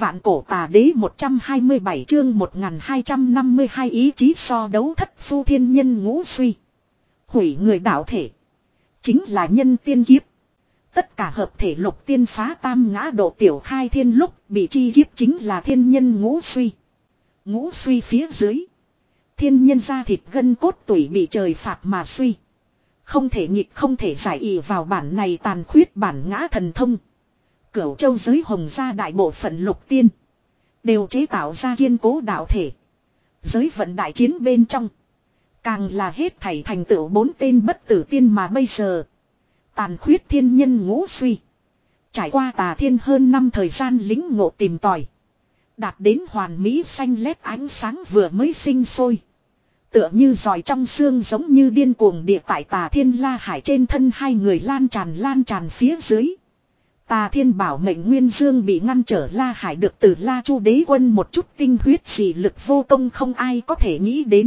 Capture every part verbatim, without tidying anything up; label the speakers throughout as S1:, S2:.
S1: Vạn cổ tà đế một trăm hai mươi bảy chương một nghìn hai trăm năm mươi hai ý chí so đấu thất phu thiên nhân ngũ suy. Hủy người đạo thể. Chính là nhân tiên kiếp. Tất cả hợp thể lục tiên phá tam ngã độ tiểu khai thiên lúc bị chi kiếp chính là thiên nhân ngũ suy. Ngũ suy phía dưới. Thiên nhân da thịt gân cốt tủy bị trời phạt mà suy. Không thể nghịch không thể giải ỷ vào bản này tàn khuyết bản ngã thần thông. Cửu châu giới hồng gia đại bộ phận lục tiên. Đều chế tạo ra kiên cố đạo thể. Giới vận đại chiến bên trong. Càng là hết thảy thành tựu bốn tên bất tử tiên mà bây giờ. Tàn khuyết thiên nhân ngũ suy. Trải qua tà thiên hơn năm thời gian lính ngộ tìm tòi. Đạt đến hoàn mỹ xanh lét ánh sáng vừa mới sinh sôi. Tựa như giỏi trong xương giống như điên cuồng địa tại tà thiên la hải trên thân hai người lan tràn lan tràn phía dưới. Tà thiên bảo mệnh nguyên dương bị ngăn trở la hải được từ la chu đế quân một chút tinh huyết dị lực vô công không ai có thể nghĩ đến.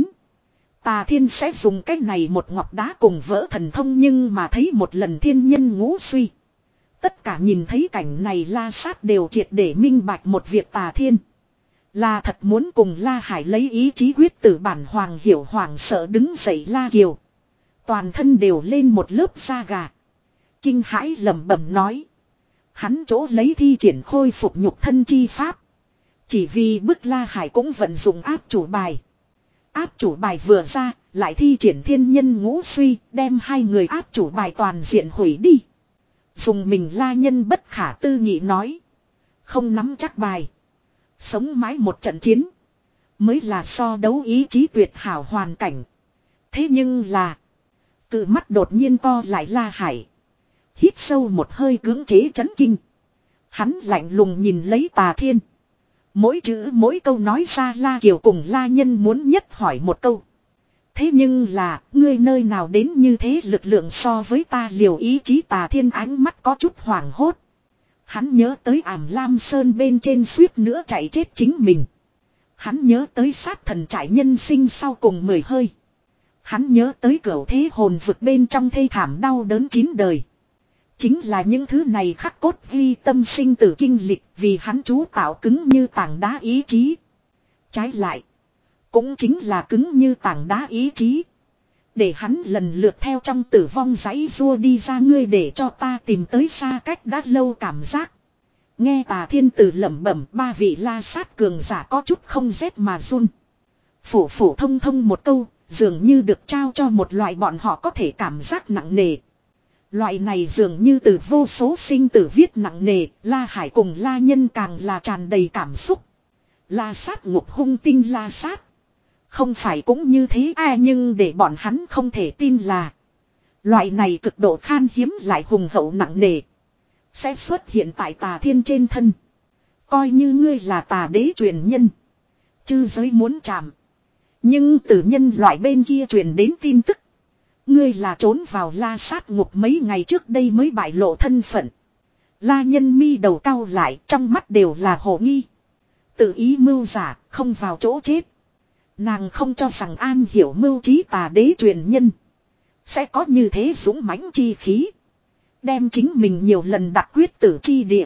S1: Tà thiên sẽ dùng cách này một ngọc đá cùng vỡ thần thông nhưng mà thấy một lần thiên nhân ngũ suy. Tất cả nhìn thấy cảnh này la sát đều triệt để minh bạch một việc tà thiên. Là thật muốn cùng la hải lấy ý chí quyết tử bản hoàng hiểu hoàng sợ đứng dậy la kiều. Toàn thân đều lên một lớp da gà. Kinh hãi lẩm bẩm nói. Hắn chỗ lấy thi triển khôi phục nhục thân chi pháp. Chỉ vì bức la hải cũng vận dụng áp chủ bài. Áp chủ bài vừa ra, lại thi triển thiên nhân ngũ suy, đem hai người áp chủ bài toàn diện hủy đi. Dùng mình la nhân bất khả tư nghị nói. Không nắm chắc bài. Sống mãi một trận chiến. Mới là so đấu ý chí tuyệt hảo hoàn cảnh. Thế nhưng là. Cự mắt đột nhiên co lại la hải. Hít sâu một hơi cưỡng chế chấn kinh. Hắn lạnh lùng nhìn lấy tà thiên. Mỗi chữ mỗi câu nói ra la kiều cùng la nhân muốn nhất hỏi một câu. Thế nhưng là, ngươi nơi nào đến như thế lực lượng so với ta liều ý chí tà thiên ánh mắt có chút hoảng hốt. Hắn nhớ tới ảm lam sơn bên trên suýt nữa chạy chết chính mình. Hắn nhớ tới sát thần trải nhân sinh sau cùng mười hơi. Hắn nhớ tới cửu thế hồn vực bên trong thê thảm đau đớn chín đời. Chính là những thứ này khắc cốt ghi tâm sinh tử kinh lịch vì hắn chú tạo cứng như tảng đá ý chí. Trái lại. Cũng chính là cứng như tảng đá ý chí. Để hắn lần lượt theo trong tử vong giấy rua đi ra ngươi để cho ta tìm tới xa cách đã lâu cảm giác. Nghe tà thiên tử lẩm bẩm ba vị la sát cường giả có chút không rét mà run. Phổ phổ thông thông một câu dường như được trao cho một loại bọn họ có thể cảm giác nặng nề. Loại này dường như từ vô số sinh tử viết nặng nề, La Hải cùng La Nhân càng là tràn đầy cảm xúc. La sát ngục hung tinh la sát. Không phải cũng như thế à nhưng để bọn hắn không thể tin là. Loại này cực độ khan hiếm lại hùng hậu nặng nề. Sẽ xuất hiện tại tà thiên trên thân. Coi như ngươi là tà đế truyền nhân. Chư giới muốn chạm. Nhưng từ nhân loại bên kia truyền đến tin tức. Ngươi là trốn vào la sát ngục mấy ngày trước đây mới bại lộ thân phận. La nhân mi đầu cau lại trong mắt đều là hồ nghi. Tự ý mưu giả không vào chỗ chết. Nàng không cho rằng an hiểu mưu trí tà đế truyền nhân. Sẽ có như thế dũng mãnh chi khí. Đem chính mình nhiều lần đặt quyết tử chi địa.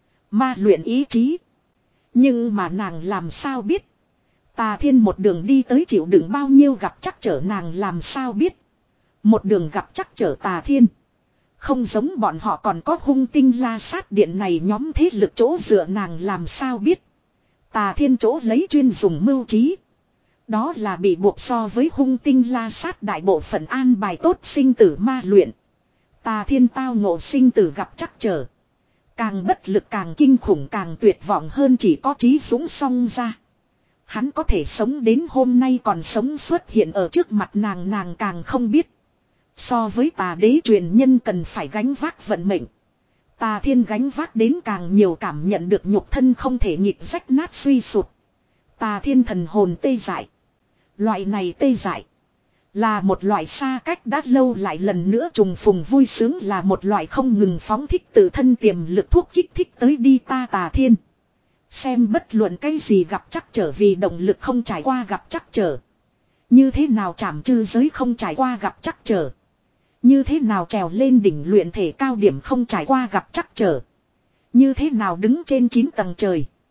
S1: Ma luyện ý chí. Nhưng mà nàng làm sao biết. Tà thiên một đường đi tới chịu đựng bao nhiêu gặp chắc trở nàng làm sao biết. Một đường gặp chắc trở tà thiên. Không giống bọn họ còn có hung tinh la sát điện này nhóm thế lực chỗ dựa nàng làm sao biết. Tà thiên chỗ lấy chuyên dùng mưu trí. Đó là bị buộc so với hung tinh la sát đại bộ phận an bài tốt sinh tử ma luyện. Tà thiên tao ngộ sinh tử gặp chắc trở. Càng bất lực càng kinh khủng càng tuyệt vọng hơn chỉ có trí dũng song ra. Hắn có thể sống đến hôm nay còn sống xuất hiện ở trước mặt nàng nàng càng không biết. So với tà đế truyền nhân cần phải gánh vác vận mệnh. Tà thiên gánh vác đến càng nhiều cảm nhận được nhục thân không thể nhịp rách nát suy sụt. Tà thiên thần hồn tê dại. Loại này tê dại. Là một loại xa cách đã lâu lại lần nữa trùng phùng vui sướng là một loại không ngừng phóng thích tự thân tiềm lực thuốc kích thích tới đi ta tà thiên. Xem bất luận cái gì gặp chắc trở vì động lực không trải qua gặp chắc trở. Như thế nào chảm chư giới không trải qua gặp chắc trở. Như thế nào trèo lên đỉnh luyện thể cao điểm không trải qua gặp chắc trở. Như thế nào đứng trên chín tầng trời.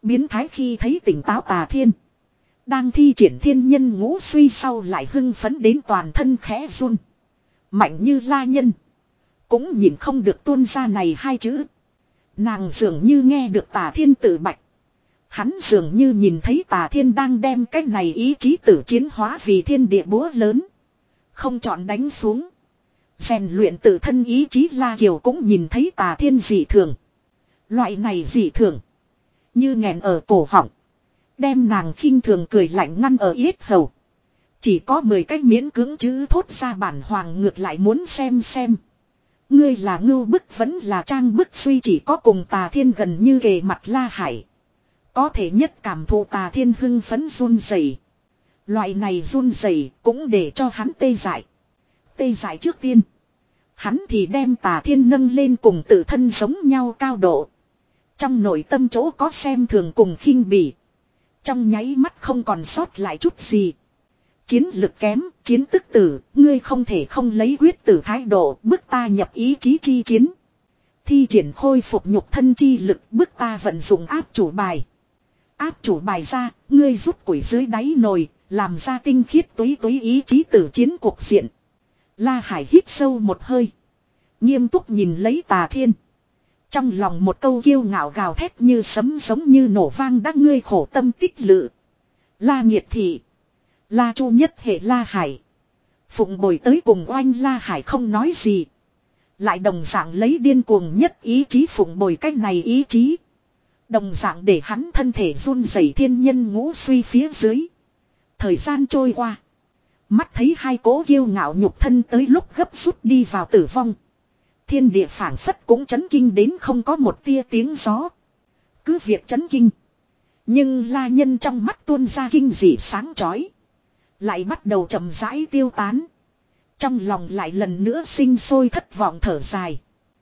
S1: Biến thái khi thấy tỉnh táo Tà Thiên. Đang thi triển thiên nhân ngũ suy sau lại hưng phấn đến toàn thân khẽ run. Mạnh như la nhân. Cũng nhìn không được tuôn ra này hai chữ. Nàng dường như nghe được Tà Thiên tự bạch. Hắn dường như nhìn thấy Tà Thiên đang đem cái này ý chí tử chiến hóa vì thiên địa búa lớn. Không chọn đánh xuống. Rèn luyện tự thân ý chí La Kiều cũng nhìn thấy Tà Thiên dị thường. Loại này dị thường. Như nghẹn ở cổ họng. Đem nàng khinh thường cười lạnh ngăn ở yết hầu. Chỉ có mười cái miễn cưỡng chữ thốt ra bản hoàng ngược lại muốn xem xem. Ngươi là ngưu bức vẫn là trang bức suy chỉ có cùng Tà Thiên gần như kề mặt La Hải. Có thể nhất cảm thụ Tà Thiên hưng phấn run rẩy. Loại này run rẩy cũng để cho hắn tê dại. Tê dại trước tiên. Hắn thì đem Tà Thiên nâng lên cùng tự thân giống nhau cao độ. Trong nội tâm chỗ có xem thường cùng khinh bỉ. Trong nháy mắt không còn sót lại chút gì. Chiến lực kém, chiến tức tử, ngươi không thể không lấy quyết tử thái độ bức ta nhập ý chí chi chiến. Thi triển khôi phục nhục thân chi lực bức ta vận dụng áp chủ bài. Áp chủ bài ra, ngươi rút củi dưới đáy nồi, làm ra tinh khiết túy túy ý chí tử chiến cuộc diện. La Hải hít sâu một hơi. Nghiêm túc nhìn lấy Tà Thiên. Trong lòng một câu kiêu ngạo gào thét như sấm giống như nổ vang đã ngươi khổ tâm tích lự. La Nhiệt Thị. La Chu nhất hệ La Hải. Phụng bồi tới cùng oanh La Hải không nói gì. Lại đồng dạng lấy điên cuồng nhất ý chí phụng bồi cách này ý chí. Đồng dạng để hắn thân thể run rẩy thiên nhân ngũ suy phía dưới. Thời gian trôi qua. Mắt thấy hai cố kiêu ngạo nhục thân tới lúc gấp rút đi vào tử vong. Thiên địa phảng phất cũng chấn kinh đến không có một tia tiếng gió. Cứ việc chấn kinh. Nhưng La Nhân trong mắt tuôn ra kinh dị sáng chói. Lại bắt đầu chậm rãi tiêu tán. Trong lòng lại lần nữa sinh sôi thất vọng thở dài.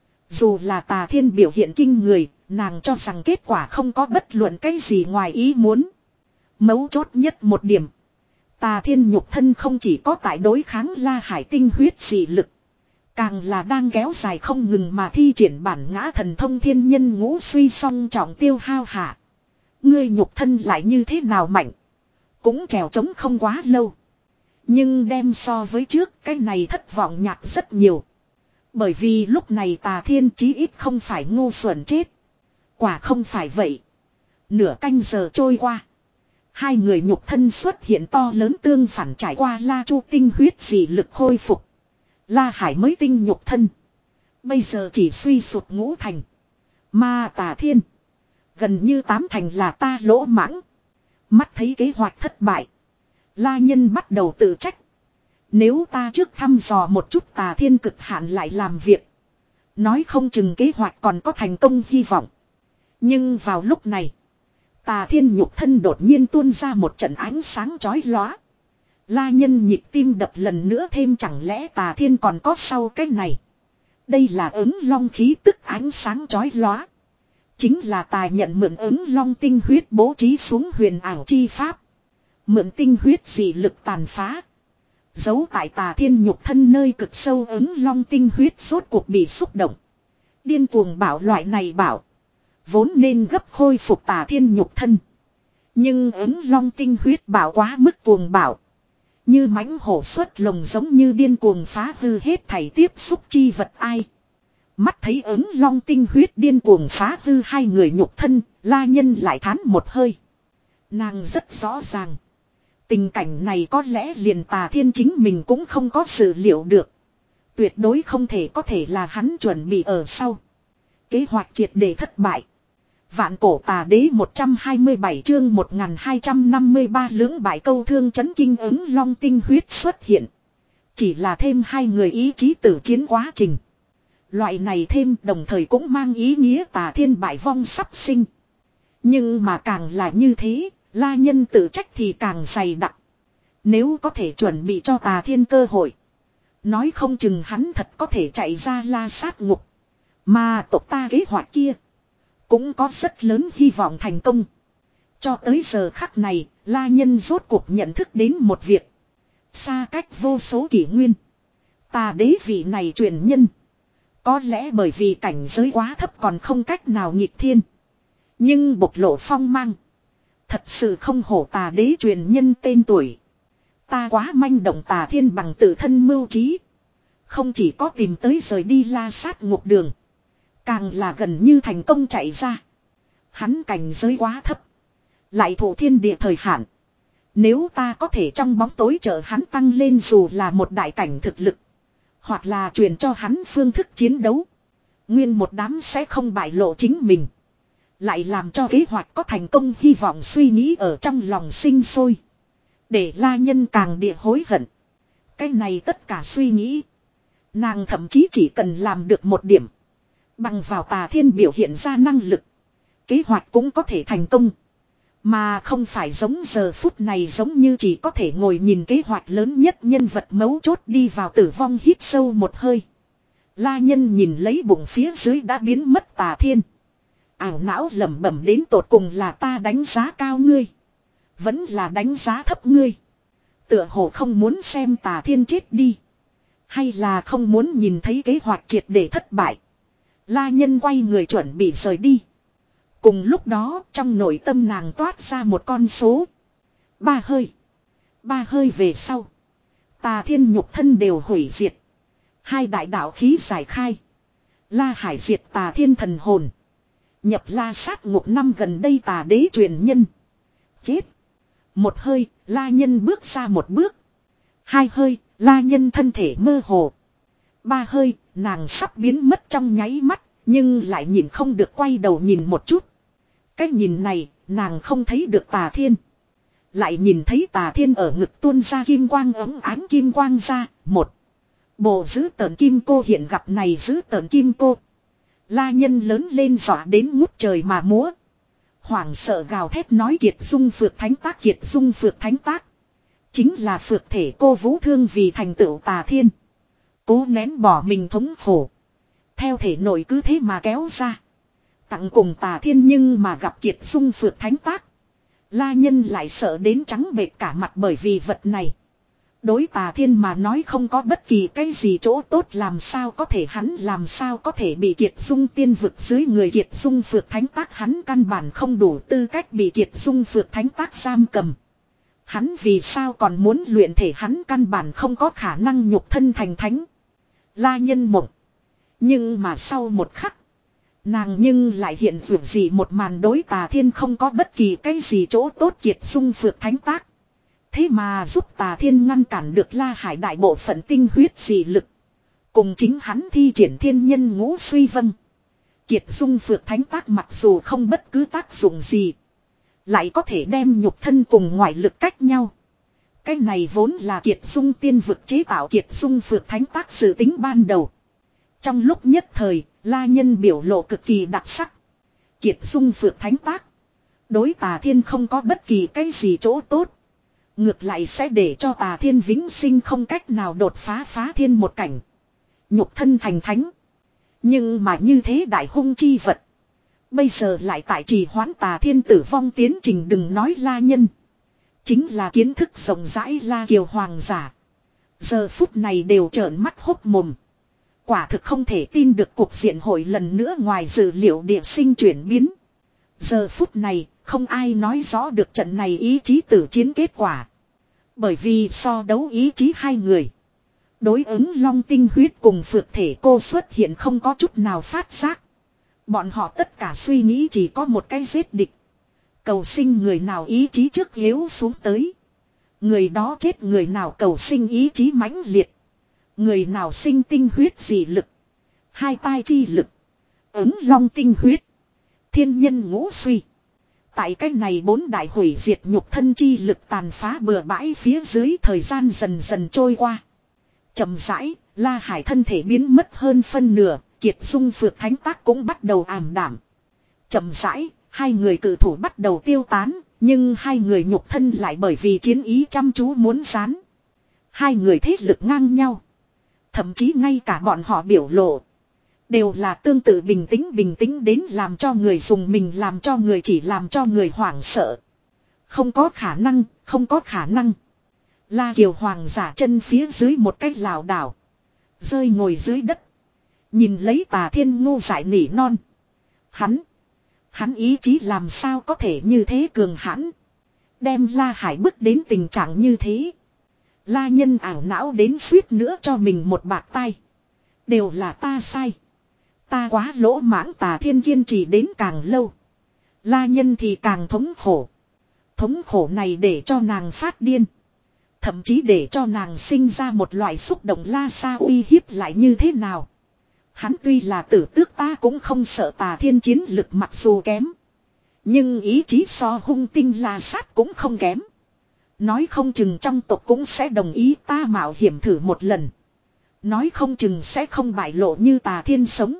S1: Dù là Tà Thiên biểu hiện kinh người, nàng cho rằng kết quả không có bất luận cái gì ngoài ý muốn. Mấu chốt nhất một điểm. Tà Thiên nhục thân không chỉ có tại đối kháng La Hải tinh huyết dị lực. Càng là đang kéo dài không ngừng mà thi triển bản ngã thần thông thiên nhân ngũ suy song trọng tiêu hao hạ. Ngươi nhục thân lại như thế nào mạnh. Cũng trèo trống không quá lâu. Nhưng đem so với trước cái này thất vọng nhạt rất nhiều. Bởi vì lúc này Tà Thiên chí ít không phải ngu xuẩn chết. Quả không phải vậy. Nửa canh giờ trôi qua. Hai người nhục thân xuất hiện to lớn tương phản trải qua La Chu tinh huyết dị lực khôi phục. La Hải mới tinh nhục thân. Bây giờ chỉ suy sụt ngũ thành. Mà Tà Thiên. Gần như tám thành là ta lỗ mãng. Mắt thấy kế hoạch thất bại. La Nhân bắt đầu tự trách. Nếu ta trước thăm dò một chút Tà Thiên cực hạn lại làm việc. Nói không chừng kế hoạch còn có thành công hy vọng. Nhưng vào lúc này. Tà Thiên nhục thân đột nhiên tuôn ra một trận ánh sáng chói lóa. La Nhân nhịp tim đập lần nữa thêm chẳng lẽ Tà Thiên còn có sau cái này. Đây là ứng long khí tức ánh sáng chói lóa. Chính là tài nhận mượn ứng long tinh huyết bố trí xuống huyền ảo chi pháp. Mượn tinh huyết dị lực tàn phá. Giấu tại Tà Thiên nhục thân nơi cực sâu ứng long tinh huyết rốt cuộc bị xúc động. Điên cuồng bảo loại này bảo. Vốn nên gấp khôi phục Tà Thiên nhục thân. Nhưng ứng long tinh huyết bảo quá mức cuồng bảo. Như mãnh hổ xuất lồng giống như điên cuồng phá hư hết thảy tiếp xúc chi vật ai. Mắt thấy ứng long tinh huyết điên cuồng phá hư hai người nhục thân, La Nhân lại thán một hơi. Nàng rất rõ ràng. Tình cảnh này có lẽ liền Tà Thiên chính mình cũng không có dự liệu được. Tuyệt đối không thể có thể là hắn chuẩn bị ở sau. Kế hoạch triệt để thất bại. Vạn cổ Tà Đế một trăm hai mươi bảy chương một nghìn hai trăm năm mươi ba lưỡng bại câu thương chấn kinh ứng long tinh huyết xuất hiện. Chỉ là thêm hai người ý chí tử chiến quá trình. Loại này thêm đồng thời cũng mang ý nghĩa Tà Thiên bại vong sắp sinh. Nhưng mà càng là như thế, La Nhân tự trách thì càng dày đặc. Nếu có thể chuẩn bị cho Tà Thiên cơ hội. Nói không chừng hắn thật có thể chạy ra La sát ngục. Mà tộc ta kế hoạch kia. Cũng có rất lớn hy vọng thành công. Cho tới giờ khắc này, La Nhân rốt cuộc nhận thức đến một việc. Xa cách vô số kỷ nguyên. Tà đế vị này truyền nhân. Có lẽ bởi vì cảnh giới quá thấp còn không cách nào nghịch thiên. Nhưng bộc lộ phong mang. Thật sự không hổ tà đế truyền nhân tên tuổi. Ta quá manh động Tà Thiên bằng tự thân mưu trí. Không chỉ có tìm tới rời đi la sát ngục đường. Càng là gần như thành công chạy ra. Hắn cảnh giới quá thấp. Lại thủ thiên địa thời hạn. Nếu ta có thể trong bóng tối trợ hắn tăng lên dù là một đại cảnh thực lực. Hoặc là truyền cho hắn phương thức chiến đấu. Nguyên một đám sẽ không bại lộ chính mình. Lại làm cho kế hoạch có thành công hy vọng suy nghĩ ở trong lòng sinh sôi. Để La Nhân càng địa hối hận. Cái này tất cả suy nghĩ. Nàng thậm chí chỉ cần làm được một điểm. Bằng vào Tà Thiên biểu hiện ra năng lực. Kế hoạch cũng có thể thành công. Mà không phải giống giờ phút này giống như chỉ có thể ngồi nhìn kế hoạch lớn nhất nhân vật mấu chốt đi vào tử vong hít sâu một hơi. La Nhân nhìn lấy bụng phía dưới đã biến mất Tà Thiên. Ảo não lẩm bẩm đến tột cùng là ta đánh giá cao ngươi. Vẫn là đánh giá thấp ngươi. Tựa hồ không muốn xem Tà Thiên chết đi. Hay là không muốn nhìn thấy kế hoạch triệt để thất bại. La Nhân quay người chuẩn bị rời đi. Cùng lúc đó trong nội tâm nàng toát ra một con số. Ba hơi. Ba hơi về sau. Tà Thiên nhục thân đều hủy diệt. Hai đại đạo khí giải khai. La Hải diệt Tà Thiên thần hồn. Nhập la sát ngục năm gần đây Tà đế truyền nhân. Chết. Một hơi, La Nhân bước ra một bước. Hai hơi, La Nhân thân thể mơ hồ. Ba hơi, nàng sắp biến mất trong nháy mắt. Nhưng lại nhìn không được quay đầu nhìn một chút. Cái nhìn này, nàng không thấy được Tà Thiên. Lại nhìn thấy Tà Thiên ở ngực tuôn ra kim quang ấm ánh kim quang ra. Một. Bộ giữ tợn kim cô hiện gặp này giữ tợn kim cô. La Nhân lớn lên dọa đến ngút trời mà múa. Hoảng sợ gào thét nói Kiệt Dung Phược Thánh Tác, Kiệt Dung Phược Thánh Tác. Chính là phược thể cô vũ thương vì thành tựu Tà Thiên. Cố nén bỏ mình thống khổ. Theo thể nội cứ thế mà kéo ra. Tặng cùng Tà Thiên nhưng mà gặp Kiệt Dung Phược Thánh Tác. La Nhân lại sợ đến trắng bệch cả mặt bởi vì vật này. Đối Tà Thiên mà nói không có bất kỳ cái gì chỗ tốt làm sao có thể hắn làm sao có thể bị Kiệt Dung tiên vực dưới người Kiệt Dung Phược Thánh Tác hắn căn bản không đủ tư cách bị Kiệt Dung Phược Thánh Tác giam cầm. Hắn vì sao còn muốn luyện thể hắn căn bản không có khả năng nhục thân thành thánh. La Nhân mộng. Nhưng mà sau một khắc. Nàng nhưng lại hiện vượt gì một màn đối Tà Thiên không có bất kỳ cái gì chỗ tốt Kiệt Dung Phược Thánh Tác. Thế mà giúp Tà Thiên ngăn cản được La Hải đại bộ phận tinh huyết dị lực. Cùng chính hắn thi triển thiên nhân ngũ suy vân. Kiệt Dung Phược Thánh Tác mặc dù không bất cứ tác dụng gì. Lại có thể đem nhục thân cùng ngoại lực cách nhau. Cái này vốn là Kiệt Dung tiên vực chế tạo Kiệt Dung Phược Thánh Tác dự tính ban đầu. Trong lúc nhất thời, La Nhân biểu lộ cực kỳ đặc sắc. Kiệt Dung Phược Thánh Tác. Đối Tà Thiên không có bất kỳ cái gì chỗ tốt. Ngược lại sẽ để cho Tà Thiên vĩnh sinh không cách nào đột phá phá thiên một cảnh. Nhục thân thành thánh. Nhưng mà như thế đại hung chi vật. Bây giờ lại tại trì hoãn Tà Thiên tử vong tiến trình đừng nói La Nhân. Chính là kiến thức rộng rãi La Kiều Hoàng giả. Giờ phút này đều trợn mắt hốc mồm. Quả thực không thể tin được cuộc diện hội lần nữa ngoài dự liệu địa sinh chuyển biến. Giờ phút này, không ai nói rõ được trận này ý chí tử chiến kết quả. Bởi vì so đấu ý chí hai người. Đối ứng long tinh huyết cùng phược thể cô xuất hiện không có chút nào phát giác. Bọn họ tất cả suy nghĩ chỉ có một cái giết địch. Cầu sinh người nào ý chí trước yếu xuống tới. Người đó chết người nào cầu sinh ý chí mãnh liệt. Người nào sinh tinh huyết dị lực. Hai tai chi lực. Ứng long tinh huyết. Thiên nhân ngũ suy. Tại cách này bốn đại hủy diệt nhục thân chi lực tàn phá bừa bãi phía dưới thời gian dần dần trôi qua. Chậm rãi, La Hải thân thể biến mất hơn phân nửa, Kiệt Dung Phược Thánh Tác cũng bắt đầu ảm đảm. Chậm rãi, hai người cử thủ bắt đầu tiêu tán, nhưng hai người nhục thân lại bởi vì chiến ý chăm chú muốn gián. Hai người thế lực ngang nhau. Thậm chí ngay cả bọn họ biểu lộ. Đều là tương tự bình tĩnh bình tĩnh đến làm cho người dùng mình làm cho người chỉ làm cho người hoảng sợ. Không có khả năng, không có khả năng. La Kiều Hoàng giả chân phía dưới một cái lảo đảo. Rơi ngồi dưới đất. Nhìn lấy Tà Thiên ngu dại nỉ non. Hắn. Hắn ý chí làm sao có thể như thế cường hãn. Đem La Hải bước đến tình trạng như thế. La Nhân ảo não đến suýt nữa cho mình một bạt tay. Đều là ta sai. Ta quá lỗ mãng. Tà Thiên kiên trì đến càng lâu. La Nhân thì càng thống khổ. Thống khổ này để cho nàng phát điên. Thậm chí để cho nàng sinh ra một loại xúc động. La Sa uy hiếp lại như thế nào. Hắn tuy là tử tước ta cũng không sợ. Tà Thiên chiến lực mặc dù kém. Nhưng ý chí so hung tinh La Sát cũng không kém. Nói không chừng trong tộc cũng sẽ đồng ý ta mạo hiểm thử một lần. Nói không chừng sẽ không bại lộ như Tà Thiên sống.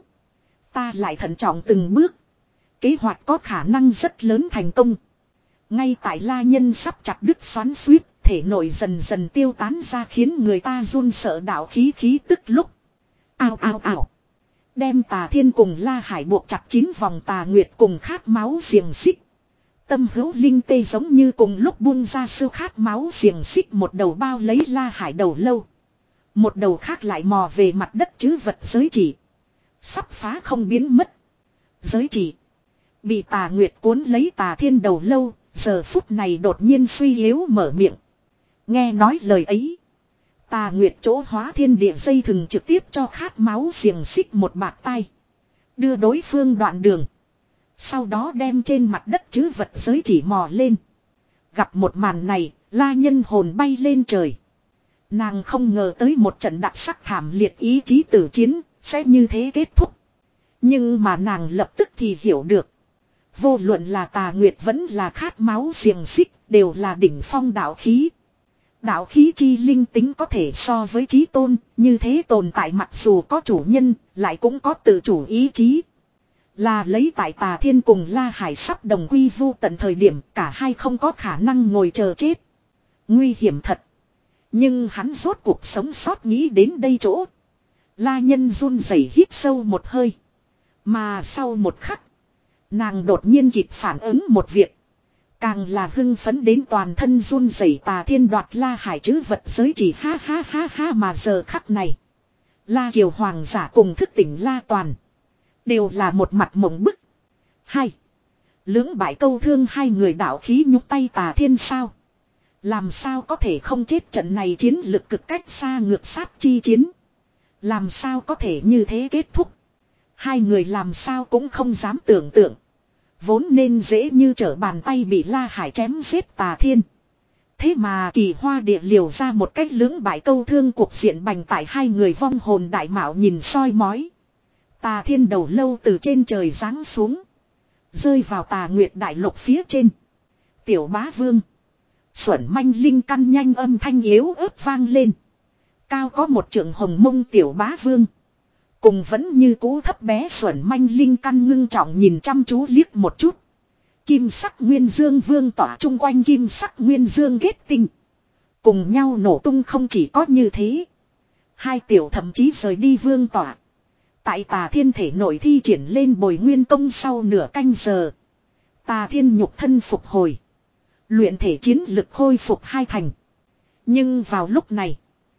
S1: Ta lại thận trọng từng bước. Kế hoạch có khả năng rất lớn thành công. Ngay tại La Nhân sắp chặt đứt xoắn xuýt, thể nội dần dần tiêu tán ra khiến người ta run sợ đạo khí khí tức lúc. Ao ao ao. Đem Tà Thiên cùng La Hải buộc chặt chín vòng Tà Nguyệt cùng khát máu xiềng xích. Tâm hữu linh tê giống như cùng lúc buông ra sư khát máu xiềng xích, một đầu bao lấy La Hải đầu lâu. Một đầu khác lại mò về mặt đất chứ vật giới chỉ. Sắp phá không biến mất. Giới chỉ. Bị Tà Nguyệt cuốn lấy Tà Thiên đầu lâu, giờ phút này đột nhiên suy yếu mở miệng. Nghe nói lời ấy. Tà Nguyệt chỗ hóa thiên địa dây thừng trực tiếp cho khát máu xiềng xích một bạt tay. Đưa đối phương đoạn đường. Sau đó đem trên mặt đất chứ vật giới chỉ mò lên. Gặp một màn này, La Nhân hồn bay lên trời. Nàng không ngờ tới một trận đặc sắc thảm liệt ý chí tử chiến, sẽ như thế kết thúc. Nhưng mà nàng lập tức thì hiểu được. Vô luận là Tà Nguyệt vẫn là khát máu xiềng xích, đều là đỉnh phong đạo khí. Đạo khí chi linh tính có thể so với chí tôn, như thế tồn tại mặc dù có chủ nhân, lại cũng có tự chủ ý chí. Là lấy tại Tà Thiên cùng La Hải sắp đồng quy vu tận thời điểm, cả hai không có khả năng ngồi chờ chết. Nguy hiểm thật. Nhưng hắn rốt cuộc sống sót nghĩ đến đây chỗ. La Nhân run rẩy hít sâu một hơi. Mà sau một khắc, nàng đột nhiên kịp phản ứng một việc. Càng là hưng phấn đến toàn thân run rẩy. Tà Thiên đoạt La Hải chứ vật giới chỉ ha ha ha ha, mà giờ khắc này. La Kiều Hoàng giả cùng thức tỉnh La Toàn. Đều là một mặt mộng bức. Hai. Lưỡng bại câu thương hai người đạo khí nhúc tay Tà Thiên sao. Làm sao có thể không chết, trận này chiến lực cực cách xa ngược sát chi chiến. Làm sao có thể như thế kết thúc. Hai người làm sao cũng không dám tưởng tượng. Vốn nên dễ như trở bàn tay bị La Hải chém giết Tà Thiên. Thế mà kỳ hoa địa liều ra một cách lưỡng bại câu thương, cuộc diện bành tại hai người vong hồn đại mạo nhìn soi mói. Tà Thiên đầu lâu từ trên trời giáng xuống. Rơi vào Tà Nguyệt đại lục phía trên. Tiểu bá vương. Xuẩn manh linh căn nhanh âm thanh yếu ớt vang lên. Cao có một trượng hồng mông tiểu bá vương. Cùng vẫn như cũ thấp bé xuẩn manh linh căn ngưng trọng nhìn chăm chú liếc một chút. Kim sắc nguyên dương vương tỏa chung quanh kim sắc nguyên dương kết tinh. Cùng nhau nổ tung, không chỉ có như thế. Hai tiểu thậm chí rời đi vương tỏa. Tại Tà Thiên thể nội thi triển lên bồi nguyên công sau nửa canh giờ. Tà Thiên nhục thân phục hồi. Luyện thể chiến lực khôi phục hai thành. Nhưng vào lúc này,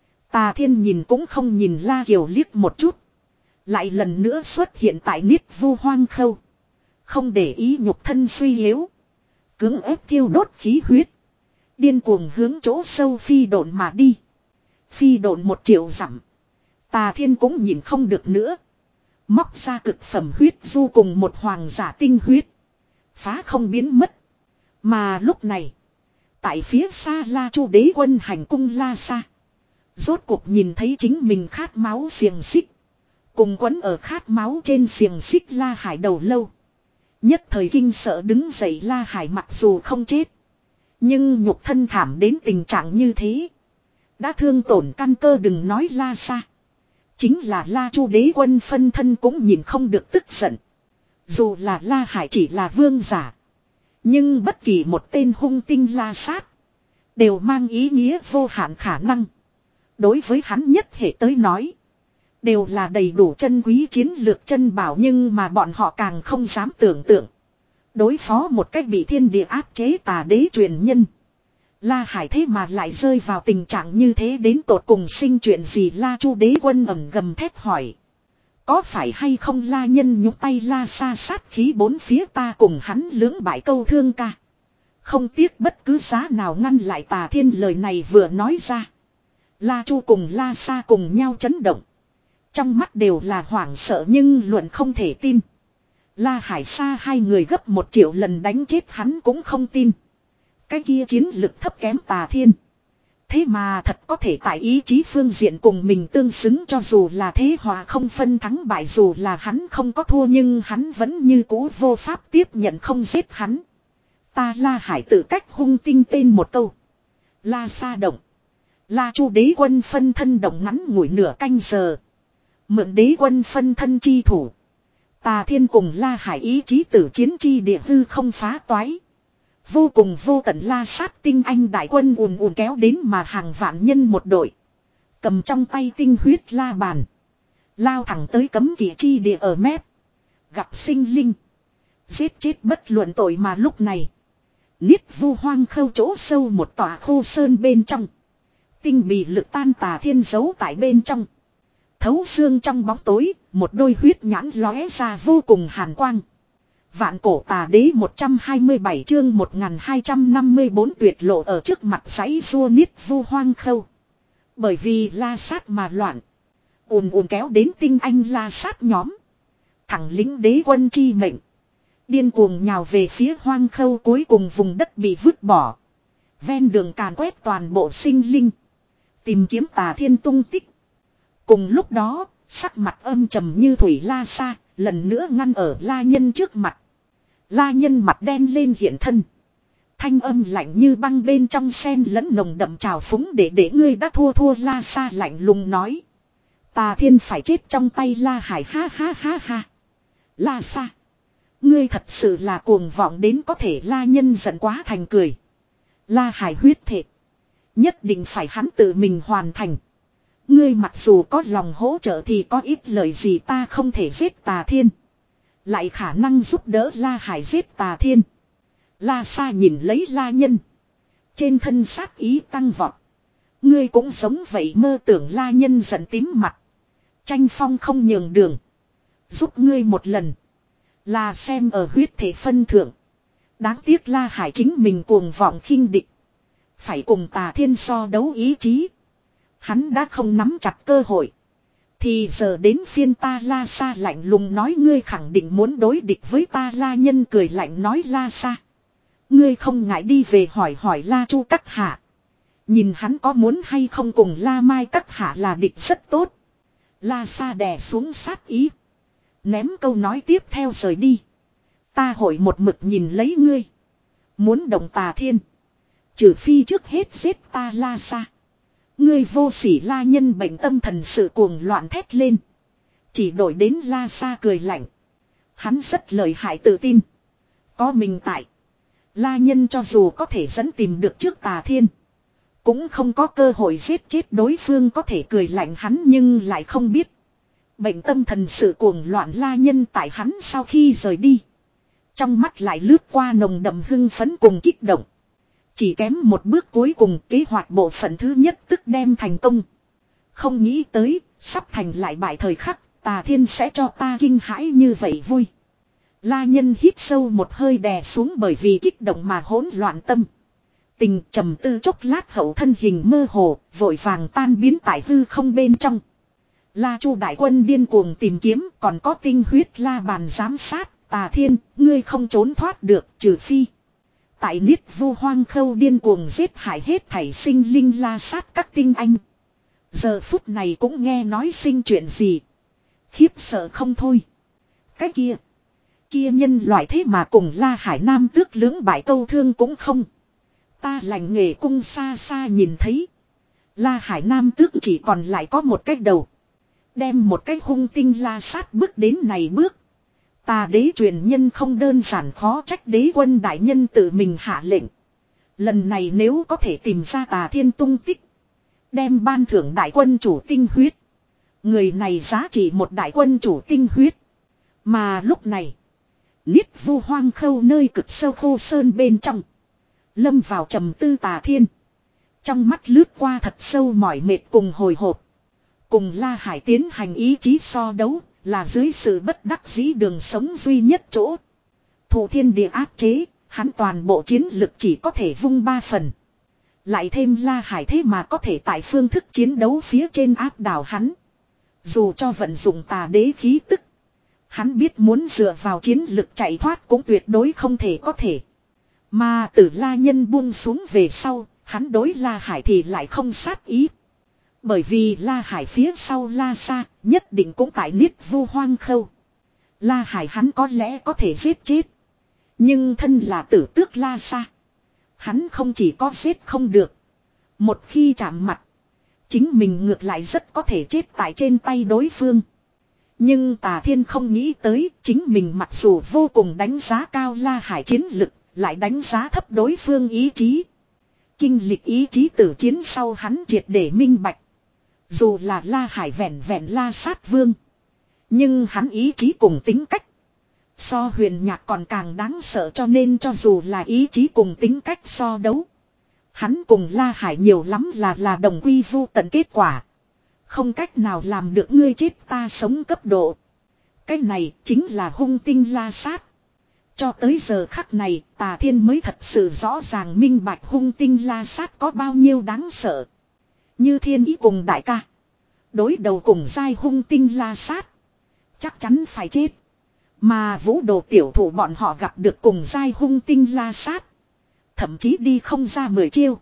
S1: Tà Thiên nhìn cũng không nhìn La Kiều liếc một chút. Lại lần nữa xuất hiện tại Niết Vu Hoang Khâu. Không để ý nhục thân suy yếu. Cưỡng ép thiêu đốt khí huyết. Điên cuồng hướng chỗ sâu phi độn mà đi. Phi độn một triệu dặm. Tà Thiên cũng nhìn không được nữa. Móc ra cực phẩm huyết du cùng một hoàng giả tinh huyết. Phá không biến mất. Mà lúc này, tại phía xa La Chu đế quân hành cung La Sa. Rốt cuộc nhìn thấy chính mình khát máu xiềng xích. Cùng quấn ở khát máu trên xiềng xích La Hải đầu lâu. Nhất thời kinh sợ đứng dậy. La Hải mặc dù không chết, nhưng nhục thân thảm đến tình trạng như thế. Đã thương tổn căn cơ, đừng nói La Sa. Chính là La Chu đế quân phân thân cũng nhìn không được tức giận. Dù là La Hải chỉ là vương giả, nhưng bất kỳ một tên hung tinh La Sát đều mang ý nghĩa vô hạn khả năng. Đối với hắn nhất hệ tới nói, đều là đầy đủ chân quý chiến lược chân bảo. Nhưng mà bọn họ càng không dám tưởng tượng, đối phó một cách bị thiên địa áp chế tà đế truyền nhân, La Hải thế mà lại rơi vào tình trạng như thế. Đến tột cùng sinh chuyện gì? La Chu đế quân ầm gầm thét hỏi. Có phải hay không La Nhân nhúc tay La Sa sát khí bốn phía, ta cùng hắn lưỡng bại câu thương ca. Không tiếc bất cứ giá nào ngăn lại Tà Thiên lời này vừa nói ra. La Chu cùng La Sa cùng nhau chấn động. Trong mắt đều là hoảng sợ nhưng luận không thể tin. La Hải Sa hai người gấp một triệu lần đánh chết hắn cũng không tin. Cái kia chiến lực thấp kém Tà Thiên. Thế mà thật có thể tại ý chí phương diện cùng mình tương xứng, cho dù là thế hòa không phân thắng bại, dù là hắn không có thua nhưng hắn vẫn như cũ vô pháp tiếp nhận không giết hắn. Ta La Hải tự cách hung tinh tên một câu. La Sa động. La Chu đế quân phân thân động ngắn ngủi nửa canh giờ. Mượn đế quân phân thân chi thủ. Tà Thiên cùng La Hải ý chí tử chiến chi địa hư không phá toái. Vô cùng vô tận La Sát tinh anh đại quân ùn ùn kéo đến mà hàng vạn nhân một đội. Cầm trong tay tinh huyết la bàn. Lao thẳng tới cấm kỵ chi địa ở mép. Gặp sinh linh. Giết chết bất luận tội mà lúc này. Niết vu hoang khâu chỗ sâu một tòa khô sơn bên trong. Tinh bị lực tan Tà Thiên giấu tại bên trong. Thấu xương trong bóng tối, một đôi huyết nhãn lóe ra vô cùng hàn quang. Vạn cổ tà đế một trăm hai mươi bảy chương một nghìn hai trăm năm mươi bốn tuyệt lộ ở trước mặt giấy rua niết vu hoang khâu. Bởi vì La Sát mà loạn. Ùn ùn kéo đến tinh anh La Sát nhóm. Thẳng lính đế quân chi mệnh. Điên cuồng nhào về phía hoang khâu, cuối cùng vùng đất bị vứt bỏ. Ven đường càn quét toàn bộ sinh linh. Tìm kiếm Tà Thiên tung tích. Cùng lúc đó, sắc mặt âm trầm như thủy La Sa, lần nữa ngăn ở La Nhân trước mặt. La Nhân mặt đen lên hiện thân. Thanh âm lạnh như băng bên trong sen lẫn nồng đậm trào phúng, để để ngươi đã thua thua La Sa lạnh lùng nói. Tà Thiên phải chết trong tay La Hải, ha ha ha ha. La Sa. Ngươi thật sự là cuồng vọng đến có thể. La Nhân giận quá thành cười. La Hải huyết thệ. Nhất định phải hắn tự mình hoàn thành. Ngươi mặc dù có lòng hỗ trợ thì có ít lời gì, ta không thể giết Tà Thiên. Lại khả năng giúp đỡ La Hải giết Tà Thiên. La Sa nhìn lấy La Nhân. Trên thân sát ý tăng vọt. Ngươi cũng giống vậy mơ tưởng? La Nhân giận tím mặt. Tranh phong không nhường đường. Giúp ngươi một lần. Là xem ở huyết thể phân thượng. Đáng tiếc La Hải chính mình cuồng vọng khinh địch. Phải cùng Tà Thiên so đấu ý chí. Hắn đã không nắm chặt cơ hội. Thì giờ đến phiên ta. La Sa lạnh lùng nói. Ngươi khẳng định muốn đối địch với ta? La Nhân cười lạnh nói. La Sa, ngươi không ngại đi về hỏi hỏi La Chu các hạ. Nhìn hắn có muốn hay không cùng La Mai các hạ là địch rất tốt. La Sa đè xuống sát ý. Ném câu nói tiếp theo rời đi. Ta hội một mực nhìn lấy ngươi. Muốn động Tà Thiên. Trừ phi trước hết giết ta. La Sa, ngươi vô sỉ! La Nhân bệnh tâm thần sự cuồng loạn thét lên. Chỉ đổi đến La Sa cười lạnh. Hắn rất lợi hại, tự tin. Có mình tại. La Nhân cho dù có thể dẫn tìm được trước Tà Thiên. Cũng không có cơ hội giết chết đối phương. Có thể cười lạnh hắn nhưng lại không biết. Bệnh tâm thần sự cuồng loạn La Nhân tại hắn sau khi rời đi. Trong mắt lại lướt qua nồng đậm hưng phấn cùng kích động. Chỉ kém một bước cuối cùng, kế hoạch bộ phận thứ nhất tức đem thành công. Không nghĩ tới, sắp thành lại bại thời khắc, Tà Thiên sẽ cho ta kinh hãi như vậy vui. La Nhân hít sâu một hơi đè xuống bởi vì kích động mà hỗn loạn tâm. Tình trầm tư chốc lát hậu thân hình mơ hồ, vội vàng tan biến tại hư không bên trong. La Chu đại quân điên cuồng tìm kiếm, còn có tinh huyết la bàn giám sát. Tà Thiên, ngươi không trốn thoát được, trừ phi tại Niết vu hoang khâu điên cuồng giết hại hết thảy sinh linh La Sát các tinh anh. Giờ phút này cũng nghe nói sinh chuyện gì. Khiếp sợ không thôi. Cái kia. Kia nhân loại thế mà cùng La Hải Nam Tước lưỡng bại câu thương cũng không. Ta lành nghề cung xa xa nhìn thấy. La Hải Nam Tước chỉ còn lại có một cái đầu. Đem một cái hung tinh La Sát bước đến này bước. Tà đế truyền nhân không đơn giản, khó trách đế quân đại nhân tự mình hạ lệnh. Lần này nếu có thể tìm ra Tà Thiên tung tích. Đem ban thưởng đại quân chủ tinh huyết. Người này giá trị một đại quân chủ tinh huyết. Mà lúc này. Niết vu hoang khâu nơi cực sâu khô sơn bên trong. Lâm vào trầm tư Tà Thiên. Trong mắt lướt qua thật sâu mỏi mệt cùng hồi hộp. Cùng La Hải tiến hành ý chí so đấu. là dưới sự bất đắc dĩ đường sống duy nhất chỗ. Thụ thiên địa áp chế, hắn toàn bộ chiến lực chỉ có thể vung ba phần. Lại thêm La Hải thế mà có thể tại phương thức chiến đấu phía trên áp đảo hắn. Dù cho vận dụng tà đế khí tức, hắn biết muốn dựa vào chiến lực chạy thoát cũng tuyệt đối không thể có thể. Mà từ La Nhân buông xuống về sau, hắn đối La Hải thì lại không sát ý. Bởi vì La Hải phía sau La Sa nhất định cũng tại niết vu hoang khâu. La Hải hắn có lẽ có thể giết chết. Nhưng thân là tử tước La Sa, hắn không chỉ có giết không được. Một khi chạm mặt, chính mình ngược lại rất có thể chết tại trên tay đối phương. Nhưng Tà Thiên không nghĩ tới, chính mình mặc dù vô cùng đánh giá cao La Hải chiến lực, lại đánh giá thấp đối phương ý chí. Kinh lịch ý chí tử chiến sau hắn triệt để minh bạch. Dù là La Hải vẹn vẹn La Sát Vương, nhưng hắn ý chí cùng tính cách so Huyền Nhạc còn càng đáng sợ, cho nên cho dù là ý chí cùng tính cách so đấu, hắn cùng La Hải nhiều lắm là là đồng quy vu tận kết quả. Không cách nào làm được ngươi chết ta sống cấp độ. Cái này chính là hung tinh La Sát. Cho tới giờ khắc này, Tà Thiên mới thật sự rõ ràng minh bạch hung tinh La Sát có bao nhiêu đáng sợ. Như Thiên Ý cùng đại ca đối đầu cùng giai hung tinh La Sát, chắc chắn phải chết. Mà Vũ Đồ tiểu thủ bọn họ gặp được cùng giai hung tinh La Sát, thậm chí đi không ra mười chiêu.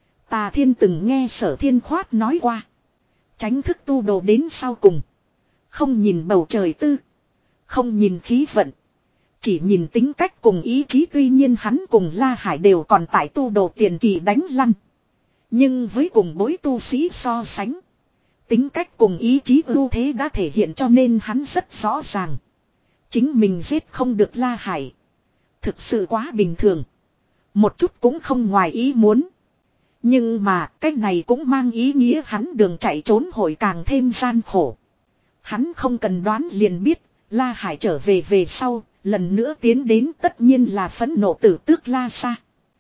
S1: Tà Thiên từng nghe Sở Thiên Khoát nói qua, tránh thức tu đồ đến sau cùng, không nhìn bầu trời tư, không nhìn khí vận, chỉ nhìn tính cách cùng ý chí. Tuy nhiên hắn cùng La Hải đều còn tại tu đồ tiền kỳ đánh lăn, nhưng với cùng bối tu sĩ so sánh, tính cách cùng ý chí ưu thế đã thể hiện, cho nên hắn rất rõ ràng. Chính mình giết không được La Hải, thực sự quá bình thường, một chút cũng không ngoài ý muốn. Nhưng mà cái này cũng mang ý nghĩa hắn đường chạy trốn hội càng thêm gian khổ. Hắn không cần đoán liền biết, La Hải trở về về sau, lần nữa tiến đến tất nhiên là phẫn nộ tử tước La Sa.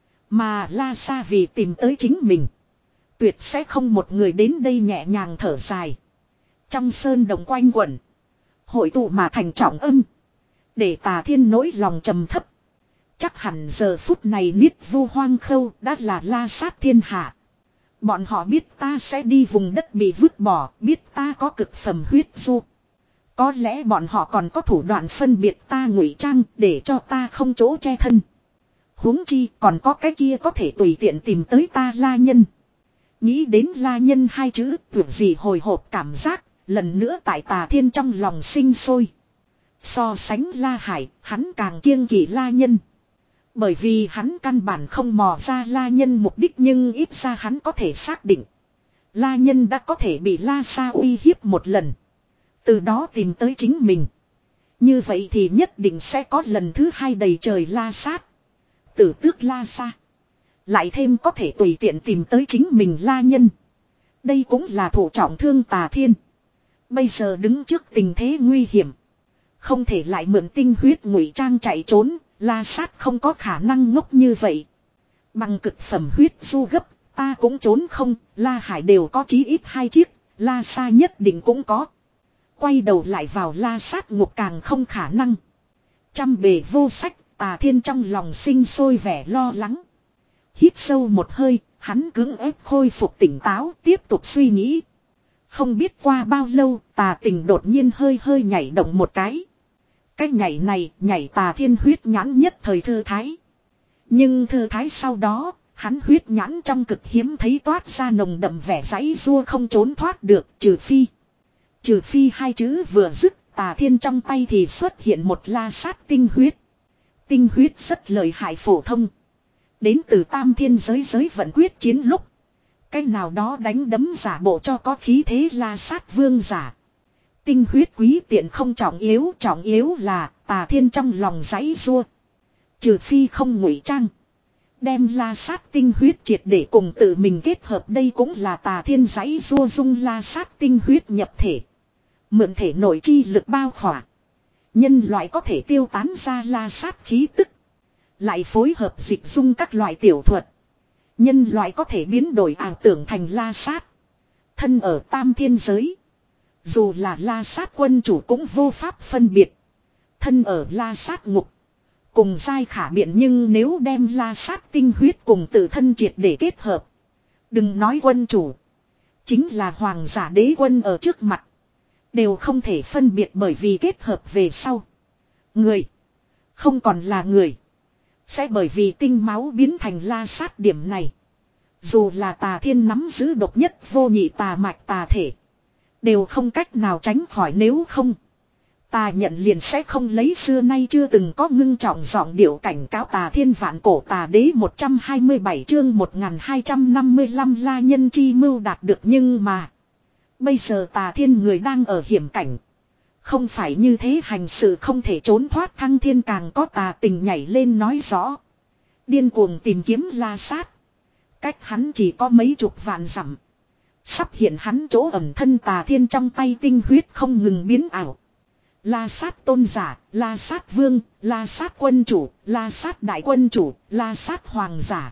S1: Mà La Sa vì tìm tới chính mình, tuyệt sẽ không một người đến đây nhẹ nhàng thở dài. Trong sơn đồng quanh quẩn, hội tụ mà thành trọng âm, để Tà Thiên nỗi lòng trầm thấp. Chắc hẳn giờ phút này niết vu hoang khâu đã là La Sát thiên hạ. Bọn họ biết ta sẽ đi vùng đất bị vứt bỏ, biết ta có cực phẩm huyết du. Có lẽ bọn họ còn có thủ đoạn phân biệt ta ngụy trang để cho ta không chỗ che thân. Huống chi còn có cái kia có thể tùy tiện tìm tới ta La Nhân. Nghĩ đến La Nhân hai chữ, tưởng gì hồi hộp cảm giác, lần nữa tại Tà Thiên trong lòng sinh sôi. So sánh La Hải, hắn càng kiêng kỵ La Nhân. Bởi vì hắn căn bản không mò ra La Nhân mục đích, nhưng ít ra hắn có thể xác định. La Nhân đã có thể bị La Sa uy hiếp một lần, từ đó tìm tới chính mình. Như vậy thì nhất định sẽ có lần thứ hai đầy trời La Sát, tử tước La Sa. Lại thêm có thể tùy tiện tìm tới chính mình La Nhân. Đây cũng là thủ trọng thương Tà Thiên. Bây giờ đứng trước tình thế nguy hiểm, không thể lại mượn tinh huyết ngụy trang chạy trốn. La Sát không có khả năng ngốc như vậy. Bằng cực phẩm huyết du gấp, ta cũng trốn không. La Hải đều có chí ít hai chiếc, La Sa nhất định cũng có. Quay đầu lại vào La Sát ngục càng không khả năng. Trăm bề vô sách, Tà Thiên trong lòng sinh sôi vẻ lo lắng. Hít sâu một hơi, hắn cưỡng ép khôi phục tỉnh táo, tiếp tục suy nghĩ. Không biết qua bao lâu, Tà Tình đột nhiên hơi hơi nhảy động một cái. Cái nhảy này, nhảy Tà Thiên huyết nhãn nhất thời thư thái. Nhưng thư thái sau đó, hắn huyết nhãn trong cực hiếm thấy toát ra nồng đậm vẻ giãy giụa không trốn thoát được, trừ phi. Trừ phi hai chữ vừa dứt, Tà Thiên trong tay thì xuất hiện một La Sát tinh huyết. Tinh huyết rất lợi hại phổ thông. Đến từ tam thiên giới giới vận quyết chiến lúc, cái nào đó đánh đấm giả bộ cho có khí thế La Sát vương giả. Tinh huyết quý tiện không trọng yếu, trọng yếu là Tà Thiên trong lòng giãy giụa. Trừ phi không ngụy trang, đem La Sát tinh huyết triệt để cùng tự mình kết hợp, đây cũng là Tà Thiên giãy giụa dung La Sát tinh huyết nhập thể. Mượn thể nội chi lực bao khỏa, nhân loại có thể tiêu tán ra La Sát khí tức. Lại phối hợp dịch dung các loại tiểu thuật, nhân loại có thể biến đổi ảo tưởng thành La Sát. Thân ở tam thiên giới, Dù là La Sát quân chủ cũng vô pháp phân biệt. Thân ở La Sát ngục. Cùng giai khả biện, nhưng nếu đem La Sát tinh huyết cùng tự thân triệt để kết hợp. Đừng nói quân chủ. Chính là hoàng giả đế quân ở trước mặt. Đều không thể phân biệt, bởi vì kết hợp về sau. Người. Không còn là người. Sẽ bởi vì tinh máu biến thành La Sát điểm này. Dù là Tà Thiên nắm giữ độc nhất vô nhị tà mạch tà thể. Đều không cách nào tránh khỏi, nếu không. Ta nhận liền sẽ không lấy xưa nay chưa từng có ngưng trọng giọng điệu cảnh cáo Tà Thiên vạn cổ tà đế. Một trăm hai mươi bảy chương một nghìn hai trăm năm mươi lăm La nhân chi mưu đạt được, nhưng mà. Bây giờ Tà Thiên người đang ở hiểm cảnh. Không phải như thế hành sự không thể trốn thoát, Thăng Thiên càng có tà tình nhảy lên nói rõ. Điên cuồng tìm kiếm La Sát. Cách hắn chỉ có mấy chục vạn dặm. Sắp hiện hắn chỗ ẩn thân, Tà Thiên trong tay tinh huyết không ngừng biến ảo. La Sát tôn giả, La Sát vương, La Sát quân chủ, La Sát đại quân chủ, La Sát hoàng giả.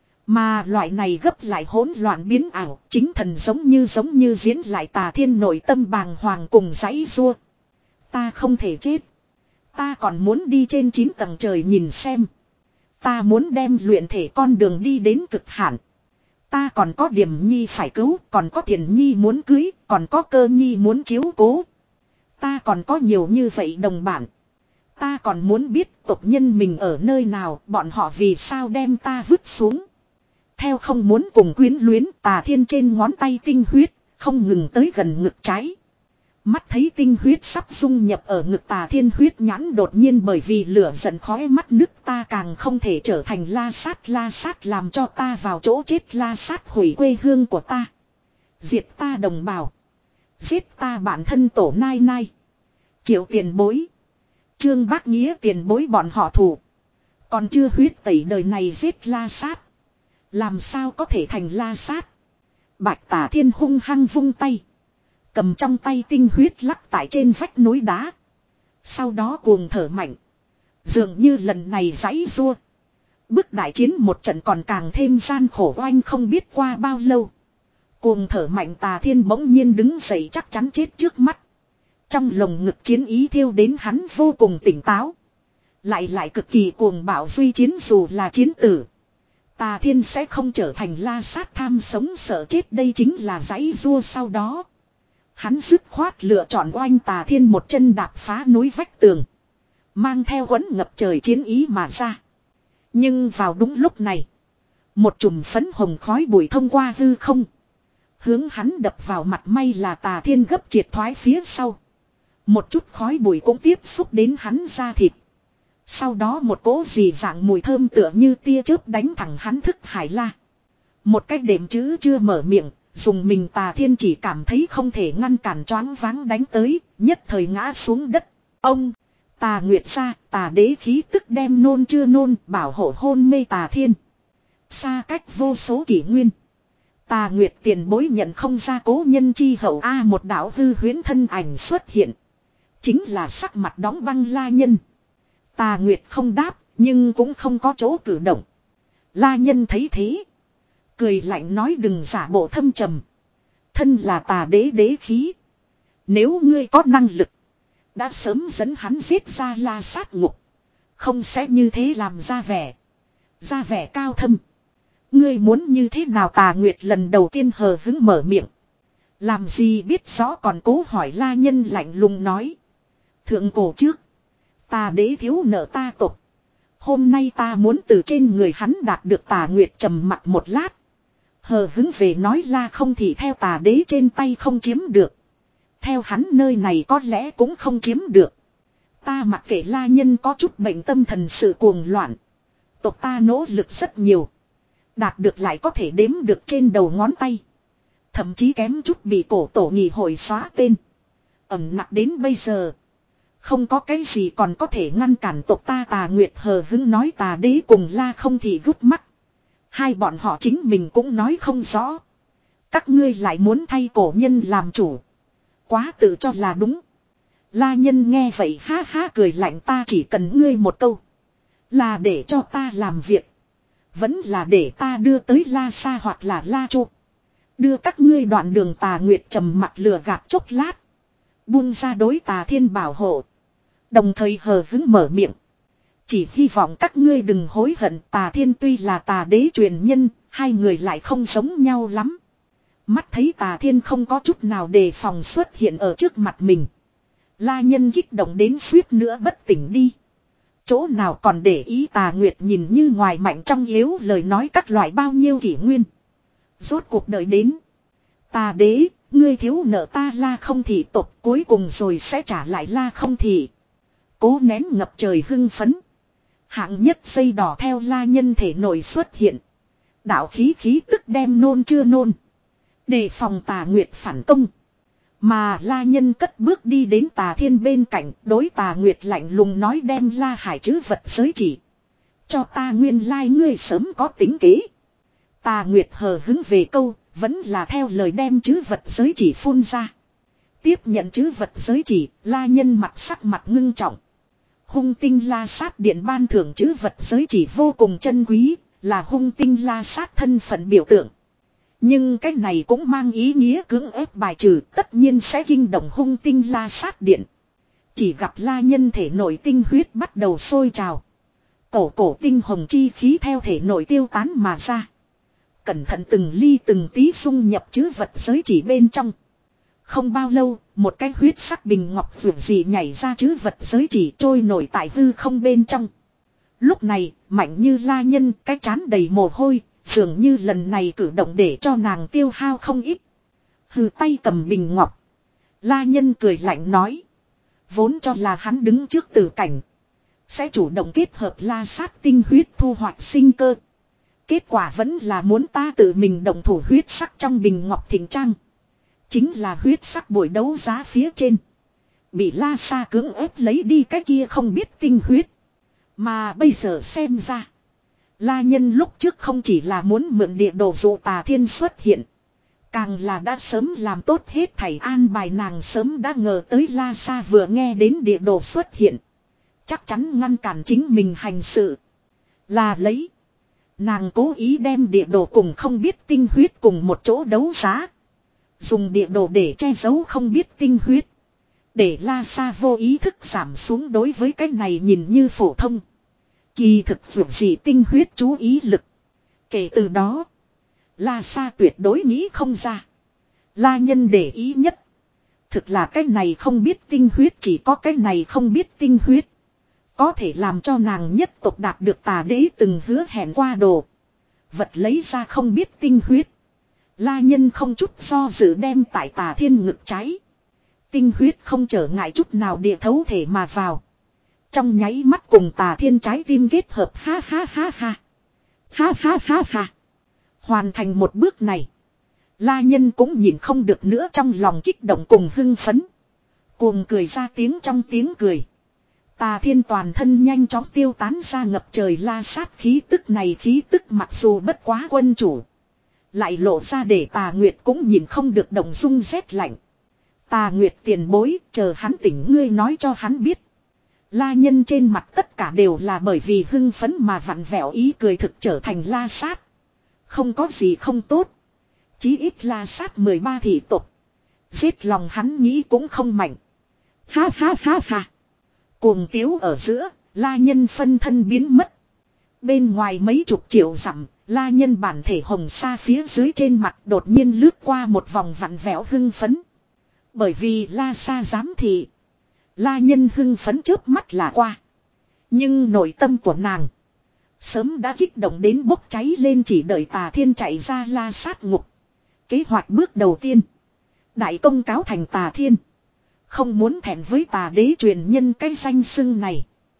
S1: Mà loại này gấp lại hỗn loạn biến ảo, chính thần giống như giống như diễn lại Tà Thiên nội tâm bàng hoàng cùng giãy giụa. Ta không thể chết. Ta còn muốn đi trên chín tầng trời nhìn xem. Ta muốn đem luyện thể con đường đi đến cực hạn. Ta còn có Điểm Nhi phải cứu, còn có Thiền Nhi muốn cưới, còn có Cơ Nhi muốn chiếu cố. Ta còn có nhiều như vậy đồng bạn. Ta còn muốn biết tộc nhân mình ở nơi nào, bọn họ vì sao đem ta vứt xuống. Theo không muốn cùng quyến luyến, Tà Thiên trên ngón tay tinh huyết không ngừng tới gần ngực trái. Mắt thấy tinh huyết sắp dung nhập ở ngực Tà Thiên, huyết nhãn đột nhiên bởi vì lửa giận khói mắt nứt. Ta càng không thể trở thành La Sát. La Sát làm cho ta vào chỗ chết. La Sát hủy quê hương của ta. Diệt ta đồng bào. Giết ta bản thân tổ nai nai. Triệu tiền bối. Trương Bác Nghĩa tiền bối bọn họ thủ. Còn chưa huyết tẩy đời này giết La Sát. Làm sao có thể thành La Sát. Bạch Tà Thiên hung hăng vung tay. Cầm trong tay tinh huyết lắc tại trên vách núi đá. Sau đó cuồng thở mạnh. Dường như lần này giãy giụa. Bức đại chiến một trận còn càng thêm gian khổ, oanh không biết qua bao lâu. Cuồng thở mạnh Tà Thiên bỗng nhiên đứng dậy, chắc chắn chết trước mắt. Trong lồng ngực chiến ý thiêu đến hắn vô cùng tỉnh táo. Lại lại cực kỳ cuồng bạo duy chiến, dù là chiến tử. Tà Thiên sẽ không trở thành La Sát tham sống sợ chết, đây chính là giãy giụa sau đó. Hắn dứt khoát lựa chọn oanh Tà Thiên một chân đạp phá núi vách tường. Mang theo quấn ngập trời chiến ý mà ra. Nhưng vào đúng lúc này. Một chùm phấn hồng khói bụi thông qua hư không. Hướng hắn đập vào mặt, may là Tà Thiên gấp triệt thoái phía sau. Một chút khói bụi cũng tiếp xúc đến hắn da thịt. Sau đó một cỗ dị dạng mùi thơm tựa như tia chớp đánh thẳng hắn thức hải la. Một cách đệm chữ chưa mở miệng. Dùng mình Tà Thiên chỉ cảm thấy không thể ngăn cản, choáng váng đánh tới, nhất thời ngã xuống đất. Ông, Tà Nguyệt ra, Tà đế khí tức đem nôn chưa nôn, bảo hộ hôn mê Tà Thiên. Xa cách vô số kỷ nguyên. Tà Nguyệt tiền bối nhận không ra cố nhân chi hậu A, một đạo hư huyễn thân ảnh xuất hiện. Chính là sắc mặt đóng băng La Nhân. Tà Nguyệt không đáp, nhưng cũng không có chỗ cử động. La Nhân thấy thế. Cười lạnh nói, đừng giả bộ thâm trầm. Thân là Tà đế đế khí. Nếu ngươi có năng lực. Đã sớm dẫn hắn giết ra La Sát ngục. Không sẽ như thế làm ra vẻ. Ra vẻ cao thâm. Ngươi muốn như thế nào? Tà Nguyệt lần đầu tiên hờ hứng mở miệng. Làm gì biết rõ còn cố hỏi. La Nhân lạnh lùng nói. Thượng cổ trước. Tà đế thiếu nợ ta tộc. Hôm nay ta muốn từ trên người hắn đạt được. Tà Nguyệt trầm mặt một lát. Hờ hứng về nói, La không thì theo Tà đế trên tay không chiếm được. Theo hắn nơi này có lẽ cũng không chiếm được. Ta mặc kệ. La Nhân có chút bệnh tâm thần, sự cuồng loạn. Tộc ta nỗ lực rất nhiều. Đạt được lại có thể đếm được trên đầu ngón tay. Thậm chí kém chút bị cổ tổ nghị hội xóa tên. Ẩm nặng đến bây giờ. Không có cái gì còn có thể ngăn cản tộc ta. Tà Nguyệt hờ hứng nói. Tà đế cùng La không thì gút mắt. Hai bọn họ chính mình cũng nói không rõ. Các ngươi lại muốn thay cổ nhân làm chủ. Quá tự cho là đúng. La Nhân nghe vậy ha ha cười lạnh. Ta chỉ cần ngươi một câu. Là để cho ta làm việc. Vẫn là để ta đưa tới La Sa hoặc là La Chu. Đưa các ngươi đoạn đường. Tà Nguyệt trầm mặt lừa gạt chốc lát. Buông ra đối Tà Thiên bảo hộ. Đồng thời hờ hứng mở miệng. Chỉ hy vọng các ngươi đừng hối hận. Tà Thiên tuy là Tà Đế truyền nhân, hai người lại không giống nhau lắm. Mắt thấy Tà Thiên không có chút nào đề phòng xuất hiện ở trước mặt mình. La Nhân kích động đến suýt nữa bất tỉnh đi. Chỗ nào còn để ý Tà Nguyệt nhìn như ngoài mạnh trong yếu lời nói các loại bao nhiêu kỷ nguyên. Rốt cuộc đời đến. Tà Đế, ngươi thiếu nợ ta La Không Thị tộc cuối cùng rồi sẽ trả lại La Không Thị. Cố nén ngập trời hưng phấn. Hạng nhất dây đỏ theo La Nhân thể nội xuất hiện. Đạo khí khí tức đem nôn chưa nôn. Đề phòng Tà Nguyệt phản công. Mà La Nhân cất bước đi đến Tà Thiên bên cạnh. Đối Tà Nguyệt lạnh lùng nói đem La Hải chứ vật giới chỉ. Cho ta nguyên lai ngươi sớm có tính kế. Tà Nguyệt hờ hứng về câu. Vẫn là theo lời đem chứ vật giới chỉ phun ra. Tiếp nhận chứ vật giới chỉ. La Nhân mặt sắc mặt ngưng trọng. Hung tinh la sát điện ban thưởng chứ vật giới chỉ vô cùng chân quý. Là hung tinh la sát thân phận biểu tượng. Nhưng cái này cũng mang ý nghĩa cưỡng ép bài trừ, tất nhiên sẽ kinh động hung tinh la sát điện. Chỉ gặp La Nhân thể nội tinh huyết bắt đầu sôi trào. Cổ cổ tinh hồng chi khí theo thể nội tiêu tán mà ra. Cẩn thận từng ly từng tí dung nhập chứ vật giới chỉ bên trong. Không bao lâu, một cái huyết sắc bình ngọc vượt dị nhảy ra chứ vật giới chỉ trôi nổi tại hư không bên trong. Lúc này, mạnh như La Nhân cái chán đầy mồ hôi. Dường như lần này cử động để cho nàng tiêu hao không ít. Hừ tay cầm bình ngọc. La Nhân cười lạnh nói. Vốn cho là hắn đứng trước tử cảnh. Sẽ chủ động kết hợp la sát tinh huyết thu hoạch sinh cơ. Kết quả vẫn là muốn ta tự mình động thủ huyết sắc trong bình ngọc thịnh trang. Chính là huyết sắc buổi đấu giá phía trên. Bị La Sa cưỡng ép lấy đi cái kia không biết tinh huyết. Mà bây giờ xem ra. La Nhân lúc trước không chỉ là muốn mượn địa đồ dụ Tà Thiên xuất hiện. Càng là đã sớm làm tốt hết thảy an bài nàng sớm đã ngờ tới La Sa vừa nghe đến địa đồ xuất hiện. Chắc chắn ngăn cản chính mình hành sự. Là lấy. Nàng cố ý đem địa đồ cùng không biết tinh huyết cùng một chỗ đấu giá. Dùng địa đồ để che giấu không biết tinh huyết. Để La Sa vô ý thức giảm xuống đối với cái này nhìn như phổ thông. Kỳ thực vượt dị tinh huyết chú ý lực. Kể từ đó. La Sa tuyệt đối nghĩ không ra. La Nhân để ý nhất. Thực là cái này không biết tinh huyết chỉ có cái này không biết tinh huyết. Có thể làm cho nàng nhất tộc đạt được Tà Đế từng hứa hẹn qua đồ. Vật lấy ra không biết tinh huyết. La Nhân không chút do dự đem tại Tà Thiên ngực trái. Tinh huyết không trở ngại chút nào địa thấu thể mà vào. Trong nháy mắt cùng Tà Thiên trái tim kết hợp ha ha ha ha. Ha ha ha ha. Hoàn thành một bước này. La Nhân cũng nhìn không được nữa trong lòng kích động cùng hưng phấn. Cuồng cười ra tiếng trong tiếng cười. Tà Thiên toàn thân nhanh chóng tiêu tán ra ngập trời la sát khí tức này khí tức mặc dù bất quá quân chủ. Lại lộ ra để Tà Nguyệt cũng nhìn không được động dung rét lạnh. Tà Nguyệt tiền bối chờ hắn tỉnh ngươi nói cho hắn biết. La Nhân trên mặt tất cả đều là bởi vì hưng phấn mà vặn vẹo ý cười thực trở thành la sát. Không có gì không tốt. Chí ít la sát mười ba thị tộc. Giết lòng hắn nghĩ cũng không mạnh. Ha ha ha ha. Cuồng tiếu ở giữa, La Nhân phân thân biến mất. Bên ngoài mấy chục triệu dặm, La Nhân bản thể hồng sa phía dưới trên mặt đột nhiên lướt qua một vòng vặn vẹo hưng phấn. Bởi vì La Sa giám thị. La Nhân hưng phấn chớp mắt là qua. Nhưng nội tâm của nàng sớm đã kích động đến bốc cháy lên chỉ đợi Tà Thiên chạy ra la sát ngục. Kế hoạch bước đầu tiên. Đại công cáo thành Tà Thiên. Không muốn thẹn với Tà Đế truyền nhân cái danh xưng này.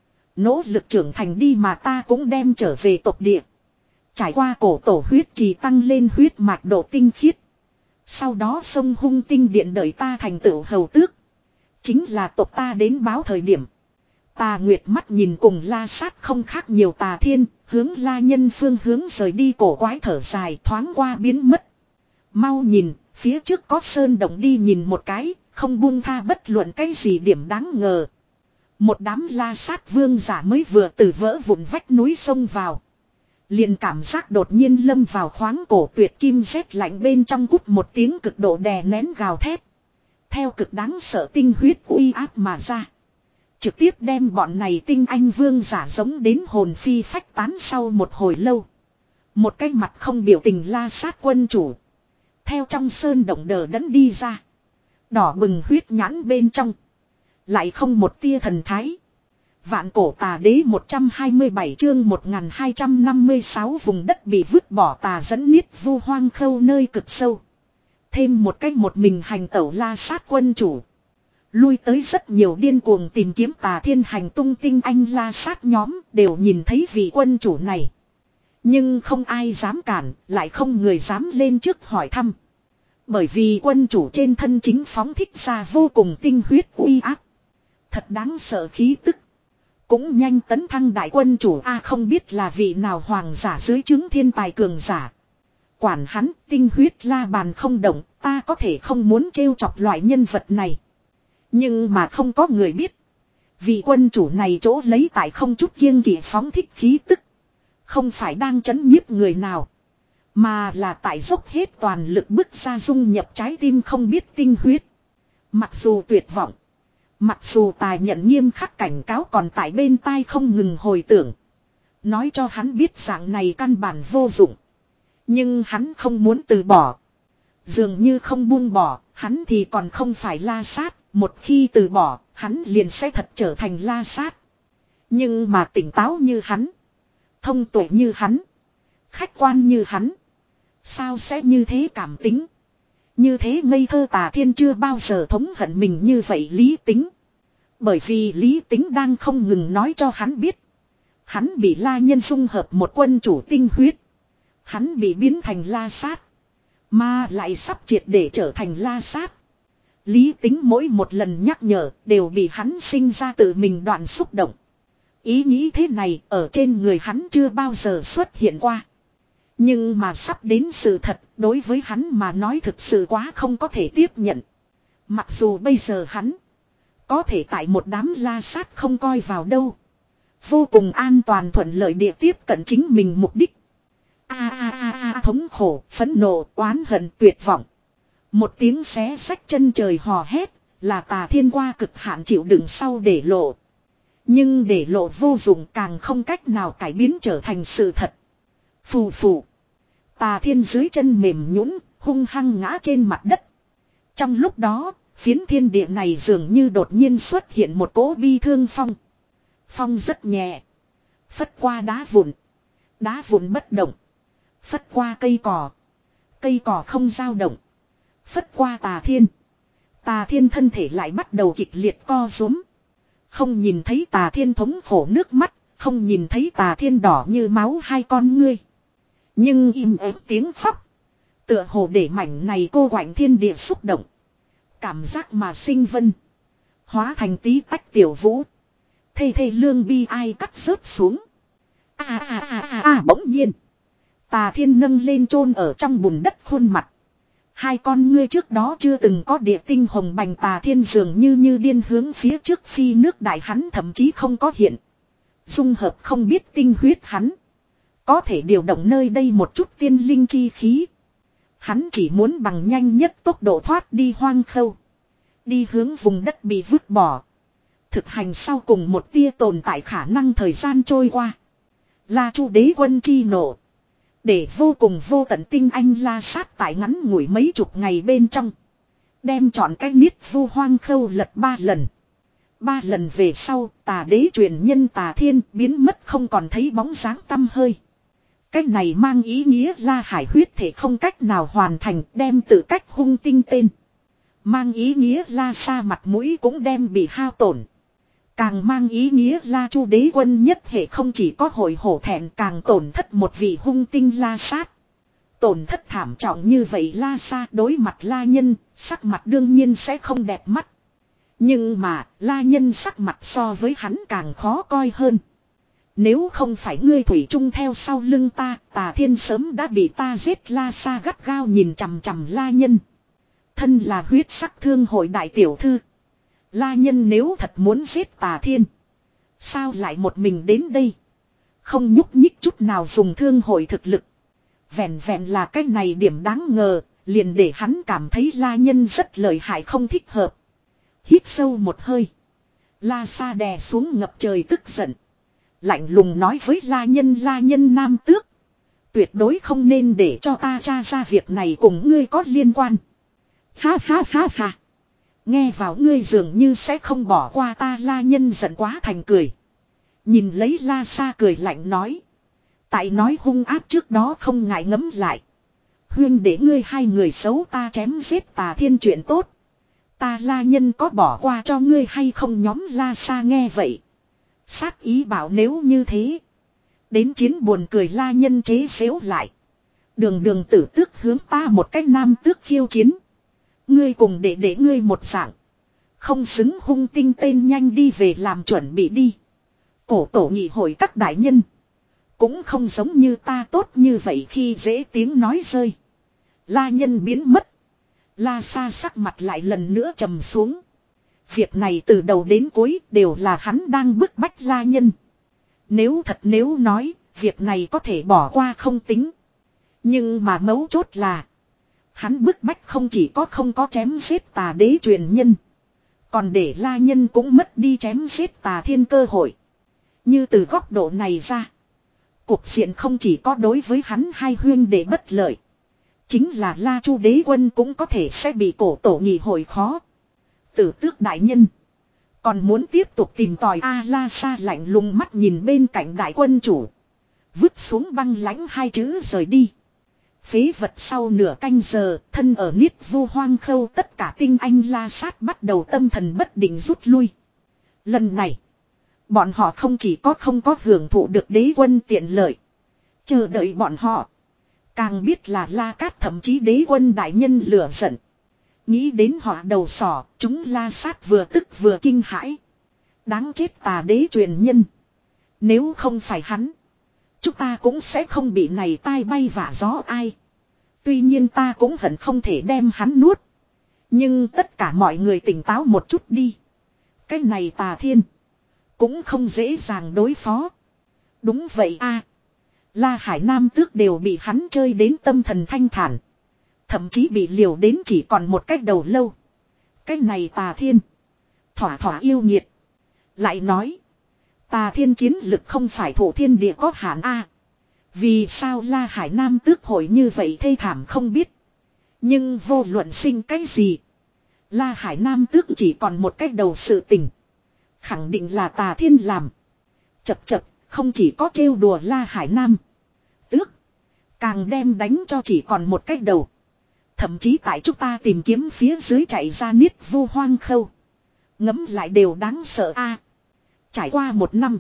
S1: Nỗ lực trưởng thành đi mà ta cũng đem trở về tộc địa. Trải qua cổ tổ huyết trì tăng lên huyết mạch độ tinh khiết. Sau đó sông hung tinh điện đợi ta thành tựu hầu tước. Chính là tộc ta đến báo thời điểm. Tà Nguyệt mắt nhìn cùng la sát không khác nhiều Tà Thiên, hướng La Nhân phương hướng rời đi cổ quái thở dài thoáng qua biến mất. Mau nhìn, phía trước có sơn động đi nhìn một cái, không buông tha bất luận cái gì điểm đáng ngờ. Một đám la sát vương giả mới vừa từ vỡ vụn vách núi sông vào. Liền cảm giác đột nhiên lâm vào khoáng cổ tuyệt kim rét lạnh bên trong cút một tiếng cực độ đè nén gào thét. Theo cực đáng sợ tinh huyết uy áp mà ra. Trực tiếp đem bọn này tinh anh vương giả giống đến hồn phi phách tán sau một hồi lâu. Một cái mặt không biểu tình La Sát quân chủ. Theo trong sơn động đờ đẫn đi ra. Đỏ bừng huyết nhãn bên trong. Lại không một tia thần thái. Vạn cổ tà đế một trăm hai mươi bảy chương một nghìn hai trăm năm mươi sáu vùng đất bị vứt bỏ tà dẫn niết vu hoang khâu nơi cực sâu. Thêm một cách một mình hành tẩu La Sát quân chủ. Lui tới rất nhiều điên cuồng tìm kiếm tà thiên hành tung tinh anh La Sát nhóm đều nhìn thấy vị quân chủ này. Nhưng không ai dám cản, lại không người dám lên trước hỏi thăm. Bởi vì quân chủ trên thân chính phóng thích ra vô cùng tinh huyết uy áp. Thật đáng sợ khí tức. Cũng nhanh tấn thăng đại quân chủ A không biết là vị nào hoàng giả dưới chứng thiên tài cường giả. Quản hắn tinh huyết la bàn không động, ta có thể không muốn trêu chọc loại nhân vật này. Nhưng mà không có người biết. Vị quân chủ này chỗ lấy tại không chút kiêng kỵ phóng thích khí tức. Không phải đang chấn nhiếp người nào. Mà là tại dốc hết toàn lực bức ra dung nhập trái tim không biết tinh huyết. Mặc dù tuyệt vọng. Mặc dù tài nhận nghiêm khắc cảnh cáo còn tại bên tai không ngừng hồi tưởng. Nói cho hắn biết dạng này căn bản vô dụng. Nhưng hắn không muốn từ bỏ. Dường như không buông bỏ, hắn thì còn không phải La Sát. Một khi từ bỏ, hắn liền sẽ thật trở thành La Sát. Nhưng mà tỉnh táo như hắn. Thông tuệ như hắn. Khách quan như hắn. Sao sẽ như thế cảm tính. Như thế ngây thơ Tà Thiên chưa bao giờ thống hận mình như vậy Lý Tính. Bởi vì Lý Tính đang không ngừng nói cho hắn biết. Hắn bị La Nhân dung hợp một quân chủ tinh huyết. Hắn bị biến thành La Sát. Mà lại sắp triệt để trở thành La Sát. Lý Tính mỗi một lần nhắc nhở đều bị hắn sinh ra tự mình đoạn xúc động. Ý nghĩ thế này ở trên người hắn chưa bao giờ xuất hiện qua. Nhưng mà sắp đến sự thật đối với hắn mà nói thực sự quá không có thể tiếp nhận. Mặc dù bây giờ hắn có thể tại một đám La Sát không coi vào đâu. Vô cùng an toàn thuận lợi địa tiếp cận chính mình mục đích. A a a a thống khổ, phẫn nộ, oán hận, tuyệt vọng. Một tiếng xé xách chân trời hò hét là Tà Thiên qua cực hạn chịu đựng sau để lộ. Nhưng để lộ vô dụng càng không cách nào cải biến trở thành sự thật. Phù phù. Tà Thiên dưới chân mềm nhũn, hung hăng ngã trên mặt đất. Trong lúc đó, phiến thiên địa này dường như đột nhiên xuất hiện một cỗ bi thương phong. Phong rất nhẹ. Phất qua đá vụn. Đá vụn bất động. Phất qua cây cỏ. Cây cỏ không dao động. Phất qua Tà Thiên. Tà Thiên thân thể lại bắt đầu kịch liệt co rúm. Không nhìn thấy Tà Thiên thống khổ nước mắt. Không nhìn thấy Tà Thiên đỏ như máu hai con ngươi. Nhưng im ắng tiếng khóc. Tựa hồ để mảnh này cô quạnh thiên địa xúc động. Cảm giác mà sinh vân. Hóa thành tí tách tiểu vũ. Thê thê lương bi ai cắt rớt xuống. À à à à à bỗng nhiên. Tà Thiên nâng lên chôn ở trong bùn đất khuôn mặt. Hai con ngươi trước đó chưa từng có địa tinh hồng bành Tà Thiên dường như như điên hướng phía trước phi nước đại hắn thậm chí không có hiện. Dung hợp không biết tinh huyết hắn. Có thể điều động nơi đây một chút tiên linh chi khí. Hắn chỉ muốn bằng nhanh nhất tốc độ thoát đi hoang khâu. Đi hướng vùng đất bị vứt bỏ. Thực hành sau cùng một tia tồn tại khả năng thời gian trôi qua. La Chu đế quân chi nộ. Để vô cùng vô tận tinh anh La Sát tại ngắn ngủi mấy chục ngày bên trong. Đem chọn cái niết vu hoang khâu lật ba lần. Ba lần về sau Tà đế truyền nhân Tà Thiên biến mất không còn thấy bóng dáng tăm hơi. Cách này mang ý nghĩa La Hải huyết thể không cách nào hoàn thành đem tự cách hung tinh tên. Mang ý nghĩa La Sa mặt mũi cũng đem bị hao tổn. Càng mang ý nghĩa La Chu đế quân nhất hệ không chỉ có hội hổ thẹn càng tổn thất một vị hung tinh La Sát. Tổn thất thảm trọng như vậy La Sa đối mặt La Nhân, sắc mặt đương nhiên sẽ không đẹp mắt. Nhưng mà La Nhân sắc mặt so với hắn càng khó coi hơn. Nếu không phải ngươi thủy chung theo sau lưng ta, Tà Thiên sớm đã bị ta giết. La Sa gắt gao nhìn chằm chằm La Nhân. Thân là huyết sắc thương hội đại tiểu thư. La Nhân nếu thật muốn giết Tà Thiên. Sao lại một mình đến đây? Không nhúc nhích chút nào dùng thương hội thực lực. Vẹn vẹn là cái này điểm đáng ngờ. Liền để hắn cảm thấy La Nhân rất lợi hại không thích hợp. Hít sâu một hơi. La Sa đè xuống ngập trời tức giận. Lạnh lùng nói với La Nhân La Nhân nam tước. Tuyệt đối không nên để cho ta tra ra việc này cùng ngươi có liên quan. Ha ha ha ha. Nghe vào ngươi dường như sẽ không bỏ qua ta. La Nhân giận quá thành cười. Nhìn lấy La Sa cười lạnh nói. Tại nói hung ác trước đó không ngại ngẫm lại. Huyên để ngươi hai người xấu ta chém giết Tà Thiên chuyện tốt. Ta La Nhân có bỏ qua cho ngươi hay không? Nhóm La Sa nghe vậy. Sát ý bảo nếu như thế. Đến chiến buồn cười. La Nhân chế xếu lại. Đường đường tử tước hướng ta một cách nam tước khiêu chiến. Ngươi cùng để để ngươi một dạng. Không xứng hung tinh tên, nhanh đi về làm chuẩn bị đi. Cổ tổ nghị hội các đại nhân. Cũng không giống như ta tốt như vậy khi dễ tiếng nói rơi. La Nhân biến mất. La Sa sắc mặt lại lần nữa trầm xuống. Việc này từ đầu đến cuối đều là hắn đang bức bách La Nhân. Nếu thật nếu nói, việc này có thể bỏ qua không tính. Nhưng mà mấu chốt là, hắn bức bách không chỉ có không có chém giết Tà Đế truyền nhân, còn để La Nhân cũng mất đi chém giết Tà Thiên cơ hội. Như từ góc độ này ra, cuộc diện không chỉ có đối với hắn hai huyên đệ bất lợi, chính là La Chu đế quân cũng có thể sẽ bị cổ tổ nghị hội khó. Tử tước đại nhân, còn muốn tiếp tục tìm tòi A? La Sa lạnh lùng mắt nhìn bên cạnh đại quân chủ, vứt xuống băng lãnh hai chữ rời đi. Phế vật. Sau nửa canh giờ, thân ở Niết Vu Hoang Khâu tất cả tinh anh La Sát bắt đầu tâm thần bất định rút lui. Lần này, bọn họ không chỉ có không có hưởng thụ được đế quân tiện lợi, chờ đợi bọn họ càng biết là La Cát thậm chí đế quân đại nhân lửa giận. Nghĩ đến họ đầu sỏ, chúng La Sát vừa tức vừa kinh hãi. Đáng chết Tà Đế truyền nhân. Nếu không phải hắn, chúng ta cũng sẽ không bị này tai bay vạ gió ai. Tuy nhiên ta cũng hận không thể đem hắn nuốt. Nhưng tất cả mọi người tỉnh táo một chút đi. Cái này Tà Thiên cũng không dễ dàng đối phó. Đúng vậy a. La Hải Nam tước đều bị hắn chơi đến tâm thần thanh thản. Thậm chí bị liều đến chỉ còn một cách đầu lâu. Cái này Tà Thiên thỏa thỏa yêu nghiệt. Lại nói, Tà Thiên chiến lực không phải thổ thiên địa có hạn a. Vì sao La Hải Nam tước hội như vậy thê thảm không biết. Nhưng vô luận sinh cái gì, La Hải Nam tước chỉ còn một cách đầu sự tình. Khẳng định là Tà Thiên làm. Chập chập, không chỉ có trêu đùa La Hải Nam tước, càng đem đánh cho chỉ còn một cách đầu. Thậm chí tại chúng ta tìm kiếm phía dưới chạy ra Niết Vu Hoang Khâu, ngấm lại đều đáng sợ a. Trải qua một năm,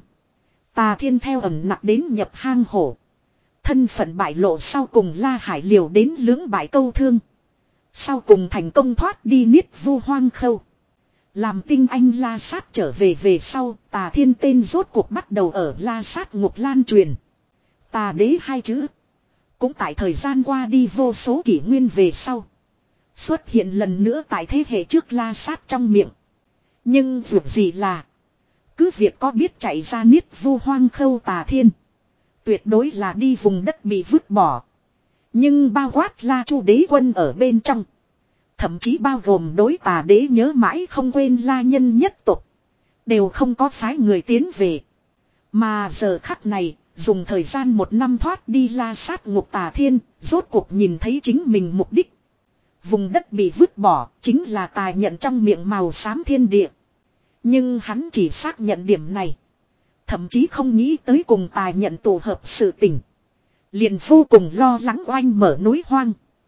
S1: Tà Thiên theo ẩn nặc đến nhập hang hổ. Thân phận bại lộ sau cùng La Hải liều đến lưỡng bại câu thương. Sau cùng thành công thoát đi Niết Vu Hoang Khâu. Làm tinh anh La Sát trở về về sau, Tà Thiên tên rốt cuộc bắt đầu ở La Sát ngục lan truyền. Tà Đế hai chữ cũng tại thời gian qua đi vô số kỷ nguyên về sau xuất hiện lần nữa tại thế hệ trước La Sát trong miệng. Nhưng việc gì là, cứ việc có biết chạy ra Niết Vu Hoang Khâu Tà Thiên tuyệt đối là đi vùng đất bị vứt bỏ. Nhưng bao quát La Chu đế quân ở bên trong, thậm chí bao gồm đối Tà Đế nhớ mãi không quên La Nhân nhất tộc, đều không có phái người tiến về. Mà giờ khắc này, dùng thời gian một năm thoát đi La Sát ngục Tà Thiên, rốt cuộc nhìn thấy chính mình mục đích. Vùng đất bị vứt bỏ chính là Tà Nhận trong miệng màu xám thiên địa. Nhưng hắn chỉ xác nhận điểm này, thậm chí không nghĩ tới cùng Tà Nhận tổ hợp sự tình. Liền vô cùng lo lắng oanh mở núi hoang,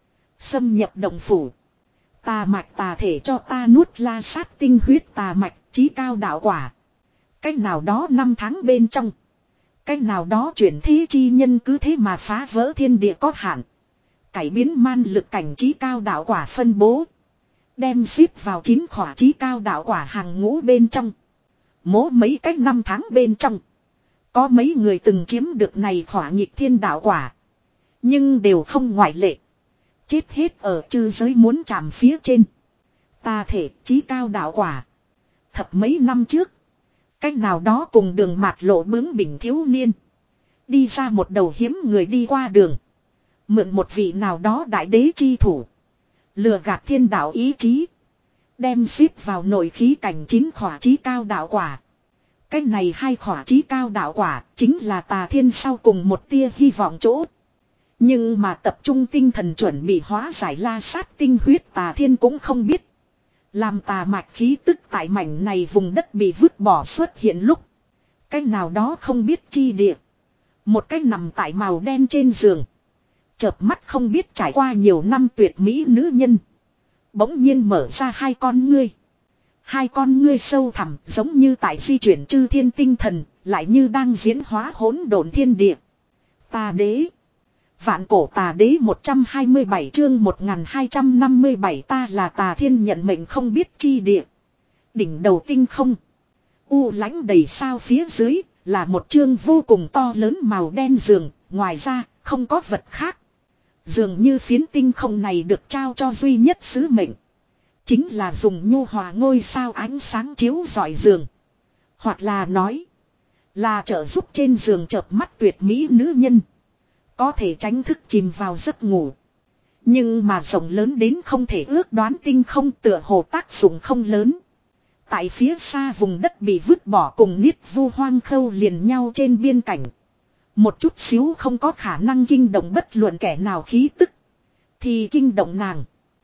S1: xâm nhập động phủ. Tà mạch tà thể cho ta nuốt La Sát tinh huyết tà mạch chí cao đạo quả. Cách nào đó năm tháng bên trong, cách nào đó chuyển thế chi nhân cứ thế mà phá vỡ thiên địa có hạn, cải biến man lực cảnh chí cao đạo quả phân bố, đem xếp vào chín khỏa chí cao đạo quả hàng ngũ bên trong. Mố mấy cách năm tháng bên trong, có mấy người từng chiếm được này khỏa nghịch thiên đạo quả, nhưng đều không ngoại lệ, chết hết ở chư giới muốn chạm phía trên. Tà thể chí cao đạo quả. Thập mấy năm trước, cách nào đó cùng đường mạt lộ bướng bỉnh thiếu niên, đi ra một đầu hiếm người đi qua đường, mượn một vị nào đó đại đế chi thủ, Lừa gạt thiên đạo ý chí. Đem xếp vào nội khí cảnh chín khỏa chí cao đạo quả. Cái này hai khỏa chí cao đạo quả chính là tà thiên sau cùng một tia hy vọng chỗ. Nhưng mà tập trung tinh thần chuẩn bị hóa giải la sát tinh huyết tà thiên cũng không biết. Làm tà mạch khí tức tại mảnh này vùng đất bị vứt bỏ xuất hiện lúc. Cái nào đó không biết chi địa. Một cái nằm tại màu đen trên giường. Chợp mắt không biết trải qua nhiều năm tuyệt mỹ nữ nhân. Bỗng nhiên mở ra hai con ngươi. Hai con ngươi sâu thẳm giống như tại di chuyển chư thiên tinh thần. Lại như đang diễn hóa hỗn độn thiên địa. Tà đế. Vạn cổ tà đế một trăm hai mươi bảy chương một nghìn hai trăm năm mươi bảy ta là tà thiên nhận mệnh không biết chi địa. Đỉnh đầu tinh không. U lãnh đầy sao phía dưới là một chương vô cùng to lớn màu đen giường. Ngoài ra không có vật khác. Dường như phiến tinh không này được trao cho duy nhất sứ mệnh. Chính là dùng nhu hòa ngôi sao ánh sáng chiếu rọi giường. Hoặc là nói. Là trợ giúp trên giường chợp mắt tuyệt mỹ nữ nhân. Có thể tránh thức chìm vào giấc ngủ. Nhưng mà rộng lớn đến không thể ước đoán tinh không tựa hồ tác dụng không lớn. Tại phía xa vùng đất bị vứt bỏ cùng niết vu hoang khâu liền nhau trên biên cảnh. Một chút xíu không có khả năng kinh động bất luận kẻ nào khí tức. Thì kinh động nàng.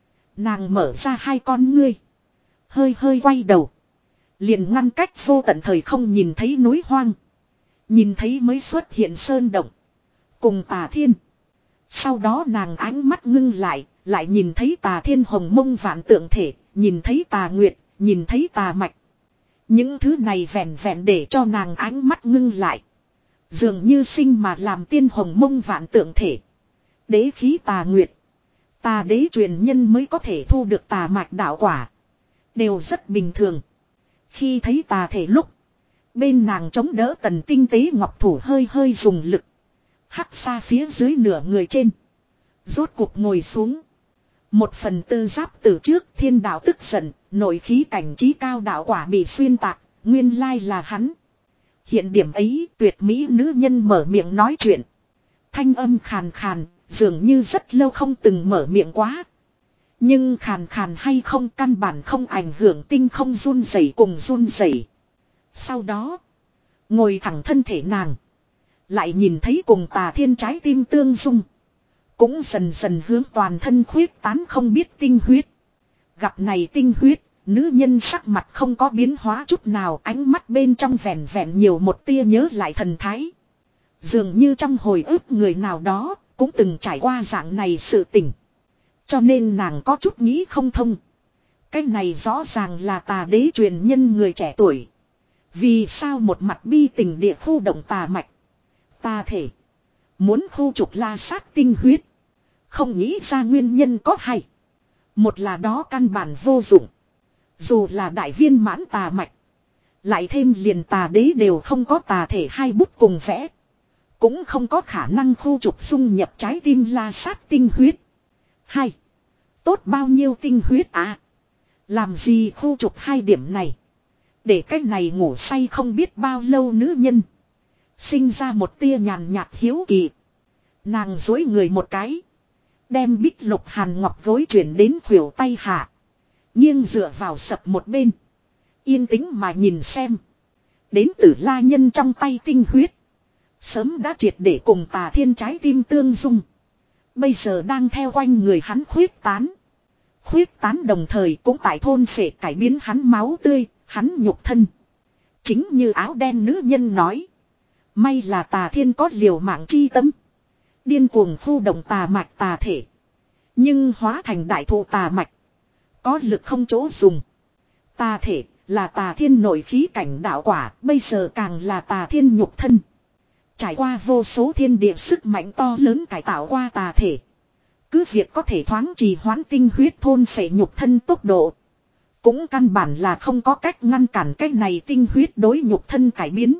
S1: Nàng mở ra hai con ngươi. Hơi hơi quay đầu. Liền ngăn cách vô tận thời không nhìn thấy núi hoang. Nhìn thấy mới xuất hiện sơn động. Cùng tà thiên. Sau đó nàng ánh mắt ngưng lại. Lại nhìn thấy tà thiên hồng mông vạn tượng thể. Nhìn thấy tà nguyệt. Nhìn thấy tà mạch. Những thứ này vẹn vẹn để cho nàng ánh mắt ngưng lại. Dường như sinh mà làm tiên hồng mông vạn tượng thể. Đế khí tà nguyệt. Tà đế truyền nhân mới có thể thu được tà mạch đạo quả. Đều rất bình thường. Khi thấy tà thể lúc. Bên nàng chống đỡ tần tinh tế ngọc thủ hơi hơi dùng lực. Hắc xa phía dưới nửa người trên. Rốt cuộc ngồi xuống. Một phần tư giáp từ trước thiên đạo tức giận. Nội khí cảnh trí cao đạo quả bị xuyên tạc. Nguyên lai là hắn. Hiện điểm ấy tuyệt mỹ nữ nhân mở miệng nói chuyện. Thanh âm khàn khàn. Dường như rất lâu không từng mở miệng quá. Nhưng khàn khàn hay không căn bản không ảnh hưởng tinh không run rẩy cùng run rẩy. Sau đó. Ngồi thẳng thân thể nàng. Lại nhìn thấy cùng tà thiên trái tim tương dung. Cũng dần dần hướng toàn thân khuyết tán không biết tinh huyết. Gặp này tinh huyết. Nữ nhân sắc mặt không có biến hóa chút nào. Ánh mắt bên trong vẹn vẹn nhiều một tia nhớ lại thần thái. Dường như trong hồi ức người nào đó. Cũng từng trải qua dạng này sự tình. Cho nên nàng có chút nghĩ không thông. Cái này rõ ràng là tà đế truyền nhân người trẻ tuổi. Vì sao một mặt bi tình địa khu động tà mạch. Tà thể. Muốn khu trục la sát tinh huyết. Không nghĩ ra nguyên nhân có hay. Một là đó căn bản vô dụng. Dù là đại viên mãn tà mạch. Lại thêm liền tà đế đều không có tà thể hai bút cùng vẽ. Cũng không có khả năng khu trục xung nhập trái tim la sát tinh huyết. Hai. Tốt bao nhiêu tinh huyết à. Làm gì khu trục hai điểm này. Để cái này ngủ say không biết bao lâu nữ nhân. Sinh ra một tia nhàn nhạt hiếu kỳ. Nàng dối người một cái. Đem bích lục hàn ngọc gối chuyển đến khuỷu tay hạ. Nghiêng dựa vào sập một bên. Yên tĩnh mà nhìn xem. Đến từ la nhân trong tay tinh huyết. Sớm đã triệt để cùng tà thiên trái tim tương dung. Bây giờ đang theo quanh người hắn khuyết tán. Khuyết tán đồng thời cũng tại thôn phệ cải biến hắn máu tươi, hắn nhục thân. Chính như áo đen nữ nhân nói. May là tà thiên có liều mạng chi tâm. Điên cuồng khu động tà mạch tà thể. Nhưng hóa thành đại thụ tà mạch. Có lực không chỗ dùng. Tà thể là tà thiên nội khí cảnh đạo quả. Bây giờ càng là tà thiên nhục thân. Trải qua vô số thiên địa sức mạnh to lớn cải tạo qua tà thể. Cứ việc có thể thoáng trì hoãn tinh huyết thôn phệ nhục thân tốc độ. Cũng căn bản là không có cách ngăn cản cái này tinh huyết đối nhục thân cải biến.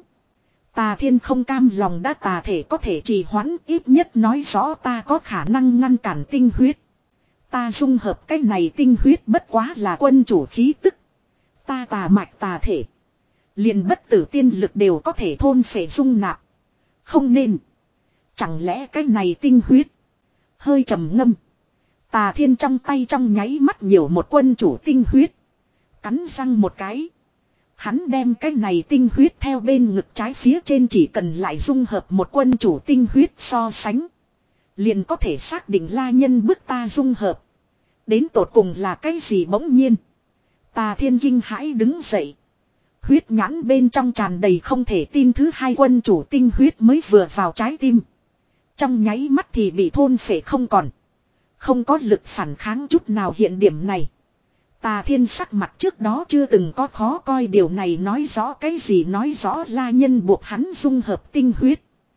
S1: Tà thiên không cam lòng đã tà thể có thể trì hoãn ít nhất nói rõ ta có khả năng ngăn cản tinh huyết. Ta dung hợp cái này tinh huyết bất quá là quân chủ khí tức. Ta tà mạch tà thể. Liền bất tử tiên lực đều có thể thôn phệ dung nạp. Không nên. Chẳng lẽ cái này tinh huyết. Hơi trầm ngâm. Tà Thiên trong tay trong nháy mắt nhiều một quân chủ tinh huyết. Cắn răng một cái. Hắn đem cái này tinh huyết theo bên ngực trái phía trên chỉ cần lại dung hợp một quân chủ tinh huyết so sánh. Liền có thể xác định la nhân bức ta dung hợp. Đến tột cùng là cái gì bỗng nhiên. Tà Thiên kinh hãi đứng dậy. Huyết nhãn bên trong tràn đầy không thể tin thứ hai quân chủ tinh huyết mới vừa vào trái tim. Trong nháy mắt thì bị thôn phệ không còn. Không có lực phản kháng chút nào hiện điểm này. Tà Thiên sắc mặt trước đó chưa từng có khó coi, điều này nói rõ cái gì, nói rõ la nhân buộc hắn dung hợp tinh huyết.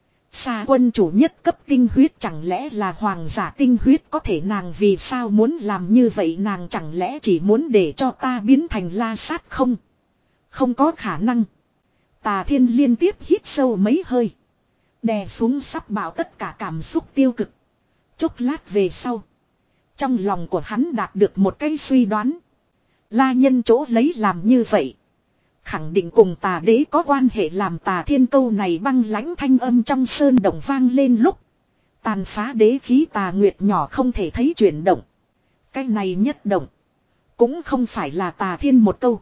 S1: Xa quân chủ nhất cấp tinh huyết chẳng lẽ là hoàng giả tinh huyết, có thể nàng vì sao muốn làm như vậy, nàng chẳng lẽ chỉ muốn để cho ta biến thành la sát không? Không có khả năng. Tà Thiên liên tiếp hít sâu mấy hơi. Đè xuống sắp bạo tất cả cảm xúc tiêu cực. Chốc lát về sau. Trong lòng của hắn đạt được một cái suy đoán. La nhân chỗ lấy làm như vậy. Khẳng định cùng tà đế có quan hệ, làm Tà Thiên câu này băng lãnh thanh âm trong sơn động vang lên lúc. Tàn phá đế khí Tà Nguyệt nhỏ không thể thấy chuyển động. Cái này nhất động. Cũng không phải là Tà Thiên một câu.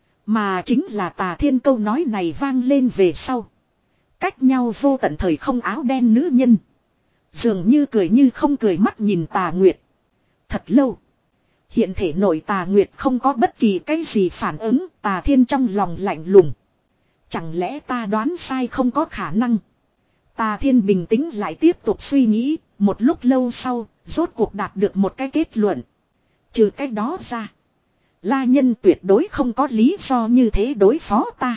S1: Mà chính là Tà Thiên câu nói này vang lên về sau. Cách nhau vô tận thời không áo đen nữ nhân. Dường như cười như không cười mắt nhìn Tà Nguyệt. Thật lâu. Hiện thể nội Tà Nguyệt không có bất kỳ cái gì phản ứng. Tà Thiên trong lòng lạnh lùng. Chẳng lẽ ta đoán sai, không có khả năng. Tà Thiên bình tĩnh lại tiếp tục suy nghĩ. Một lúc lâu sau, rốt cuộc đạt được một cái kết luận. Trừ cái đó ra, la nhân tuyệt đối không có lý do như thế đối phó ta.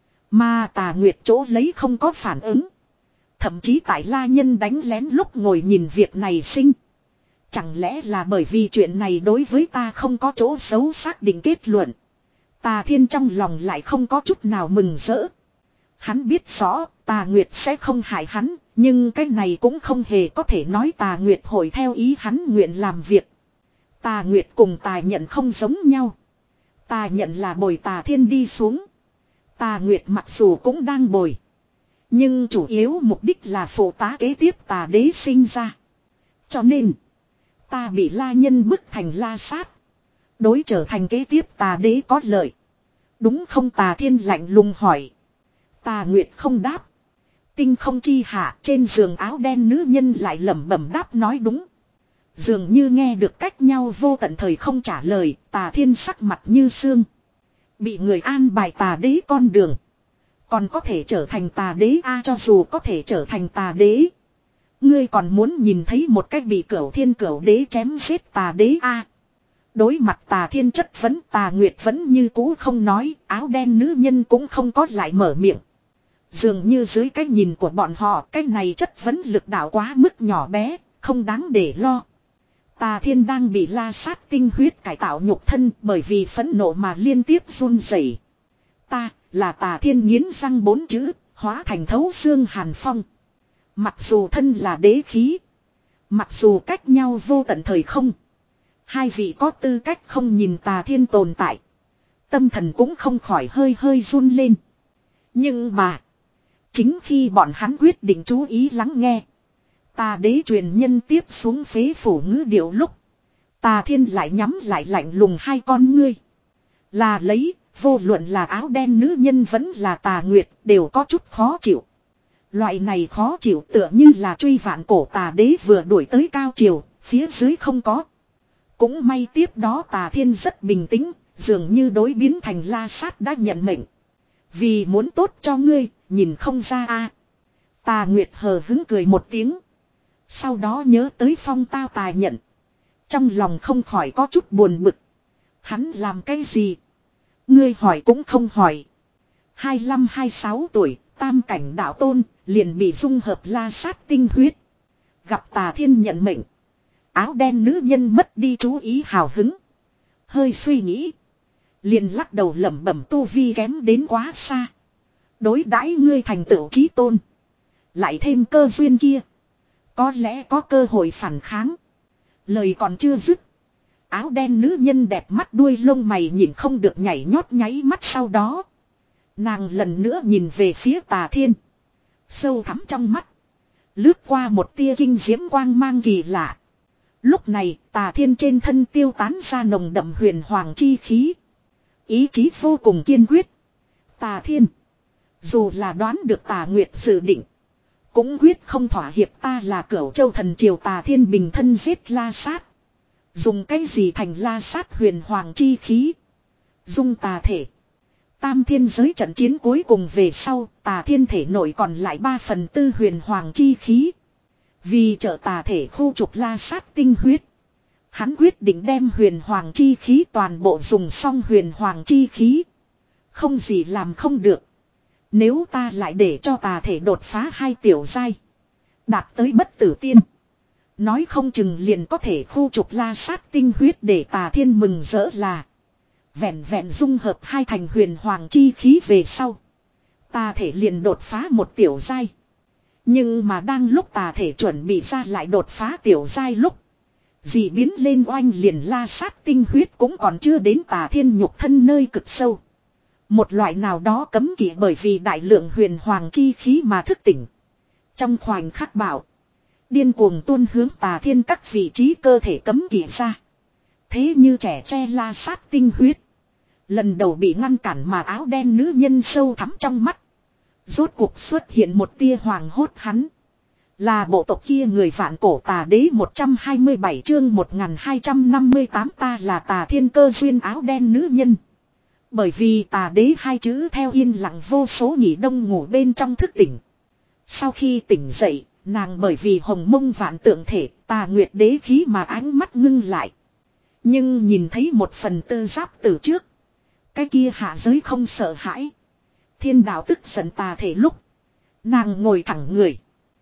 S1: Mà Tà Nguyệt chỗ lấy không có phản ứng. Thậm chí tại la nhân đánh lén lúc ngồi nhìn việc này sinh. Chẳng lẽ là bởi vì chuyện này đối với ta không có chỗ xấu, xác định kết luận. Tà Thiên trong lòng lại không có chút nào mừng rỡ. Hắn biết rõ Tà Nguyệt sẽ không hại hắn. Nhưng cái này cũng không hề có thể nói Tà Nguyệt hội theo ý hắn nguyện làm việc. Tà Nguyệt cùng Tà Nhận không giống nhau. Tà Nhận là bồi Tà Thiên đi xuống. Tà Nguyệt mặc dù cũng đang bồi. Nhưng chủ yếu mục đích là phụ tá kế tiếp Tà Đế sinh ra. Cho nên ta bị la nhân bức thành la sát. Đối trở thành kế tiếp Tà Đế có lợi. Đúng không? Tà Thiên lạnh lùng hỏi. Tà Nguyệt không đáp. Tinh không chi hạ, trên giường áo đen nữ nhân lại lẩm bẩm đáp nói đúng. Dường như nghe được cách nhau vô tận thời không trả lời. Tà Thiên sắc mặt như xương. Bị người an bài Tà Đế con đường. Còn có thể trở thành Tà Đế a à, cho dù có thể trở thành Tà Đế. Ngươi còn muốn nhìn thấy một cách bị Cửu Thiên Cửu Đế chém giết Tà Đế a à. Đối mặt Tà Thiên chất vấn, Tà Nguyệt vẫn như cũ không nói. Áo đen nữ nhân cũng không có lại mở miệng. Dường như dưới cái nhìn của bọn họ, cái này chất vấn lực đạo quá mức nhỏ bé, không đáng để lo. Tà Thiên đang bị la sát tinh huyết cải tạo nhục thân, bởi vì phẫn nộ mà liên tiếp run rẩy. Ta là Tà Thiên nghiến răng bốn chữ, hóa thành thấu xương hàn phong. Mặc dù thân là đế khí, mặc dù cách nhau vô tận thời không, hai vị có tư cách không nhìn Tà Thiên tồn tại, tâm thần cũng không khỏi hơi hơi run lên. Nhưng mà chính khi bọn hắn quyết định chú ý lắng nghe Tà Đế truyền nhân tiếp xuống phế phủ ngữ điệu lúc, Tà Thiên lại nhắm lại lạnh lùng hai con ngươi. Là lấy, vô luận là áo đen nữ nhân vẫn là Tà Nguyệt đều có chút khó chịu. Loại này khó chịu tựa như là truy vạn cổ Tà Đế vừa đuổi tới cao triều, phía dưới không có. Cũng may tiếp đó Tà Thiên rất bình tĩnh, dường như đối biến thành la sát đã nhận mệnh. Vì muốn tốt cho ngươi, nhìn không ra a. Tà Nguyệt hờ hứng cười một tiếng. Sau đó nhớ tới phong tao Tà Nhận. Trong lòng không khỏi có chút buồn bực. Hắn làm cái gì? Ngươi hỏi cũng không hỏi. hai mươi lăm hai mươi sáu tuổi, tam cảnh đạo tôn, liền bị dung hợp la sát tinh huyết. Gặp Tà Thiên nhận mệnh. Áo đen nữ nhân mất đi chú ý hào hứng. Hơi suy nghĩ. Liền lắc đầu lẩm bẩm tu vi kém đến quá xa. Đối đãi ngươi thành tựu chí tôn. Lại thêm cơ duyên kia. Có lẽ có cơ hội phản kháng. Lời còn chưa dứt. Áo đen nữ nhân đẹp mắt đuôi lông mày nhìn không được nhảy nhót nháy mắt sau đó. Nàng lần nữa nhìn về phía Tà Thiên. Sâu thẳm trong mắt. Lướt qua một tia kinh diễm quang mang kỳ lạ. Lúc này Tà Thiên trên thân tiêu tán ra nồng đậm huyền hoàng chi khí. Ý chí vô cùng kiên quyết. Tà Thiên. Dù là đoán được Tà Nguyệt dự định. Cũng quyết không thỏa hiệp, ta là Cửu Châu thần triều. Tà Thiên bình thân giết La Sát. Dùng cái gì thành La Sát huyền hoàng chi khí. Dung tà thể. Tam thiên giới trận chiến cuối cùng về sau, Tà Thiên thể nội còn lại ba phần tư huyền hoàng chi khí. Vì trợ tà thể khu trục La Sát tinh huyết. Hắn quyết định đem huyền hoàng chi khí toàn bộ dùng xong. Huyền hoàng chi khí. Không gì làm không được. Nếu ta lại để cho tà thể đột phá hai tiểu giai. Đạt tới bất tử tiên. Nói không chừng liền có thể khu trục La Sát tinh huyết. Để Tà Thiên mừng rỡ là. Vẹn vẹn dung hợp hai thành huyền hoàng chi khí về sau. Tà thể liền đột phá một tiểu giai. Nhưng mà đang lúc tà thể chuẩn bị ra lại đột phá tiểu giai lúc. Dị biến lên oanh liền La Sát tinh huyết cũng còn chưa đến Tà Thiên nhục thân nơi cực sâu. Một loại nào đó cấm kỵ bởi vì đại lượng huyền hoàng chi khí mà thức tỉnh. Trong khoảnh khắc bảo. Điên cuồng tuôn hướng Tà Thiên các vị trí cơ thể cấm kỵ ra. Thế như trẻ tre La Sát tinh huyết. Lần đầu bị ngăn cản mà áo đen nữ nhân sâu thẳm trong mắt. Rốt cuộc xuất hiện một tia hoàng hốt hắn. Là bộ tộc kia người vạn cổ tà đế. Một trăm hai mươi bảy chương một nghìn hai trăm năm mươi tám. Ta là Tà Thiên cơ duyên áo đen nữ nhân. Bởi vì tà đế hai chữ theo yên lặng vô số nhị đông ngủ bên trong thức tỉnh. Sau khi tỉnh dậy, nàng bởi vì hồng mông vạn tượng thể, Tà Nguyệt đế khí mà ánh mắt ngưng lại. Nhưng nhìn thấy một phần tư giáp từ trước. Cái kia hạ giới không sợ hãi. Thiên đạo tức giận tà thể lúc. Nàng ngồi thẳng người.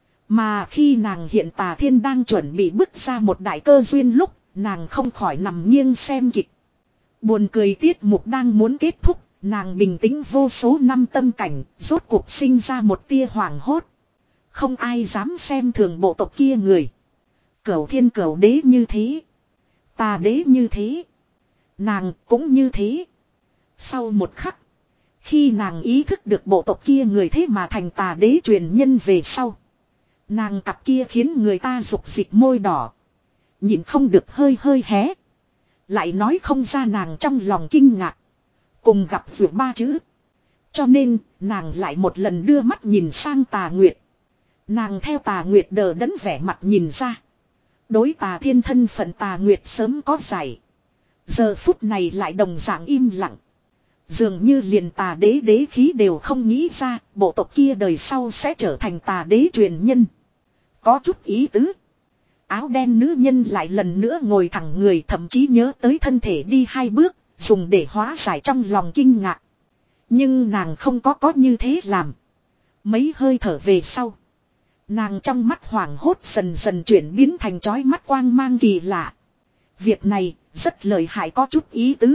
S1: Mà khi nàng hiện Tà Thiên đang chuẩn bị bước ra một đại cơ duyên lúc. Nàng không khỏi nằm nghiêng xem kịch. Buồn cười tiết mục đang muốn kết thúc. Nàng bình tĩnh vô số năm tâm cảnh. Rốt cuộc sinh ra một tia hoảng hốt. Không ai dám xem thường bộ tộc kia người. Cửu thiên cửu đế như thế. Tà đế như thế. Nàng cũng như thế. Sau một khắc. Khi nàng ý thức được bộ tộc kia người thế mà thành tà đế truyền nhân về sau. Nàng cặp kia khiến người ta rục dịch môi đỏ. Nhịn không được hơi hơi hé. Lại nói không ra nàng trong lòng kinh ngạc. Cùng gặp vượt ba chữ. Cho nên nàng lại một lần đưa mắt nhìn sang Tà Nguyệt. Nàng theo Tà Nguyệt đờ đẫn vẻ mặt nhìn ra. Đối Tà Thiên thân phận Tà Nguyệt sớm có giải. Giờ phút này lại đồng dạng im lặng. Dường như liền tà đế đế khí đều không nghĩ ra, bộ tộc kia đời sau sẽ trở thành tà đế truyền nhân. Có chút ý tứ. Áo đen nữ nhân lại lần nữa ngồi thẳng người, thậm chí nhớ tới thân thể đi hai bước, dùng để hóa giải trong lòng kinh ngạc. Nhưng nàng không có có như thế làm. Mấy hơi thở về sau. Nàng trong mắt hoảng hốt dần dần chuyển biến thành chói mắt quang mang kỳ lạ. Việc này rất lợi hại, có chút ý tứ.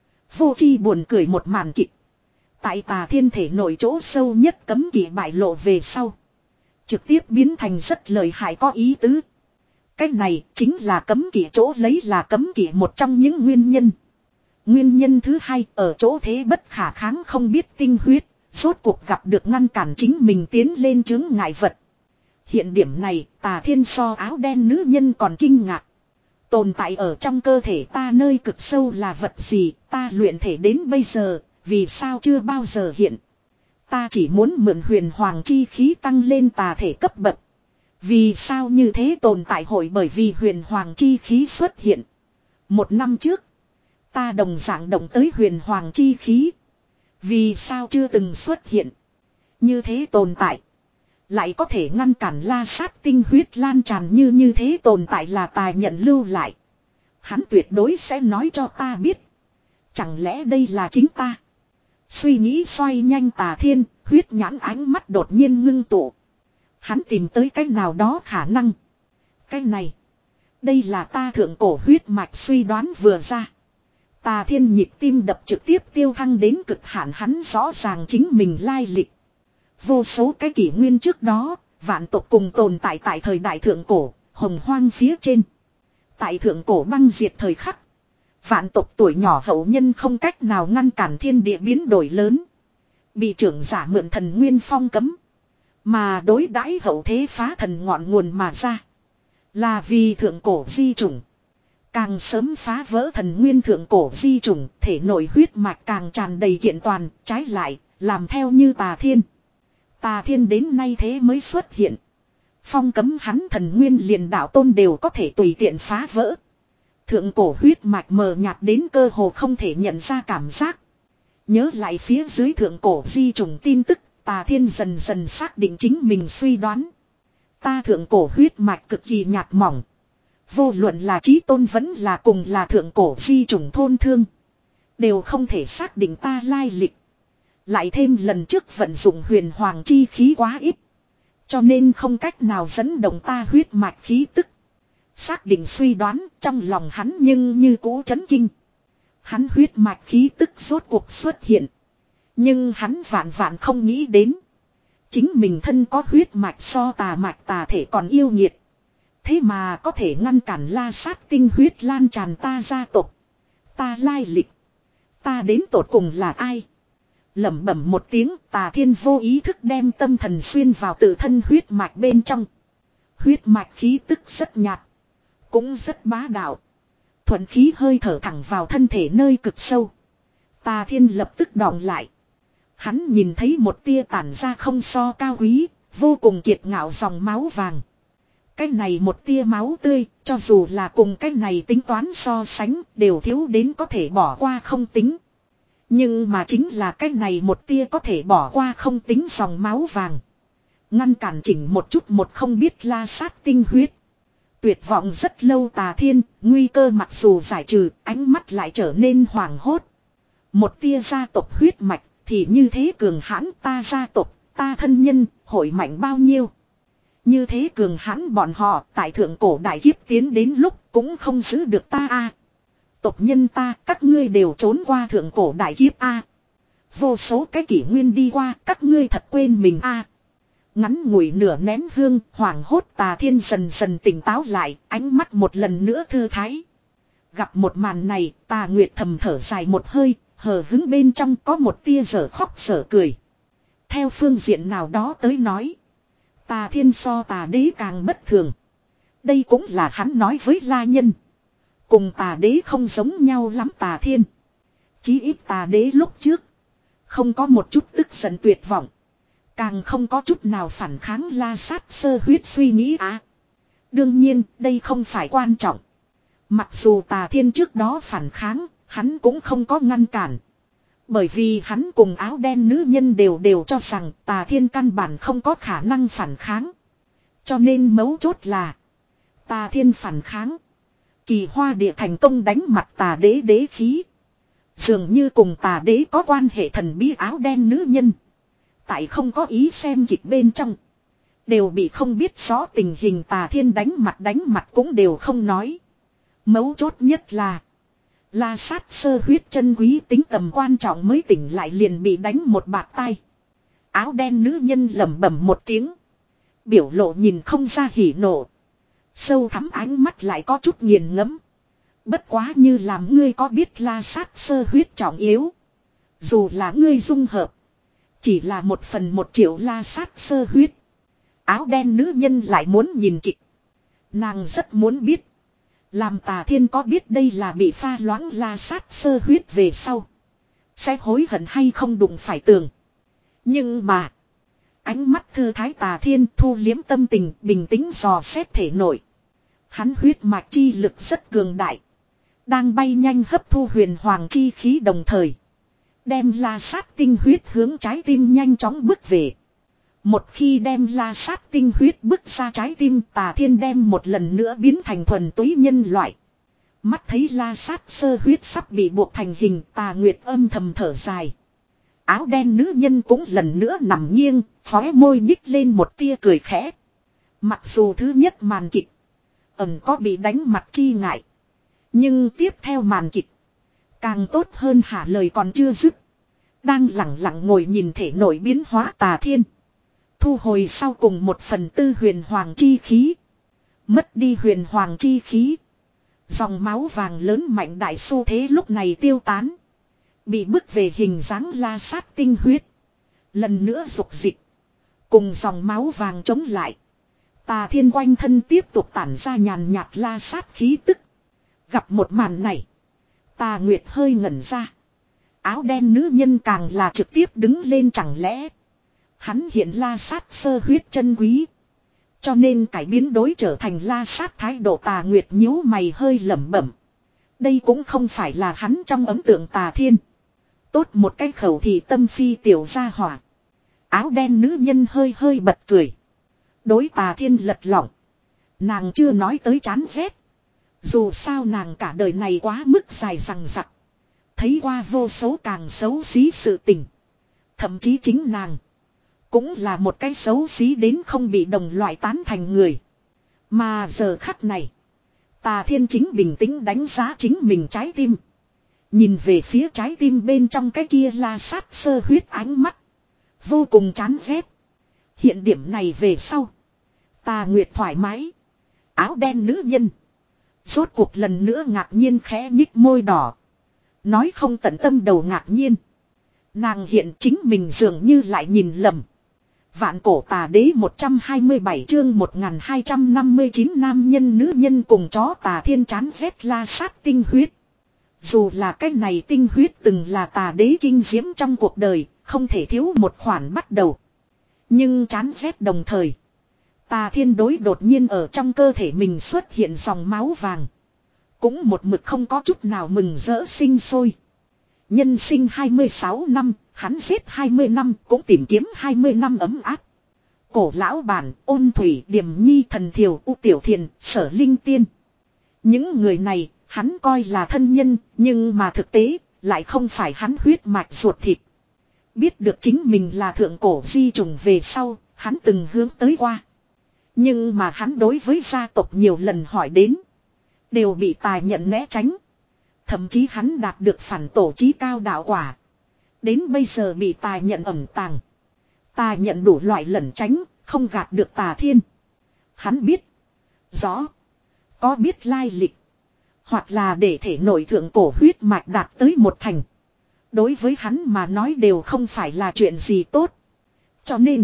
S1: Vô chi buồn cười một màn kịch. Tại Tà Thiên thể nội chỗ sâu nhất cấm kỵ bại lộ về sau. Trực tiếp biến thành rất lợi hại có ý tứ. Cái này chính là cấm kỵ chỗ lấy là cấm kỵ một trong những nguyên nhân. Nguyên nhân thứ hai ở chỗ thế bất khả kháng không biết tinh huyết. Rốt cuộc gặp được ngăn cản chính mình tiến lên chướng ngại vật. Hiện điểm này Tà Thiên so áo đen nữ nhân còn kinh ngạc. Tồn tại ở trong cơ thể ta nơi cực sâu là vật gì, ta luyện thể đến bây giờ, vì sao chưa bao giờ hiện. Ta chỉ muốn mượn huyền hoàng chi khí tăng lên tà thể cấp bậc. Vì sao như thế tồn tại hội bởi vì huyền hoàng chi khí xuất hiện. Một năm trước, ta đồng dạng động tới huyền hoàng chi khí. Vì sao chưa từng xuất hiện. Như thế tồn tại. Lại có thể ngăn cản La Sát tinh huyết lan tràn như như thế tồn tại là tài nhận lưu lại. Hắn tuyệt đối sẽ nói cho ta biết. Chẳng lẽ đây là chính ta? Suy nghĩ xoay nhanh Tà Thiên, huyết nhãn ánh mắt đột nhiên ngưng tụ. Hắn tìm tới cách nào đó khả năng. Cái này. Đây là ta thượng cổ huyết mạch suy đoán vừa ra. Tà Thiên nhịp tim đập trực tiếp tiêu thăng đến cực hạn, hắn rõ ràng chính mình lai lịch. Vô số cái kỷ nguyên trước đó, vạn tộc cùng tồn tại tại thời đại thượng cổ, hồng hoang phía trên. Tại thượng cổ băng diệt thời khắc, vạn tộc tuổi nhỏ hậu nhân không cách nào ngăn cản thiên địa biến đổi lớn. Bị trưởng giả mượn thần nguyên phong cấm. Mà đối đãi hậu thế phá thần ngọn nguồn mà ra. Là vì thượng cổ di chủng. Càng sớm phá vỡ thần nguyên thượng cổ di chủng, thể nội huyết mạch càng tràn đầy kiện toàn, trái lại, làm theo như tà thiên. Tà thiên đến nay thế mới xuất hiện. Phong cấm hắn thần nguyên liền đạo tôn đều có thể tùy tiện phá vỡ. Thượng cổ huyết mạch mờ nhạt đến cơ hồ không thể nhận ra cảm giác. Nhớ lại phía dưới thượng cổ di trùng tin tức, tà thiên dần dần xác định chính mình suy đoán. Ta thượng cổ huyết mạch cực kỳ nhạt mỏng. Vô luận là chí tôn vẫn là cùng là thượng cổ di trùng thôn thương. Đều không thể xác định ta lai lịch. Lại thêm lần trước vận dụng huyền hoàng chi khí quá ít. Cho nên không cách nào dẫn động ta huyết mạch khí tức. Xác định suy đoán trong lòng hắn nhưng như cũ chấn kinh. Hắn huyết mạch khí tức rốt cuộc xuất hiện. Nhưng hắn vạn vạn không nghĩ đến. Chính mình thân có huyết mạch so tà mạch tà thể còn yêu nhiệt. Thế mà có thể ngăn cản la sát tinh huyết lan tràn ta gia tộc. Ta lai lịch. Ta đến tột cùng là ai? Lẩm bẩm một tiếng, tà thiên vô ý thức đem tâm thần xuyên vào tự thân huyết mạch bên trong. Huyết mạch khí tức rất nhạt. Cũng rất bá đạo. Thuận khí hơi thở thẳng vào thân thể nơi cực sâu. Tà thiên lập tức đọng lại. Hắn nhìn thấy một tia tản ra không so cao quý, vô cùng kiệt ngạo dòng máu vàng. Cái này một tia máu tươi, cho dù là cùng cái này tính toán so sánh, đều thiếu đến có thể bỏ qua không tính. Nhưng mà chính là cái này một tia có thể bỏ qua không tính dòng máu vàng. Ngăn cản chỉnh một chút một không biết la sát tinh huyết. Tuyệt vọng rất lâu tà thiên, nguy cơ mặc dù giải trừ, ánh mắt lại trở nên hoảng hốt. Một tia gia tộc huyết mạch, thì như thế cường hãn ta gia tộc, ta thân nhân, hội mạnh bao nhiêu. Như thế cường hãn bọn họ, tại thượng cổ đại kiếp tiến đến lúc cũng không giữ được ta a. Tộc nhân ta, các ngươi đều trốn qua thượng cổ đại kiếp a. Vô số cái kỷ nguyên đi qua, các ngươi thật quên mình a. Ngắn ngủi nửa nén hương, hoảng hốt tà thiên dần dần tỉnh táo lại, ánh mắt một lần nữa thư thái. Gặp một màn này, tà nguyệt thầm thở dài một hơi, hờ hứng bên trong có một tia dở khóc dở cười. Theo phương diện nào đó tới nói, tà thiên so tà đế càng bất thường. Đây cũng là hắn nói với la nhân. Cùng tà đế không giống nhau lắm tà thiên. Chí ít tà đế lúc trước, không có một chút tức giận tuyệt vọng. Càng không có chút nào phản kháng la sát sơ huyết suy nghĩ á. À, đương nhiên, đây không phải quan trọng. Mặc dù tà thiên trước đó phản kháng, hắn cũng không có ngăn cản. Bởi vì hắn cùng áo đen nữ nhân đều đều cho rằng tà thiên căn bản không có khả năng phản kháng. Cho nên mấu chốt là tà thiên phản kháng. Kỳ hoa địa thành công đánh mặt tà đế đế khí. Dường như cùng tà đế có quan hệ thần bí áo đen nữ nhân. Tại không có ý xem kịch bên trong. Đều bị không biết rõ tình hình tà thiên đánh mặt đánh mặt cũng đều không nói. Mấu chốt nhất là la sát sơ huyết chân quý tính tầm quan trọng mới tỉnh lại liền bị đánh một bạt tay. Áo đen nữ nhân lẩm bẩm một tiếng. Biểu lộ nhìn không ra hỉ nộ. Sâu thắm ánh mắt lại có chút nghiền ngẫm. Bất quá như làm ngươi có biết la sát sơ huyết trọng yếu. Dù là ngươi dung hợp. Chỉ là một phần một triệu la sát sơ huyết. Áo đen nữ nhân lại muốn nhìn kịch. Nàng rất muốn biết. Làm tà thiên có biết đây là bị pha loãng la sát sơ huyết về sau. Sẽ hối hận hay không đụng phải tường. Nhưng mà. Ánh mắt thư thái tà thiên thu liếm tâm tình bình tĩnh dò xét thể nội. Hắn huyết mạch chi lực rất cường đại. Đang bay nhanh hấp thu huyền hoàng chi khí đồng thời. Đem la sát tinh huyết hướng trái tim nhanh chóng bước về. Một khi đem la sát tinh huyết bước ra trái tim tà thiên đem một lần nữa biến thành thuần túy nhân loại. Mắt thấy la sát sơ huyết sắp bị buộc thành hình tà nguyệt âm thầm thở dài. Áo đen nữ nhân cũng lần nữa nằm nghiêng, khóe môi nhích lên một tia cười khẽ. Mặc dù thứ nhất màn kịch ẩn có bị đánh mặt chi ngại. Nhưng tiếp theo màn kịch càng tốt hơn hả lời còn chưa dứt. Đang lặng lặng ngồi nhìn thể nội biến hóa tà thiên. Thu hồi sau cùng một phần tư huyền hoàng chi khí. Mất đi huyền hoàng chi khí. Dòng máu vàng lớn mạnh đại xu thế lúc này tiêu tán. Bị bức về hình dáng la sát tinh huyết. Lần nữa dục dịch. Cùng dòng máu vàng chống lại. Tà Thiên quanh thân tiếp tục tản ra nhàn nhạt la sát khí tức. Gặp một màn này. Tà Nguyệt hơi ngẩn ra. Áo đen nữ nhân càng là trực tiếp đứng lên, chẳng lẽ. Hắn hiện la sát sơ huyết chân quý. Cho nên cải biến đối trở thành la sát thái độ. Tà Nguyệt nhíu mày hơi lẩm bẩm. Đây cũng không phải là hắn trong ấn tượng Tà Thiên. Tốt một cái khẩu thì tâm phi tiểu gia hỏa. Áo đen nữ nhân hơi hơi bật cười. Đối Tà Thiên lật lỏng. Nàng chưa nói tới chán ghét. Dù sao nàng cả đời này quá mức dài rằng rặc. Thấy qua vô số càng xấu xí sự tình. Thậm chí chính nàng cũng là một cái xấu xí đến không bị đồng loại tán thành người. Mà giờ khắc này, Tà Thiên chính bình tĩnh đánh giá chính mình trái tim. Nhìn về phía trái tim bên trong cái kia la sát sơ huyết ánh mắt. Vô cùng chán ghét. Hiện điểm này về sau. Tà Nguyệt thoải mái. Áo đen nữ nhân. Rốt cuộc lần nữa ngạc nhiên khẽ nhích môi đỏ. Nói không tận tâm đầu ngạc nhiên. Nàng hiện chính mình dường như lại nhìn lầm. Vạn cổ tà đế một trăm hai mươi bảy chương một nghìn hai trăm năm mươi chín nam nhân nữ nhân cùng chó. Tà Thiên chán ghét la sát tinh huyết. Dù là cái này tinh huyết từng là tà đế kinh diễm trong cuộc đời, không thể thiếu một khoản bắt đầu. Nhưng chán ghét đồng thời, Tà Thiên đối đột nhiên ở trong cơ thể mình xuất hiện dòng máu vàng. Cũng một mực không có chút nào mừng rỡ sinh sôi. Nhân sinh hai mươi sáu năm, hắn giết hai mươi năm, cũng tìm kiếm hai mươi năm ấm áp. Cổ lão bản, Ôn Thủy, Điềm Nhi, Thần Thiều, U Tiểu Thiền, Sở Linh Tiên. Những người này, hắn coi là thân nhân, nhưng mà thực tế, lại không phải hắn huyết mạch ruột thịt. Biết được chính mình là thượng cổ di trùng về sau, hắn từng hướng tới qua. Nhưng mà hắn đối với gia tộc nhiều lần hỏi đến. Đều bị tài nhận né tránh. Thậm chí hắn đạt được phản tổ chí cao đạo quả. Đến bây giờ bị tài nhận ẩn tàng. Tài nhận đủ loại lẩn tránh, không gạt được Tà Thiên. Hắn biết. Rõ. Có biết lai lịch. Hoặc là để thể nội thượng cổ huyết mạch đạt tới một thành. Đối với hắn mà nói đều không phải là chuyện gì tốt. Cho nên.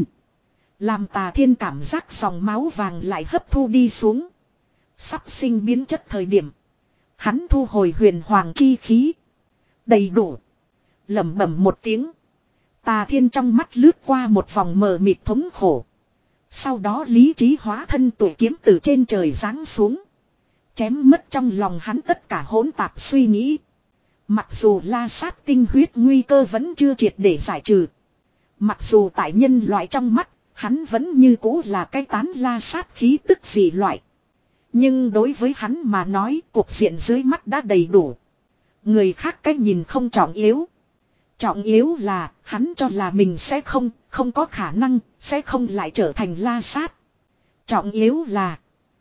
S1: Làm Tà Thiên cảm giác dòng máu vàng lại hấp thu đi xuống. Sắp sinh biến chất thời điểm. Hắn thu hồi huyền hoàng chi khí. Đầy đủ. Lẩm bẩm một tiếng. Tà Thiên trong mắt lướt qua một vòng mờ mịt thống khổ. Sau đó lý trí hóa thân tuổi kiếm từ trên trời giáng xuống. Chém mất trong lòng hắn tất cả hỗn tạp suy nghĩ. Mặc dù la sát tinh huyết nguy cơ vẫn chưa triệt để giải trừ. Mặc dù tại nhân loại trong mắt, hắn vẫn như cũ là cái tán la sát khí tức dị loại. Nhưng đối với hắn mà nói, cuộc diện dưới mắt đã đầy đủ. Người khác cách nhìn không trọng yếu. Trọng yếu là, hắn cho là mình sẽ không, không có khả năng, sẽ không lại trở thành la sát. Trọng yếu là,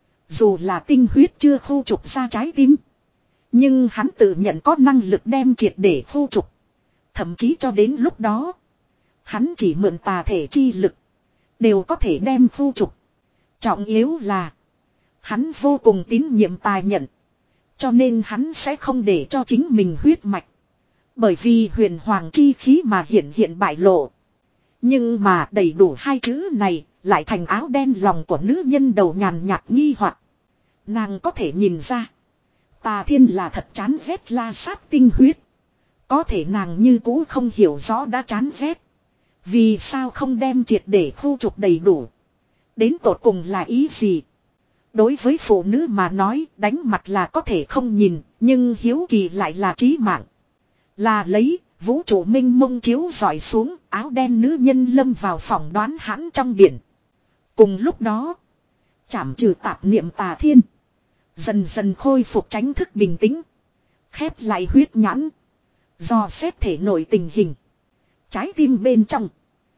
S1: dù là tinh huyết chưa khu trục ra trái tim. Nhưng hắn tự nhận có năng lực đem triệt để khu trục. Thậm chí cho đến lúc đó, hắn chỉ mượn tà thể chi lực. Đều có thể đem khu trục. Trọng yếu là, hắn vô cùng tín nhiệm tài nhận. Cho nên hắn sẽ không để cho chính mình huyết mạch. Bởi vì huyền hoàng chi khí mà hiện hiện bại lộ. Nhưng mà đầy đủ hai chữ này lại thành áo đen lòng của nữ nhân đầu nhàn nhạt nghi hoặc. Nàng có thể nhìn ra. Tà Thiên là thật chán ghét la sát tinh huyết. Có thể nàng như cũ không hiểu rõ đã chán ghét. Vì sao không đem triệt để khu trục đầy đủ. Đến tột cùng là ý gì? Đối với phụ nữ mà nói đánh mặt là có thể không nhìn. Nhưng hiếu kỳ lại là trí mạng. Là lấy vũ trụ minh mông chiếu dọi xuống. Áo đen nữ nhân lâm vào phỏng đoán hãn trong biển. Cùng lúc đó. Chảm trừ tạp niệm Tà Thiên. Dần dần khôi phục tránh thức bình tĩnh. Khép lại huyết nhãn. Dò xét thể nội tình hình. Trái tim bên trong.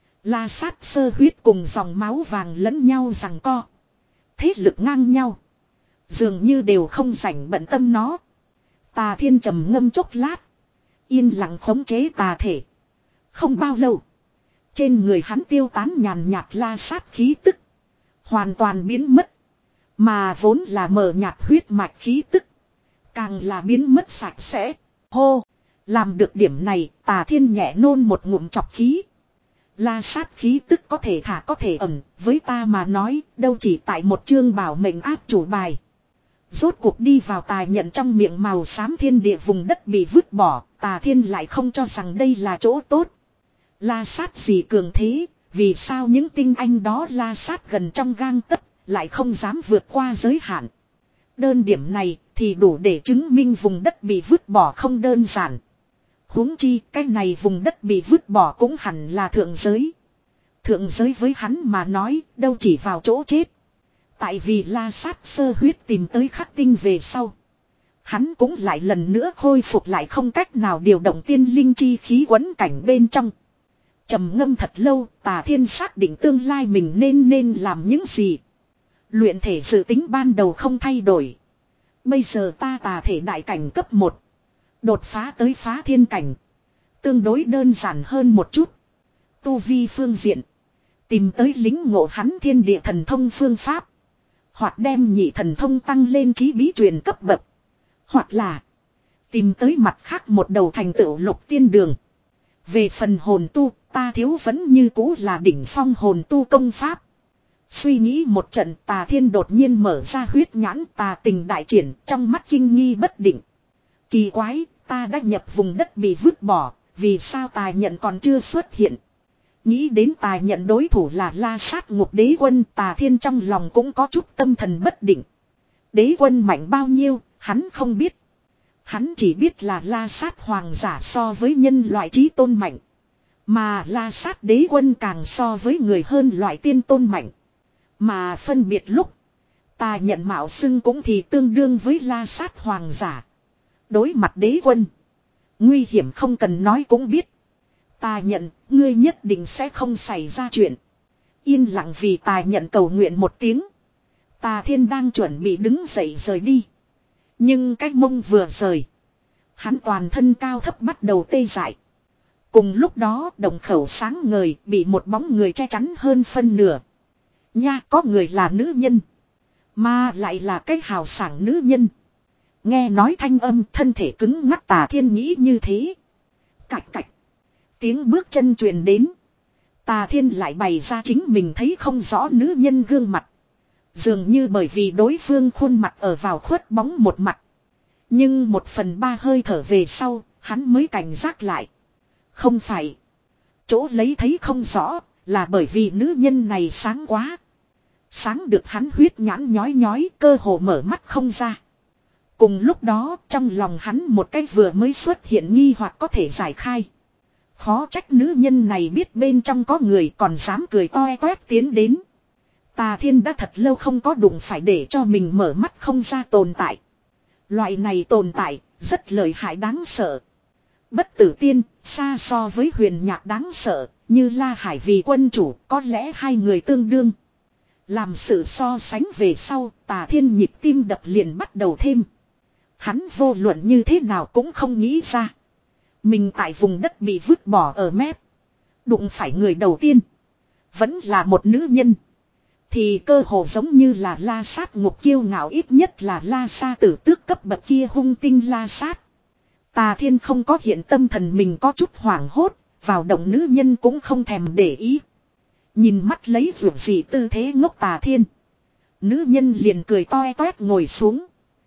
S1: La sát sơ huyết cùng dòng máu vàng lẫn nhau giằng co. Thế lực ngang nhau. Dường như đều không rảnh bận tâm nó. Tà Thiên trầm ngâm chốc lát. Yên lặng khống chế tà thể. Không bao lâu. Trên người hắn tiêu tán nhàn nhạt la sát khí tức. Hoàn toàn biến mất. Mà vốn là mờ nhạt huyết mạch khí tức. Càng là biến mất sạch sẽ. Hô. Làm được điểm này, Tà Thiên nhẹ nôn một ngụm chọc khí. La sát khí tức có thể thả có thể ẩn, với ta mà nói, đâu chỉ tại một chương bảo mệnh áp chủ bài. Rốt cuộc đi vào tài nhận trong miệng màu xám thiên địa vùng đất bị vứt bỏ, Tà Thiên lại không cho rằng đây là chỗ tốt. La sát gì cường thế, vì sao những tinh anh đó la sát gần trong gang tấc, lại không dám vượt qua giới hạn. Đơn điểm này thì đủ để chứng minh vùng đất bị vứt bỏ không đơn giản. Huống chi cái này vùng đất bị vứt bỏ cũng hẳn là thượng giới. Thượng giới với hắn mà nói đâu chỉ vào chỗ chết. Tại vì la sát sơ huyết tìm tới khắc tinh về sau. Hắn cũng lại lần nữa khôi phục lại không cách nào điều động tiên linh chi khí quấn cảnh bên trong. Trầm ngâm thật lâu, Tà Thiên xác định tương lai mình nên nên làm những gì. Luyện thể dự tính ban đầu không thay đổi. Bây giờ ta tà thể đại cảnh cấp một. Đột phá tới phá thiên cảnh. Tương đối đơn giản hơn một chút. Tu vi phương diện. Tìm tới lính ngộ hắn thiên địa thần thông phương pháp. Hoặc đem nhị thần thông tăng lên chí bí truyền cấp bậc. Hoặc là tìm tới mặt khác một đầu thành tựu lục tiên đường. Về phần hồn tu, ta thiếu vẫn như cũ là đỉnh phong hồn tu công pháp. Suy nghĩ một trận, Tà Thiên đột nhiên mở ra huyết nhãn, tà tình đại triển, trong mắt kinh nghi bất định. Kỳ quái, ta đã nhập vùng đất bị vứt bỏ, vì sao tài nhận còn chưa xuất hiện. Nghĩ đến tài nhận đối thủ là La Sát Ngục Đế Quân, Tà Thiên trong lòng cũng có chút tâm thần bất định. Đế Quân mạnh bao nhiêu, hắn không biết. Hắn chỉ biết là La Sát Hoàng giả so với nhân loại trí tôn mạnh. Mà La Sát Đế Quân càng so với người hơn loại tiên tôn mạnh. Mà phân biệt lúc, ta nhận mạo xưng cũng thì tương đương với La Sát Hoàng giả. Đối mặt Đế Quân, nguy hiểm không cần nói cũng biết. Ta nhận, ngươi nhất định sẽ không xảy ra chuyện. Yên lặng vì ta nhận cầu nguyện một tiếng. Tà Thiên đang chuẩn bị đứng dậy rời đi. Nhưng cái mông vừa rời, hắn toàn thân cao thấp bắt đầu tê dại. Cùng lúc đó đồng khẩu sáng ngời bị một bóng người che chắn hơn phân nửa. Nha, có người là nữ nhân. Mà lại là cái hào sảng nữ nhân. Nghe nói thanh âm thân thể cứng ngắc, Tà Thiên nghĩ như thế. Cạch cạch. Tiếng bước chân truyền đến. Tà Thiên lại bày ra chính mình thấy không rõ nữ nhân gương mặt. Dường như bởi vì đối phương khuôn mặt ở vào khuất bóng một mặt. Nhưng một phần ba hơi thở về sau, hắn mới cảnh giác lại. Không phải. Chỗ lấy thấy không rõ, là bởi vì nữ nhân này sáng quá. Sáng được hắn huyết nhãn nhói nhói, cơ hồ mở mắt không ra. Cùng lúc đó, trong lòng hắn một cái vừa mới xuất hiện nghi hoặc có thể giải khai. Khó trách nữ nhân này biết bên trong có người còn dám cười toe toét tiến đến. Tà Thiên đã thật lâu không có đụng phải để cho mình mở mắt không ra tồn tại. Loại này tồn tại, rất lợi hại đáng sợ. Bất tử tiên, xa so với huyền nhạc đáng sợ, như La Hải vì quân chủ, có lẽ hai người tương đương. Làm sự so sánh về sau, Tà Thiên nhịp tim đập liền bắt đầu thêm. Hắn vô luận như thế nào cũng không nghĩ ra. Mình tại vùng đất bị vứt bỏ ở mép. Đụng phải người đầu tiên. Vẫn là một nữ nhân. Thì cơ hồ giống như là La Sát Ngục kiêu ngạo, ít nhất là La Sa tử tước cấp bậc kia hung tinh La Sát. Tà Thiên không có hiện tâm thần mình có chút hoảng hốt. Vào động nữ nhân cũng không thèm để ý. Nhìn mắt lấy ruột gì tư thế ngốc Tà Thiên. Nữ nhân liền cười toe toét ngồi xuống.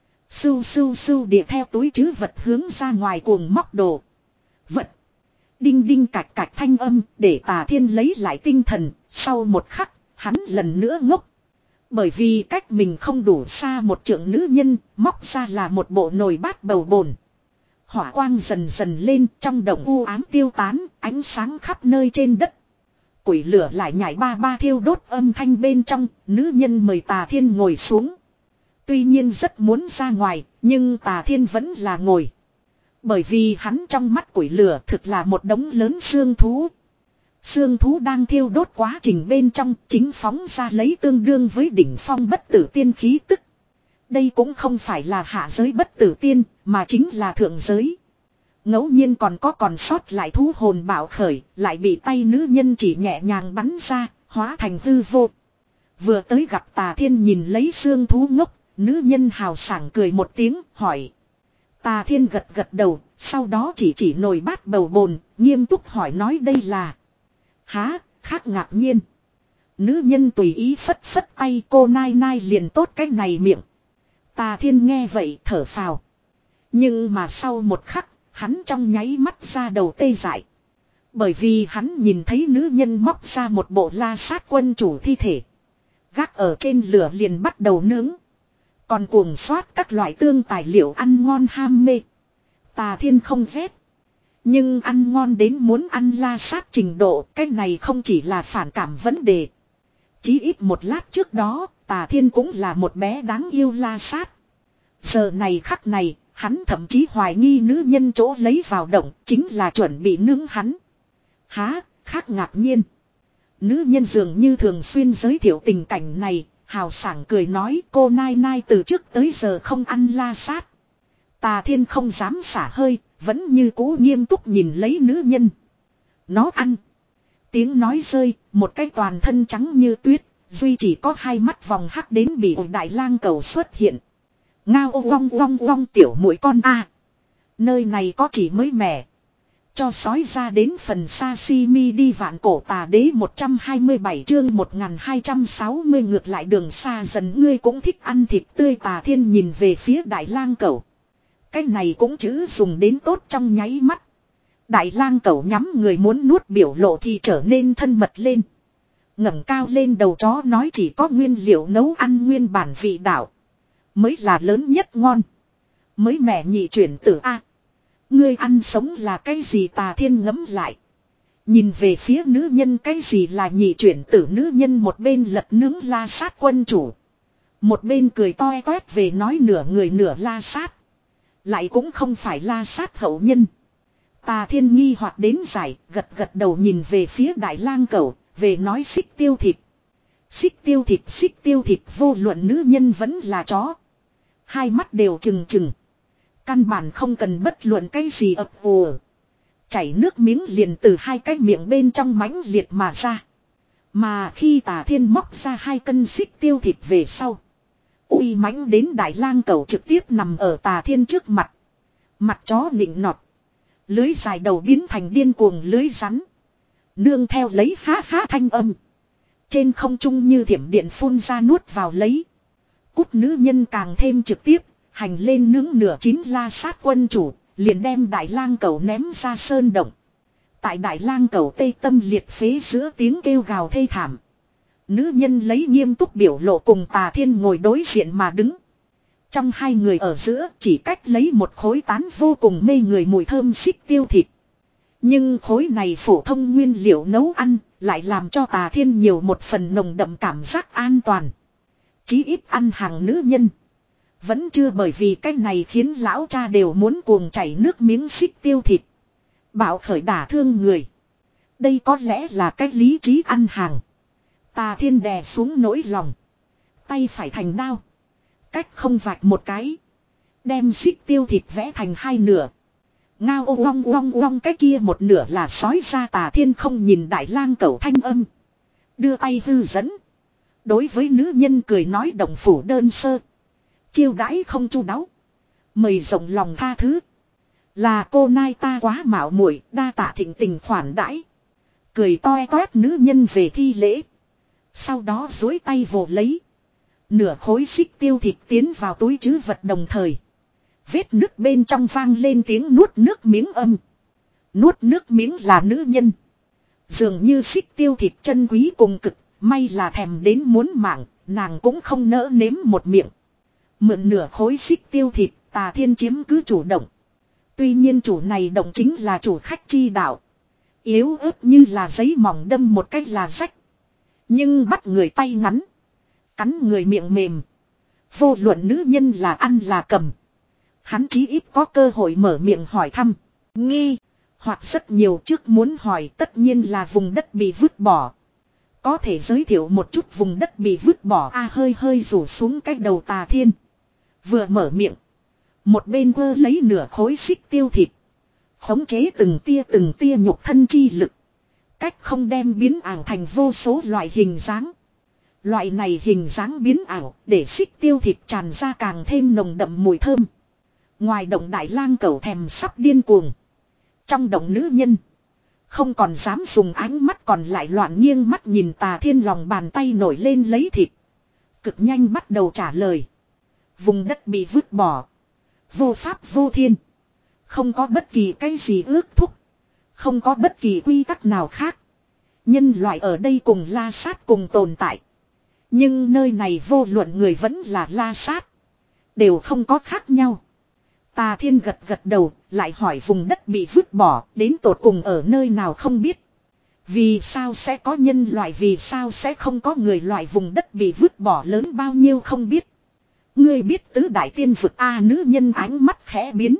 S1: Sưu sưu sưu địa theo túi trữ vật hướng ra ngoài cuồng móc đồ. Vật. Đinh đinh cạch cạch thanh âm để Tà Thiên lấy lại tinh thần. Sau một khắc, hắn lần nữa ngốc. Bởi vì cách mình không đủ xa một trượng nữ nhân, móc ra là một bộ nồi bát bầu bồn. Hỏa quang dần dần lên, trong động u ám tiêu tán, ánh sáng khắp nơi trên đất. Củi lửa lại nhảy ba ba thiêu đốt âm thanh bên trong, nữ nhân mời Tà Thiên ngồi xuống. Tuy nhiên rất muốn ra ngoài, nhưng Tà Thiên vẫn là ngồi. Bởi vì hắn trong mắt củi lửa thực là một đống lớn xương thú. Xương thú đang thiêu đốt quá trình bên trong chính phóng ra lấy tương đương với đỉnh phong bất tử tiên khí tức. Đây cũng không phải là hạ giới bất tử tiên, mà chính là thượng giới. Ngẫu nhiên còn có còn sót lại thú hồn bạo khởi, lại bị tay nữ nhân chỉ nhẹ nhàng bắn ra, hóa thành hư vô. Vừa tới gặp Tà Thiên nhìn lấy xương thú ngốc, nữ nhân hào sảng cười một tiếng, hỏi. Tà Thiên gật gật đầu, sau đó chỉ chỉ nồi bát bầu bồn, nghiêm túc hỏi nói đây là. Há, khác ngạc nhiên. Nữ nhân tùy ý phất phất tay, cô nai nai liền tốt cái này miệng. Tà Thiên nghe vậy thở phào. Nhưng mà sau một khắc, hắn trong nháy mắt ra đầu tê dại. Bởi vì hắn nhìn thấy nữ nhân móc ra một bộ la sát quân chủ thi thể. Gác ở trên lửa liền bắt đầu nướng. Còn cuồng xoát các loại tương tài liệu ăn ngon ham mê. Tà Thiên không ghét. Nhưng ăn ngon đến muốn ăn la sát trình độ, cái này không chỉ là phản cảm vấn đề. Chí ít một lát trước đó, Tà Thiên cũng là một bé đáng yêu la sát. Giờ này khắc này, hắn thậm chí hoài nghi nữ nhân chỗ lấy vào động, chính là chuẩn bị nướng hắn. Há, khác ngạc nhiên. Nữ nhân dường như thường xuyên giới thiệu tình cảnh này, hào sảng cười nói cô nai nai từ trước tới giờ không ăn la sát. Tà Thiên không dám xả hơi, vẫn như cũ nghiêm túc nhìn lấy nữ nhân. Nó ăn. Tiếng nói rơi, một cái toàn thân trắng như tuyết, duy chỉ có hai mắt vòng hắc đến bị ổi đại lang cầu xuất hiện. Ngao ô vong vong vong tiểu mũi con a. Nơi này có chỉ mới mẻ. Cho sói ra đến phần sashimi đi vạn cổ tà đế một trăm hai mươi bảy chương một nghìn hai trăm sáu mươi ngược lại đường xa dần ngươi cũng thích ăn thịt tươi. Tà Thiên nhìn về phía đại lang cẩu. Cái này cũng chữ dùng đến tốt trong nháy mắt. Đại lang cẩu nhắm người muốn nuốt biểu lộ thì trở nên thân mật lên. Ngẩng cao lên đầu chó nói chỉ có nguyên liệu nấu ăn nguyên bản vị đạo. Mới là lớn nhất ngon. Mới mẻ nhị chuyển tử A. Ngươi ăn sống là cái gì? Tà Thiên ngẫm lại. Nhìn về phía nữ nhân cái gì là nhị chuyển tử. Nữ nhân một bên lật nướng la sát quân chủ. Một bên cười toe toét về nói nửa người nửa la sát. Lại cũng không phải la sát hậu nhân. Tà Thiên nghi hoặc đến giải, gật gật đầu nhìn về phía đại lang cẩu, về nói xích tiêu thịt. Xích tiêu thịt, xích tiêu thịt vô luận nữ nhân vẫn là chó. Hai mắt đều trừng trừng. Căn bản không cần bất luận cái gì ập ùa. Chảy nước miếng liền từ hai cái miệng bên trong mãnh liệt mà ra. Mà khi Tà Thiên móc ra hai cân xích tiêu thịt về sau. Uy mãnh đến đại lang cẩu trực tiếp nằm ở Tà Thiên trước mặt. Mặt chó nịnh nọt. Lưới dài đầu biến thành điên cuồng lưới rắn. Nương theo lấy há há thanh âm. Trên không trung như thiểm điện phun ra nuốt vào lấy. Cút nữ nhân càng thêm trực tiếp. Hành lên nướng nửa chín la sát quân chủ. Liền đem đại lang cẩu ném ra sơn động. Tại đại lang cẩu tê tâm liệt phế giữa tiếng kêu gào thê thảm. Nữ nhân lấy nghiêm túc biểu lộ cùng Tà Thiên ngồi đối diện mà đứng. Trong hai người ở giữa chỉ cách lấy một khối tán vô cùng mê người mùi thơm xích tiêu thịt. Nhưng khối này phổ thông nguyên liệu nấu ăn lại làm cho Tà Thiên nhiều một phần nồng đậm cảm giác an toàn. Chí ít ăn hàng nữ nhân. Vẫn chưa bởi vì cái này khiến lão cha đều muốn cuồng chảy nước miếng xích tiêu thịt. Bạo khởi đả thương người. Đây có lẽ là cái lý trí ăn hàng. Tà Thiên đè xuống nỗi lòng. Tay phải thành đao. Cách không vạch một cái. Đem xích tiêu thịt vẽ thành hai nửa. Ngao ô long long long cái kia một nửa là sói ra. Tà Thiên không nhìn đại lang cẩu thanh âm. Đưa tay hư dẫn. Đối với nữ nhân cười nói đồng phủ đơn sơ. Chiêu đãi không chu đáo. Mời rộng lòng tha thứ. Là cô nai ta quá mạo muội, đa tạ thịnh tình khoản đãi. Cười toe toét nữ nhân về thi lễ. Sau đó duỗi tay vồ lấy. Nửa khối xích tiêu thịt tiến vào túi trữ vật đồng thời. Vết nước bên trong vang lên tiếng nuốt nước miếng âm. Nuốt nước miếng là nữ nhân. Dường như xích tiêu thịt chân quý cùng cực. May là thèm đến muốn mạng. Nàng cũng không nỡ nếm một miệng. Mượn nửa khối xích tiêu thịt. Tà Thiên chiếm cứ chủ động. Tuy nhiên chủ này động chính là chủ khách chi đạo. Yếu ớt như là giấy mỏng đâm một cách là rách. Nhưng bắt người tay ngắn. Cắn người miệng mềm. Vô luận nữ nhân là ăn là cầm. Hắn chí ít có cơ hội mở miệng hỏi thăm. Nghi. Hoặc rất nhiều trước muốn hỏi tất nhiên là vùng đất bị vứt bỏ. Có thể giới thiệu một chút vùng đất bị vứt bỏ a à, hơi hơi rủ xuống cái đầu Tà Thiên. Vừa mở miệng. Một bên quơ lấy nửa khối xích tiêu thịt. Khống chế từng tia từng tia nhục thân chi lực. Cách không đem biến ảo thành vô số loại hình dáng. Loại này hình dáng biến ảo để xích tiêu thịt tràn ra càng thêm nồng đậm mùi thơm. Ngoài động đại lang cẩu thèm sắp điên cuồng. Trong động nữ nhân. Không còn dám dùng ánh mắt còn lại loạn nghiêng mắt nhìn Tà Thiên lòng bàn tay nổi lên lấy thịt. Cực nhanh bắt đầu trả lời. Vùng đất bị vứt bỏ. Vô pháp vô thiên. Không có bất kỳ cái gì ước thúc. Không có bất kỳ quy tắc nào khác. Nhân loại ở đây cùng La Sát cùng tồn tại. Nhưng nơi này vô luận người vẫn là La Sát. Đều không có khác nhau. Tà Thiên gật gật đầu, lại hỏi vùng đất bị vứt bỏ, đến tột cùng ở nơi nào không biết. Vì sao sẽ có nhân loại, vì sao sẽ không có người loại, vùng đất bị vứt bỏ lớn bao nhiêu không biết. Ngươi biết tứ đại tiên vực a? Nữ nhân ánh mắt khẽ biến.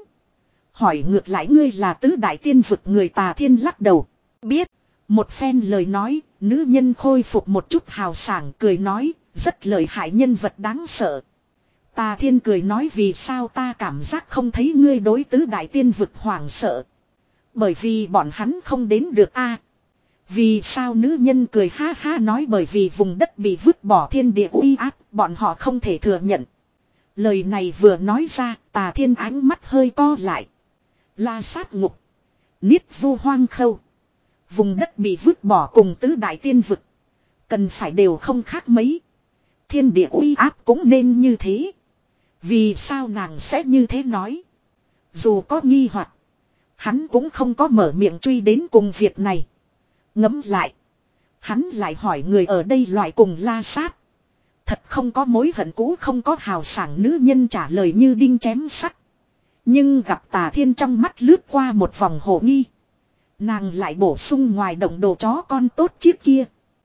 S1: Hỏi ngược lại, ngươi là tứ đại tiên vực người? Tà Thiên lắc đầu. Biết. Một phen lời nói, nữ nhân khôi phục một chút hào sảng, cười nói, rất lợi hại, nhân vật đáng sợ. Tà Thiên cười nói, vì sao ta cảm giác không thấy ngươi đối tứ đại tiên vực hoảng sợ? Bởi vì bọn hắn không đến được a. Vì sao? Nữ nhân cười ha ha nói, bởi vì vùng đất bị vứt bỏ, thiên địa uy áp, bọn họ không thể thừa nhận. Lời này vừa nói ra, Tà Thiên ánh mắt hơi co lại. La Sát ngục, Niết Vu Hoang Khâu, vùng đất bị vứt bỏ cùng tứ đại tiên vực, cần phải đều không khác mấy. Thiên địa uy áp cũng nên như thế. Vì sao nàng sẽ như thế nói? Dù có nghi hoặc, hắn cũng không có mở miệng truy đến cùng việc này. Ngẫm lại, hắn lại hỏi, người ở đây loại cùng La Sát, thật không có mối hận cũ, không có hào sảng. Nữ nhân trả lời như đinh chém sắt. Nhưng gặp Tà Thiên trong mắt lướt qua một vòng hồ nghi, nàng lại bổ sung, ngoài động đồ chó con tốt chiếc kia.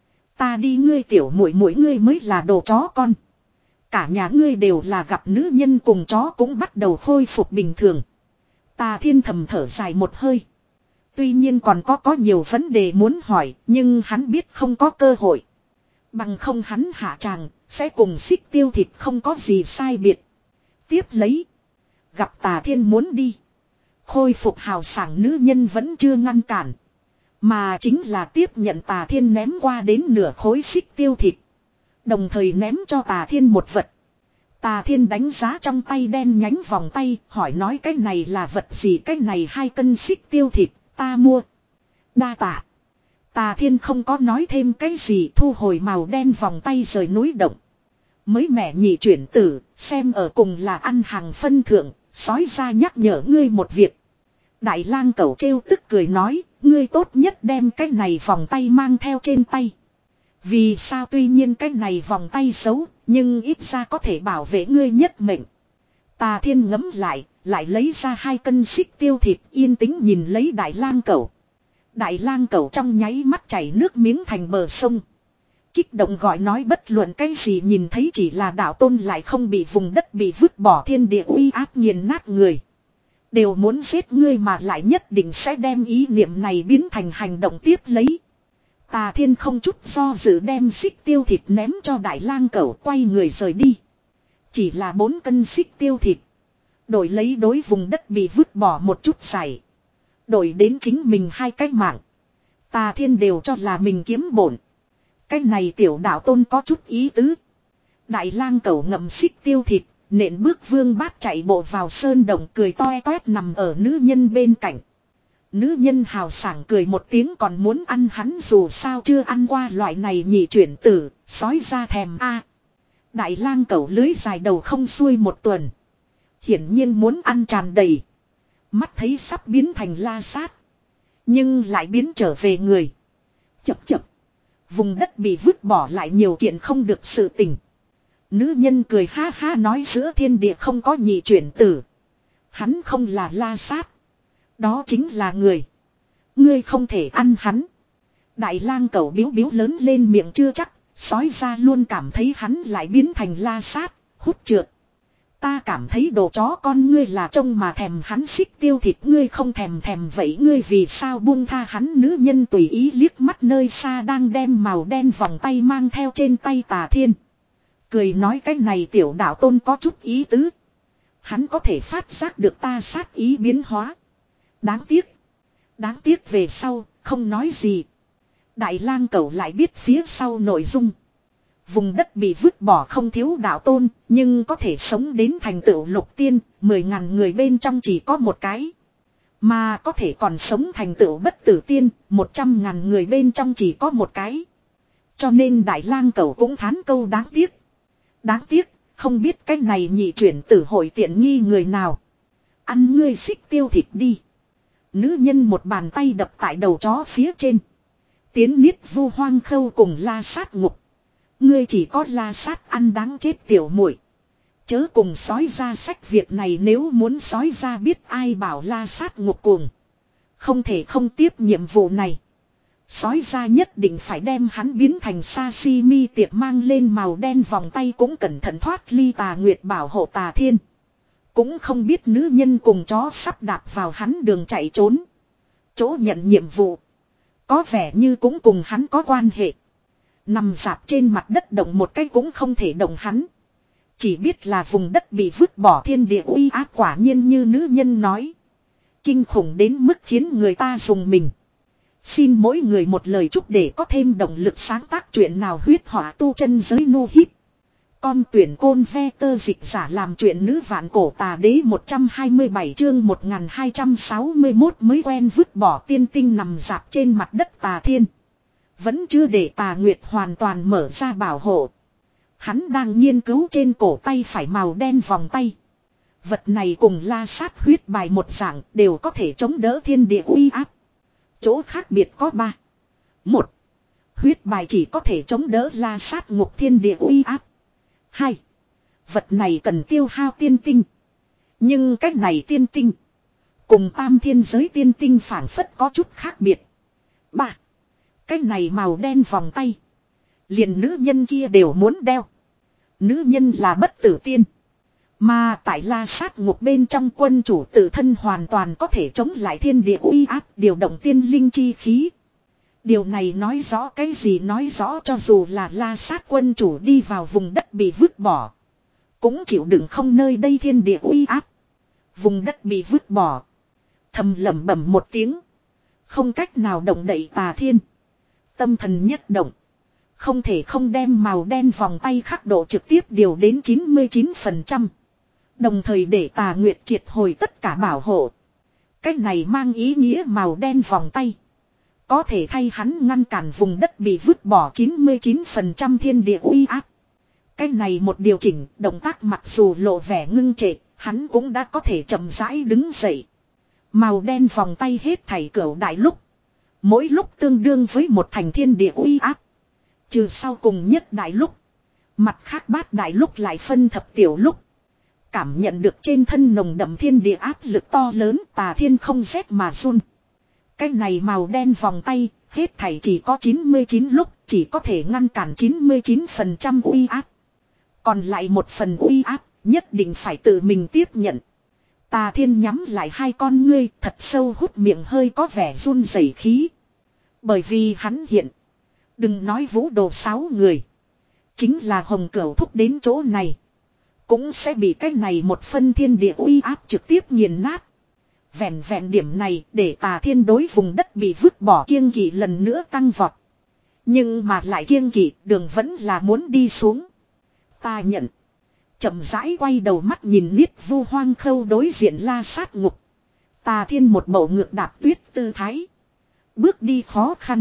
S1: Ta đi, ngươi tiểu muội muội, ngươi mới là đồ chó con. Cả nhà ngươi đều là. Gặp nữ nhân cùng chó cũng bắt đầu khôi phục bình thường, Tà Thiên thầm thở dài một hơi. Tuy nhiên còn có có nhiều vấn đề muốn hỏi, nhưng hắn biết không có cơ hội. Bằng không hắn hạ tràng, sẽ cùng Xích Tiêu Thịt không có gì sai biệt. Tiếp lấy, gặp Tà Thiên muốn đi, khôi phục hào sảng nữ nhân vẫn chưa ngăn cản, mà chính là tiếp nhận Tà Thiên ném qua đến nửa khối Xích Tiêu Thịt, đồng thời ném cho Tà Thiên một vật. Tà Thiên đánh giá trong tay đen nhánh vòng tay, hỏi nói, cái này là vật gì? Cái này hai cân Xích Tiêu Thịt, ta mua. Đa tạ. Tà Thiên không có nói thêm cái gì, thu hồi màu đen vòng tay rời núi động. Mới mẹ nhị chuyển tử, xem ở cùng là ăn hàng phân thượng, sói ra nhắc nhở ngươi một việc. Đại lang cẩu trêu tức cười nói, ngươi tốt nhất đem cái này vòng tay mang theo trên tay. Vì sao? Tuy nhiên cái này vòng tay xấu, nhưng ít ra có thể bảo vệ ngươi nhất mệnh. Tà Thiên ngẫm lại, lại lấy ra hai cân Xích Tiêu Thịt, yên tĩnh nhìn lấy đại lang cẩu. Đại lang cẩu trong nháy mắt chảy nước miếng thành bờ sông. Kích động gọi nói, bất luận cái gì nhìn thấy chỉ là đạo tôn lại không bị vùng đất bị vứt bỏ, thiên địa uy áp nghiền nát người. Đều muốn giết ngươi, mà lại nhất định sẽ đem ý niệm này biến thành hành động tiếp lấy. Tà Thiên không chút do dự đem Xích Tiêu Thịt ném cho đại lang cẩu, quay người rời đi. Chỉ là bốn cân Xích Tiêu Thịt, đổi lấy đối vùng đất bị vứt bỏ một chút giải, đổi đến chính mình hai cái mạng. Tà Thiên đều cho là mình kiếm bổn. Cái này tiểu đạo tôn có chút ý tứ. Đại lang cẩu ngậm Xích Tiêu Thịt, nện bước vương bát chạy bộ vào sơn động, cười toe toét nằm ở nữ nhân bên cạnh. Nữ nhân hào sảng cười một tiếng, còn muốn ăn hắn, dù sao chưa ăn qua loại này nhị chuyển tử, sói ra thèm a. Đại lang cẩu lưới dài đầu không xuôi một tuần, hiển nhiên muốn ăn tràn đầy. Mắt thấy sắp biến thành La Sát, nhưng lại biến trở về người. Chập chập, vùng đất bị vứt bỏ lại nhiều kiện không được sự tình. Nữ nhân cười ha ha nói, giữa thiên địa không có nhị chuyển tử. Hắn không là La Sát, đó chính là người. Ngươi không thể ăn hắn. Đại lang cẩu biếu biếu lớn lên miệng chưa chắc, sói ra luôn cảm thấy hắn lại biến thành La Sát, hút trượt. Ta cảm thấy đồ chó con, ngươi là trông mà thèm hắn Xích Tiêu Thịt, ngươi không thèm thèm vậy ngươi vì sao buông tha hắn? Nữ nhân tùy ý liếc mắt nơi xa đang đem màu đen vòng tay mang theo trên tay Tà Thiên, cười nói, cái này tiểu đạo tôn có chút ý tứ. Hắn có thể phát giác được ta sát ý biến hóa. Đáng tiếc. Đáng tiếc về sau, không nói gì. Đại lang cẩu lại biết phía sau nội dung. Vùng đất bị vứt bỏ không thiếu đạo tôn, nhưng có thể sống đến thành tựu lục tiên, mười ngàn người bên trong chỉ có một cái. Mà có thể còn sống thành tựu bất tử tiên, một trăm ngàn người bên trong chỉ có một cái. Cho nên Đại Lang Cẩu cũng thán câu đáng tiếc. Đáng tiếc, không biết cái này nhị chuyển tử hội tiện nghi người nào. Ăn ngươi xích tiêu thịt đi. Nữ nhân một bàn tay đập tại đầu chó phía trên. Tiến niết vu hoang khâu cùng la sát ngục. Ngươi chỉ có la sát ăn đáng chết tiểu muội. Chớ cùng sói ra sách việc này, nếu muốn sói ra biết ai bảo la sát ngục cuồng. Không thể không tiếp nhiệm vụ này. Sói ra nhất định phải đem hắn biến thành sashimi tiệc, mang lên màu đen vòng tay cũng cẩn thận thoát ly Tà Nguyệt bảo hộ Tà Thiên. Cũng không biết nữ nhân cùng chó sắp đạp vào hắn đường chạy trốn. Chỗ nhận nhiệm vụ. Có vẻ như cũng cùng hắn có quan hệ. Nằm dạp trên mặt đất động một cái cũng không thể động hắn. Chỉ biết là vùng đất bị vứt bỏ, thiên địa uy áp quả nhiên như nữ nhân nói. Kinh khủng đến mức khiến người ta dùng mình. Xin mỗi người một lời chúc để có thêm động lực sáng tác chuyện nào huyết hỏa tu chân giới nu hít. Con tuyển côn ve tơ dịch giả làm chuyện nữ vạn cổ tà đế một trăm hai mươi bảy chương một nghìn hai trăm sáu mươi mốt mới quen vứt bỏ tiên tinh nằm dạp trên mặt đất Tà Thiên. Vẫn chưa để Tà Nguyệt hoàn toàn mở ra bảo hộ. Hắn đang nghiên cứu trên cổ tay phải màu đen vòng tay. Vật này cùng la sát huyết bài một dạng đều có thể chống đỡ thiên địa uy áp. Chỗ khác biệt có ba. Một. Huyết bài chỉ có thể chống đỡ la sát ngục thiên địa uy áp. Hai. Vật này cần tiêu hao tiên tinh. Nhưng cách này tiên tinh cùng tam thiên giới tiên tinh phản phất có chút khác biệt. Ba. Cách này màu đen vòng tay liền nữ nhân kia đều muốn đeo. Nữ nhân là bất tử tiên. Mà tại la sát ngục bên trong, quân chủ tự thân hoàn toàn có thể chống lại thiên địa uy áp, điều động tiên linh chi khí. Điều này nói rõ cái gì? Nói rõ cho dù là la sát quân chủ đi vào vùng đất bị vứt bỏ, cũng chịu đựng không nơi đây thiên địa uy áp. Vùng đất bị vứt bỏ. Thầm lẩm bẩm một tiếng. Không cách nào động đậy Tà Thiên. Tâm thần nhất động. Không thể không đem màu đen vòng tay khắc độ trực tiếp điều đến chín mươi chín phần trăm. Đồng thời để Tà Nguyệt triệt hồi tất cả bảo hộ. Cách này mang ý nghĩa màu đen vòng tay có thể thay hắn ngăn cản vùng đất bị vứt bỏ chín mươi chín phần trăm thiên địa uy áp. Cách này một điều chỉnh, động tác mặc dù lộ vẻ ngưng trệ, hắn cũng đã có thể chậm rãi đứng dậy. Màu đen vòng tay hết thảy cửu đại lúc. Mỗi lúc tương đương với một thành thiên địa uy áp. Trừ sau cùng nhất đại lúc. Mặt khác bát đại lúc lại phân thập tiểu lúc. Cảm nhận được trên thân nồng đậm thiên địa áp lực to lớn, Tà Thiên không rét mà run. Cái này màu đen vòng tay, hết thảy chỉ có chín mươi chín lúc, chỉ có thể ngăn cản chín mươi chín phần trăm uy áp. Còn lại một phần uy áp, nhất định phải tự mình tiếp nhận. Tà Thiên nhắm lại hai con ngươi, thật sâu hút miệng hơi có vẻ run rẩy khí. Bởi vì hắn hiện, đừng nói vũ đồ sáu người, chính là Hồng Cửu thúc đến chỗ này, cũng sẽ bị cái này một phân thiên địa uy áp trực tiếp nghiền nát. Vẹn vẹn điểm này để Tà Thiên đối vùng đất bị vứt bỏ kiêng kỵ lần nữa tăng vọt. Nhưng mà lại kiêng kỵ, đường vẫn là muốn đi xuống. Ta nhận. Chậm rãi quay đầu mắt nhìn niết vu hoang khâu đối diện la sát ngục. Tà Thiên một bộ ngược đạp tuyết tư thái. Bước đi khó khăn.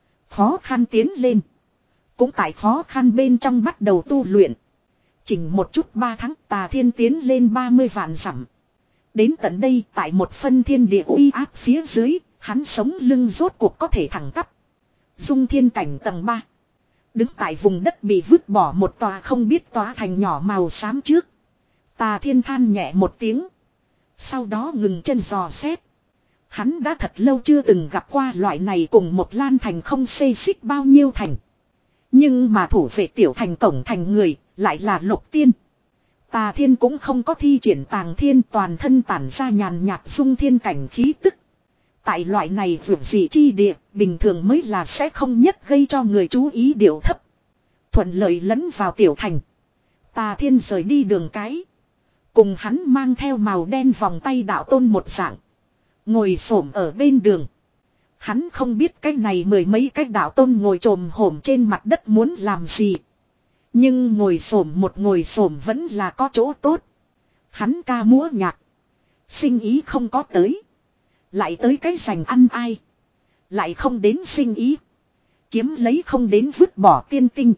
S1: Khó khăn tiến lên. Cũng tại khó khăn bên trong bắt đầu tu luyện. Chỉnh một chút ba tháng Tà Thiên tiến lên ba mươi vạn dặm. Đến tận đây tại một phân thiên địa uy áp phía dưới, hắn sống lưng rốt cuộc có thể thẳng tắp. Dung thiên cảnh tầng ba. Đứng tại vùng đất bị vứt bỏ một tòa không biết tòa thành nhỏ màu xám trước. Tà Thiên than nhẹ một tiếng. Sau đó ngừng chân dò xét. Hắn đã thật lâu chưa từng gặp qua loại này cùng một lan thành không xê xích bao nhiêu thành. Nhưng mà thủ vệ tiểu thành cổng thành người lại là Lục Tiên. Tà Thiên cũng không có thi triển Tàng Thiên, toàn thân tản ra nhàn nhạt dung thiên cảnh khí tức. Tại loại này vượt dị chi địa, bình thường mới là sẽ không nhất gây cho người chú ý điệu thấp. Thuận lợi lẫn vào tiểu thành. Tà Thiên rời đi đường cái. Cùng hắn mang theo màu đen vòng tay đạo tôn một dạng. Ngồi xổm ở bên đường. Hắn không biết cái này mười mấy cái đạo tôn ngồi trồm hổm trên mặt đất muốn làm gì. Nhưng ngồi xổm một ngồi xổm vẫn là có chỗ tốt. Hắn ca múa nhạc. Sinh ý không có tới. Lại tới cái giành ăn ai. Lại không đến sinh ý. Kiếm lấy không đến vứt bỏ tiên tinh.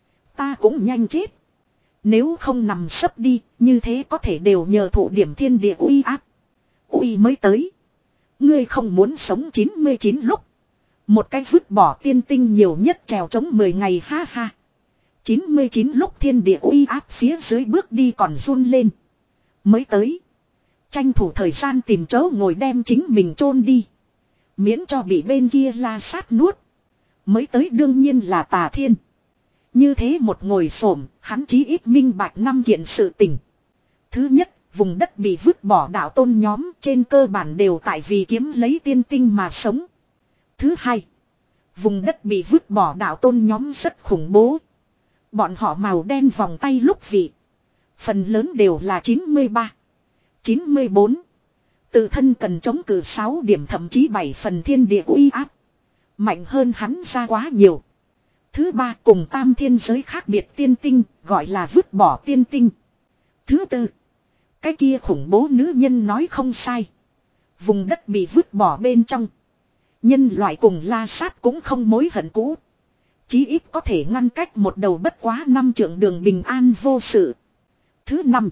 S1: Ta cũng nhanh chết. Nếu không nằm sấp đi, như thế có thể đều nhờ thụ điểm thiên địa uy áp. Uy mới tới. Ngươi không muốn sống chín mươi chín lúc. Một cái vứt bỏ tiên tinh nhiều nhất trèo chống mười ngày ha ha. chín mươi chín lúc thiên địa uy áp phía dưới bước đi còn run lên. Mới tới. Tranh thủ thời gian tìm chỗ ngồi đem chính mình chôn đi. Miễn cho bị bên kia la sát nuốt. Mới tới đương nhiên là Tà Thiên. Như thế một ngồi xổm, hắn chí ít minh bạch năm kiện sự tình. Thứ nhất, vùng đất bị vứt bỏ đạo tôn nhóm trên cơ bản đều tại vì kiếm lấy tiên tinh mà sống. Thứ hai, vùng đất bị vứt bỏ đạo tôn nhóm rất khủng bố. Bọn họ màu đen vòng tay lúc vị. Phần lớn đều là chín mươi ba, chín mươi bốn. Tự thân cần chống cự sáu điểm thậm chí bảy phần thiên địa uy áp. Mạnh hơn hắn ra quá nhiều. Thứ ba, cùng tam thiên giới khác biệt tiên tinh, gọi là vứt bỏ tiên tinh. Thứ tư, cái kia khủng bố nữ nhân nói không sai. Vùng đất bị vứt bỏ bên trong. Nhân loại cùng la sát cũng không mối hận cũ. Chí ít có thể ngăn cách một đầu bất quá năm trượng đường bình an vô sự. Thứ năm,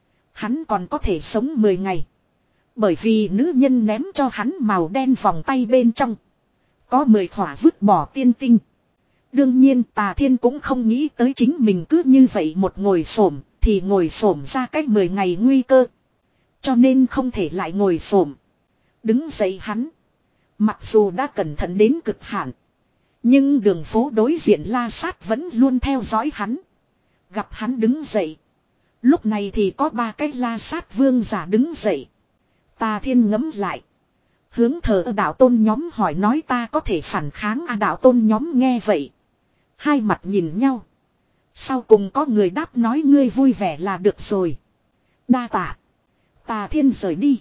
S1: hắn còn có thể sống mười ngày. Bởi vì nữ nhân ném cho hắn màu đen vòng tay bên trong. Có mười khỏa vứt bỏ tiên tinh. Đương nhiên Tà Thiên cũng không nghĩ tới chính mình cứ như vậy một ngồi xổm thì ngồi xổm ra cách mười ngày nguy cơ. Cho nên không thể lại ngồi xổm. Đứng dậy hắn. Mặc dù đã cẩn thận đến cực hạn. Nhưng đường phố đối diện la sát vẫn luôn theo dõi hắn. Gặp hắn đứng dậy. Lúc này thì có ba cái la sát vương giả đứng dậy. Tà Thiên ngẫm lại. Hướng thờ đạo tôn nhóm hỏi nói ta có thể phản kháng à đạo tôn nhóm nghe vậy. Hai mặt nhìn nhau. Sau cùng có người đáp nói ngươi vui vẻ là được rồi. Đa tạ. Tà Thiên rời đi.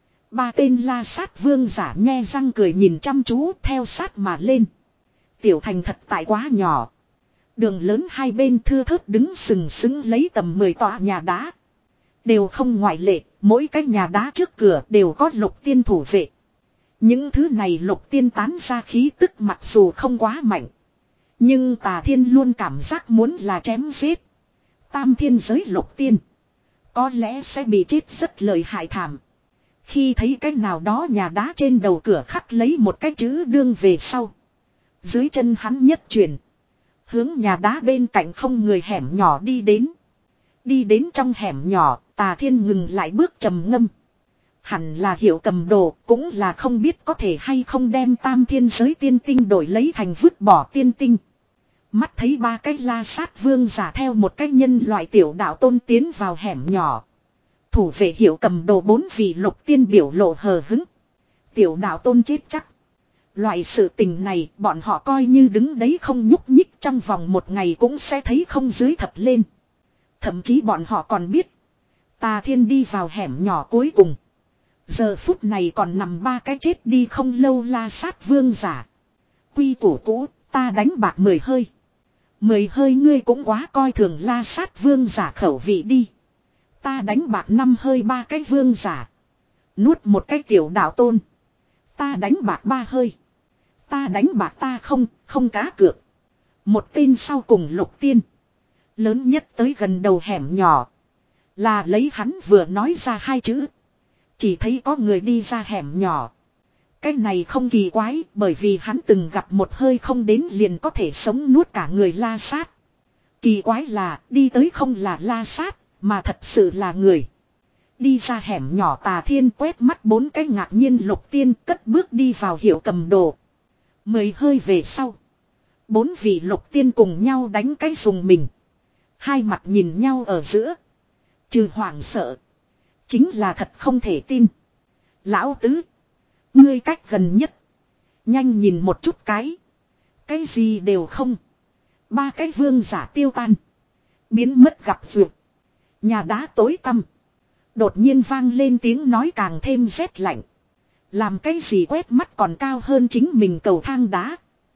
S1: Ba tên la sát vương giả nhe răng cười nhìn chăm chú theo sát mà lên. Tiểu thành thật tại quá nhỏ. Đường lớn hai bên thưa thớt đứng sừng sững lấy tầm mười tòa nhà đá. Đều không ngoại lệ, mỗi cái nhà đá trước cửa đều có lục tiên thủ vệ. Những thứ này lục tiên tán ra khí tức mặc dù không quá mạnh. Nhưng Tà Thiên luôn cảm giác muốn là chém giết. Tam thiên giới lục tiên. Có lẽ sẽ bị chết rất lợi hại thảm. Khi thấy cái nào đó nhà đá trên đầu cửa khắc lấy một cái chữ đương về sau. Dưới chân hắn nhất chuyển. Hướng nhà đá bên cạnh không người hẻm nhỏ đi đến. Đi đến trong hẻm nhỏ, Tà Thiên ngừng lại bước trầm ngâm. Hẳn là hiểu cầm đồ, cũng là không biết có thể hay không đem tam thiên giới tiên tinh đổi lấy thành vứt bỏ tiên tinh. Mắt thấy ba cái la sát vương giả theo một cái nhân loại tiểu đạo tôn tiến vào hẻm nhỏ. Thủ vệ hiểu cầm đồ bốn vị lục tiên biểu lộ hờ hứng. Tiểu đạo tôn chết chắc. Loại sự tình này bọn họ coi như đứng đấy không nhúc nhích trong vòng một ngày cũng sẽ thấy không dưới thập lên. Thậm chí bọn họ còn biết. Tà Thiên đi vào hẻm nhỏ cuối cùng. Giờ phút này còn nằm ba cái chết đi không lâu la sát vương giả. Quy củ cũ, ta đánh bạc mười hơi. Mười hơi ngươi cũng quá coi thường la sát vương giả khẩu vị đi. Ta đánh bạc năm hơi ba cái vương giả. Nuốt một cái tiểu đạo tôn. Ta đánh bạc ba hơi. Ta đánh bạc ta không, không cá cược. Một tên sau cùng lục tiên. Lớn nhất tới gần đầu hẻm nhỏ. Là lấy hắn vừa nói ra hai chữ. Chỉ thấy có người đi ra hẻm nhỏ. Cái này không kỳ quái bởi vì hắn từng gặp một hơi không đến liền có thể sống nuốt cả người la sát. Kỳ quái là đi tới không là la sát mà thật sự là người. Đi ra hẻm nhỏ Tà Thiên quét mắt bốn cái ngạc nhiên lục tiên cất bước đi vào hiệu cầm đồ. Mười hơi về sau. Bốn vị lục tiên cùng nhau đánh cái dùng mình. Hai mặt nhìn nhau ở giữa. Trừ hoảng sợ. Chính là thật không thể tin. Lão tứ. Ngươi cách gần nhất. Nhanh nhìn một chút cái. Cái gì đều không. Ba cái vương giả tiêu tan. Biến mất gặp duyệt. Nhà đá tối tăm. Đột nhiên vang lên tiếng nói càng thêm rét lạnh. Làm cái gì quét mắt còn cao hơn chính mình cầu thang đá.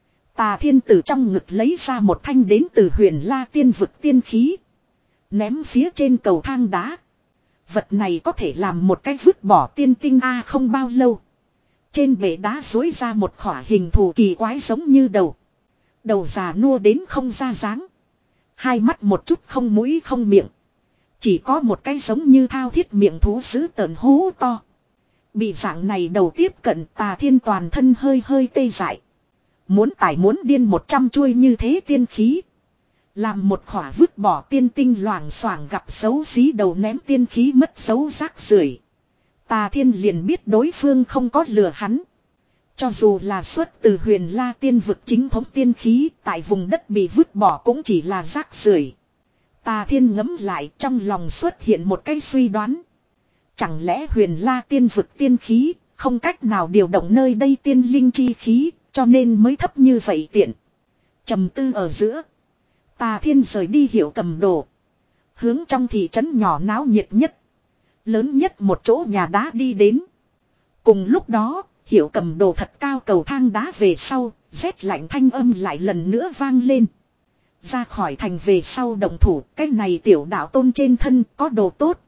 S1: Tà Thiên từ trong ngực lấy ra một thanh đến từ huyền La tiên vực tiên khí. Ném phía trên cầu thang đá. Vật này có thể làm một cái vứt bỏ tiên tinh A không bao lâu. Trên bệ đá dối ra một khỏa hình thù kỳ quái giống như đầu. Đầu già nua đến không ra dáng. Hai mắt một chút không mũi không miệng. Chỉ có một cái giống như thao thiết miệng thú dữ tợn hú to. Bị dạng này đầu tiếp cận Tà Thiên toàn thân hơi hơi tê dại. Muốn tải muốn điên một trăm chuôi như thế tiên khí. Làm một khỏa vứt bỏ tiên tinh loảng xoảng gặp xấu xí đầu ném tiên khí mất dấu rác rưởi. Tà Thiên liền biết đối phương không có lừa hắn. Cho dù là xuất từ Huyền La tiên vực chính thống tiên khí, tại vùng đất bị vứt bỏ cũng chỉ là rác rưởi. Tà Thiên ngẫm lại, trong lòng xuất hiện một cái suy đoán. Chẳng lẽ Huyền La tiên vực tiên khí không cách nào điều động nơi đây tiên linh chi khí, cho nên mới thấp như vậy tiện. Trầm tư ở giữa, Tà Thiên rời đi Hiểu Cầm Đồ, hướng trong thị trấn nhỏ náo nhiệt nhất, lớn nhất một chỗ nhà đá đi đến. Cùng lúc đó, Hiểu Cầm Đồ thật cao cầu thang đá về sau, rét lạnh thanh âm lại lần nữa vang lên. Ra khỏi thành về sau động thủ, cái này tiểu đạo tôn trên thân có đồ tốt,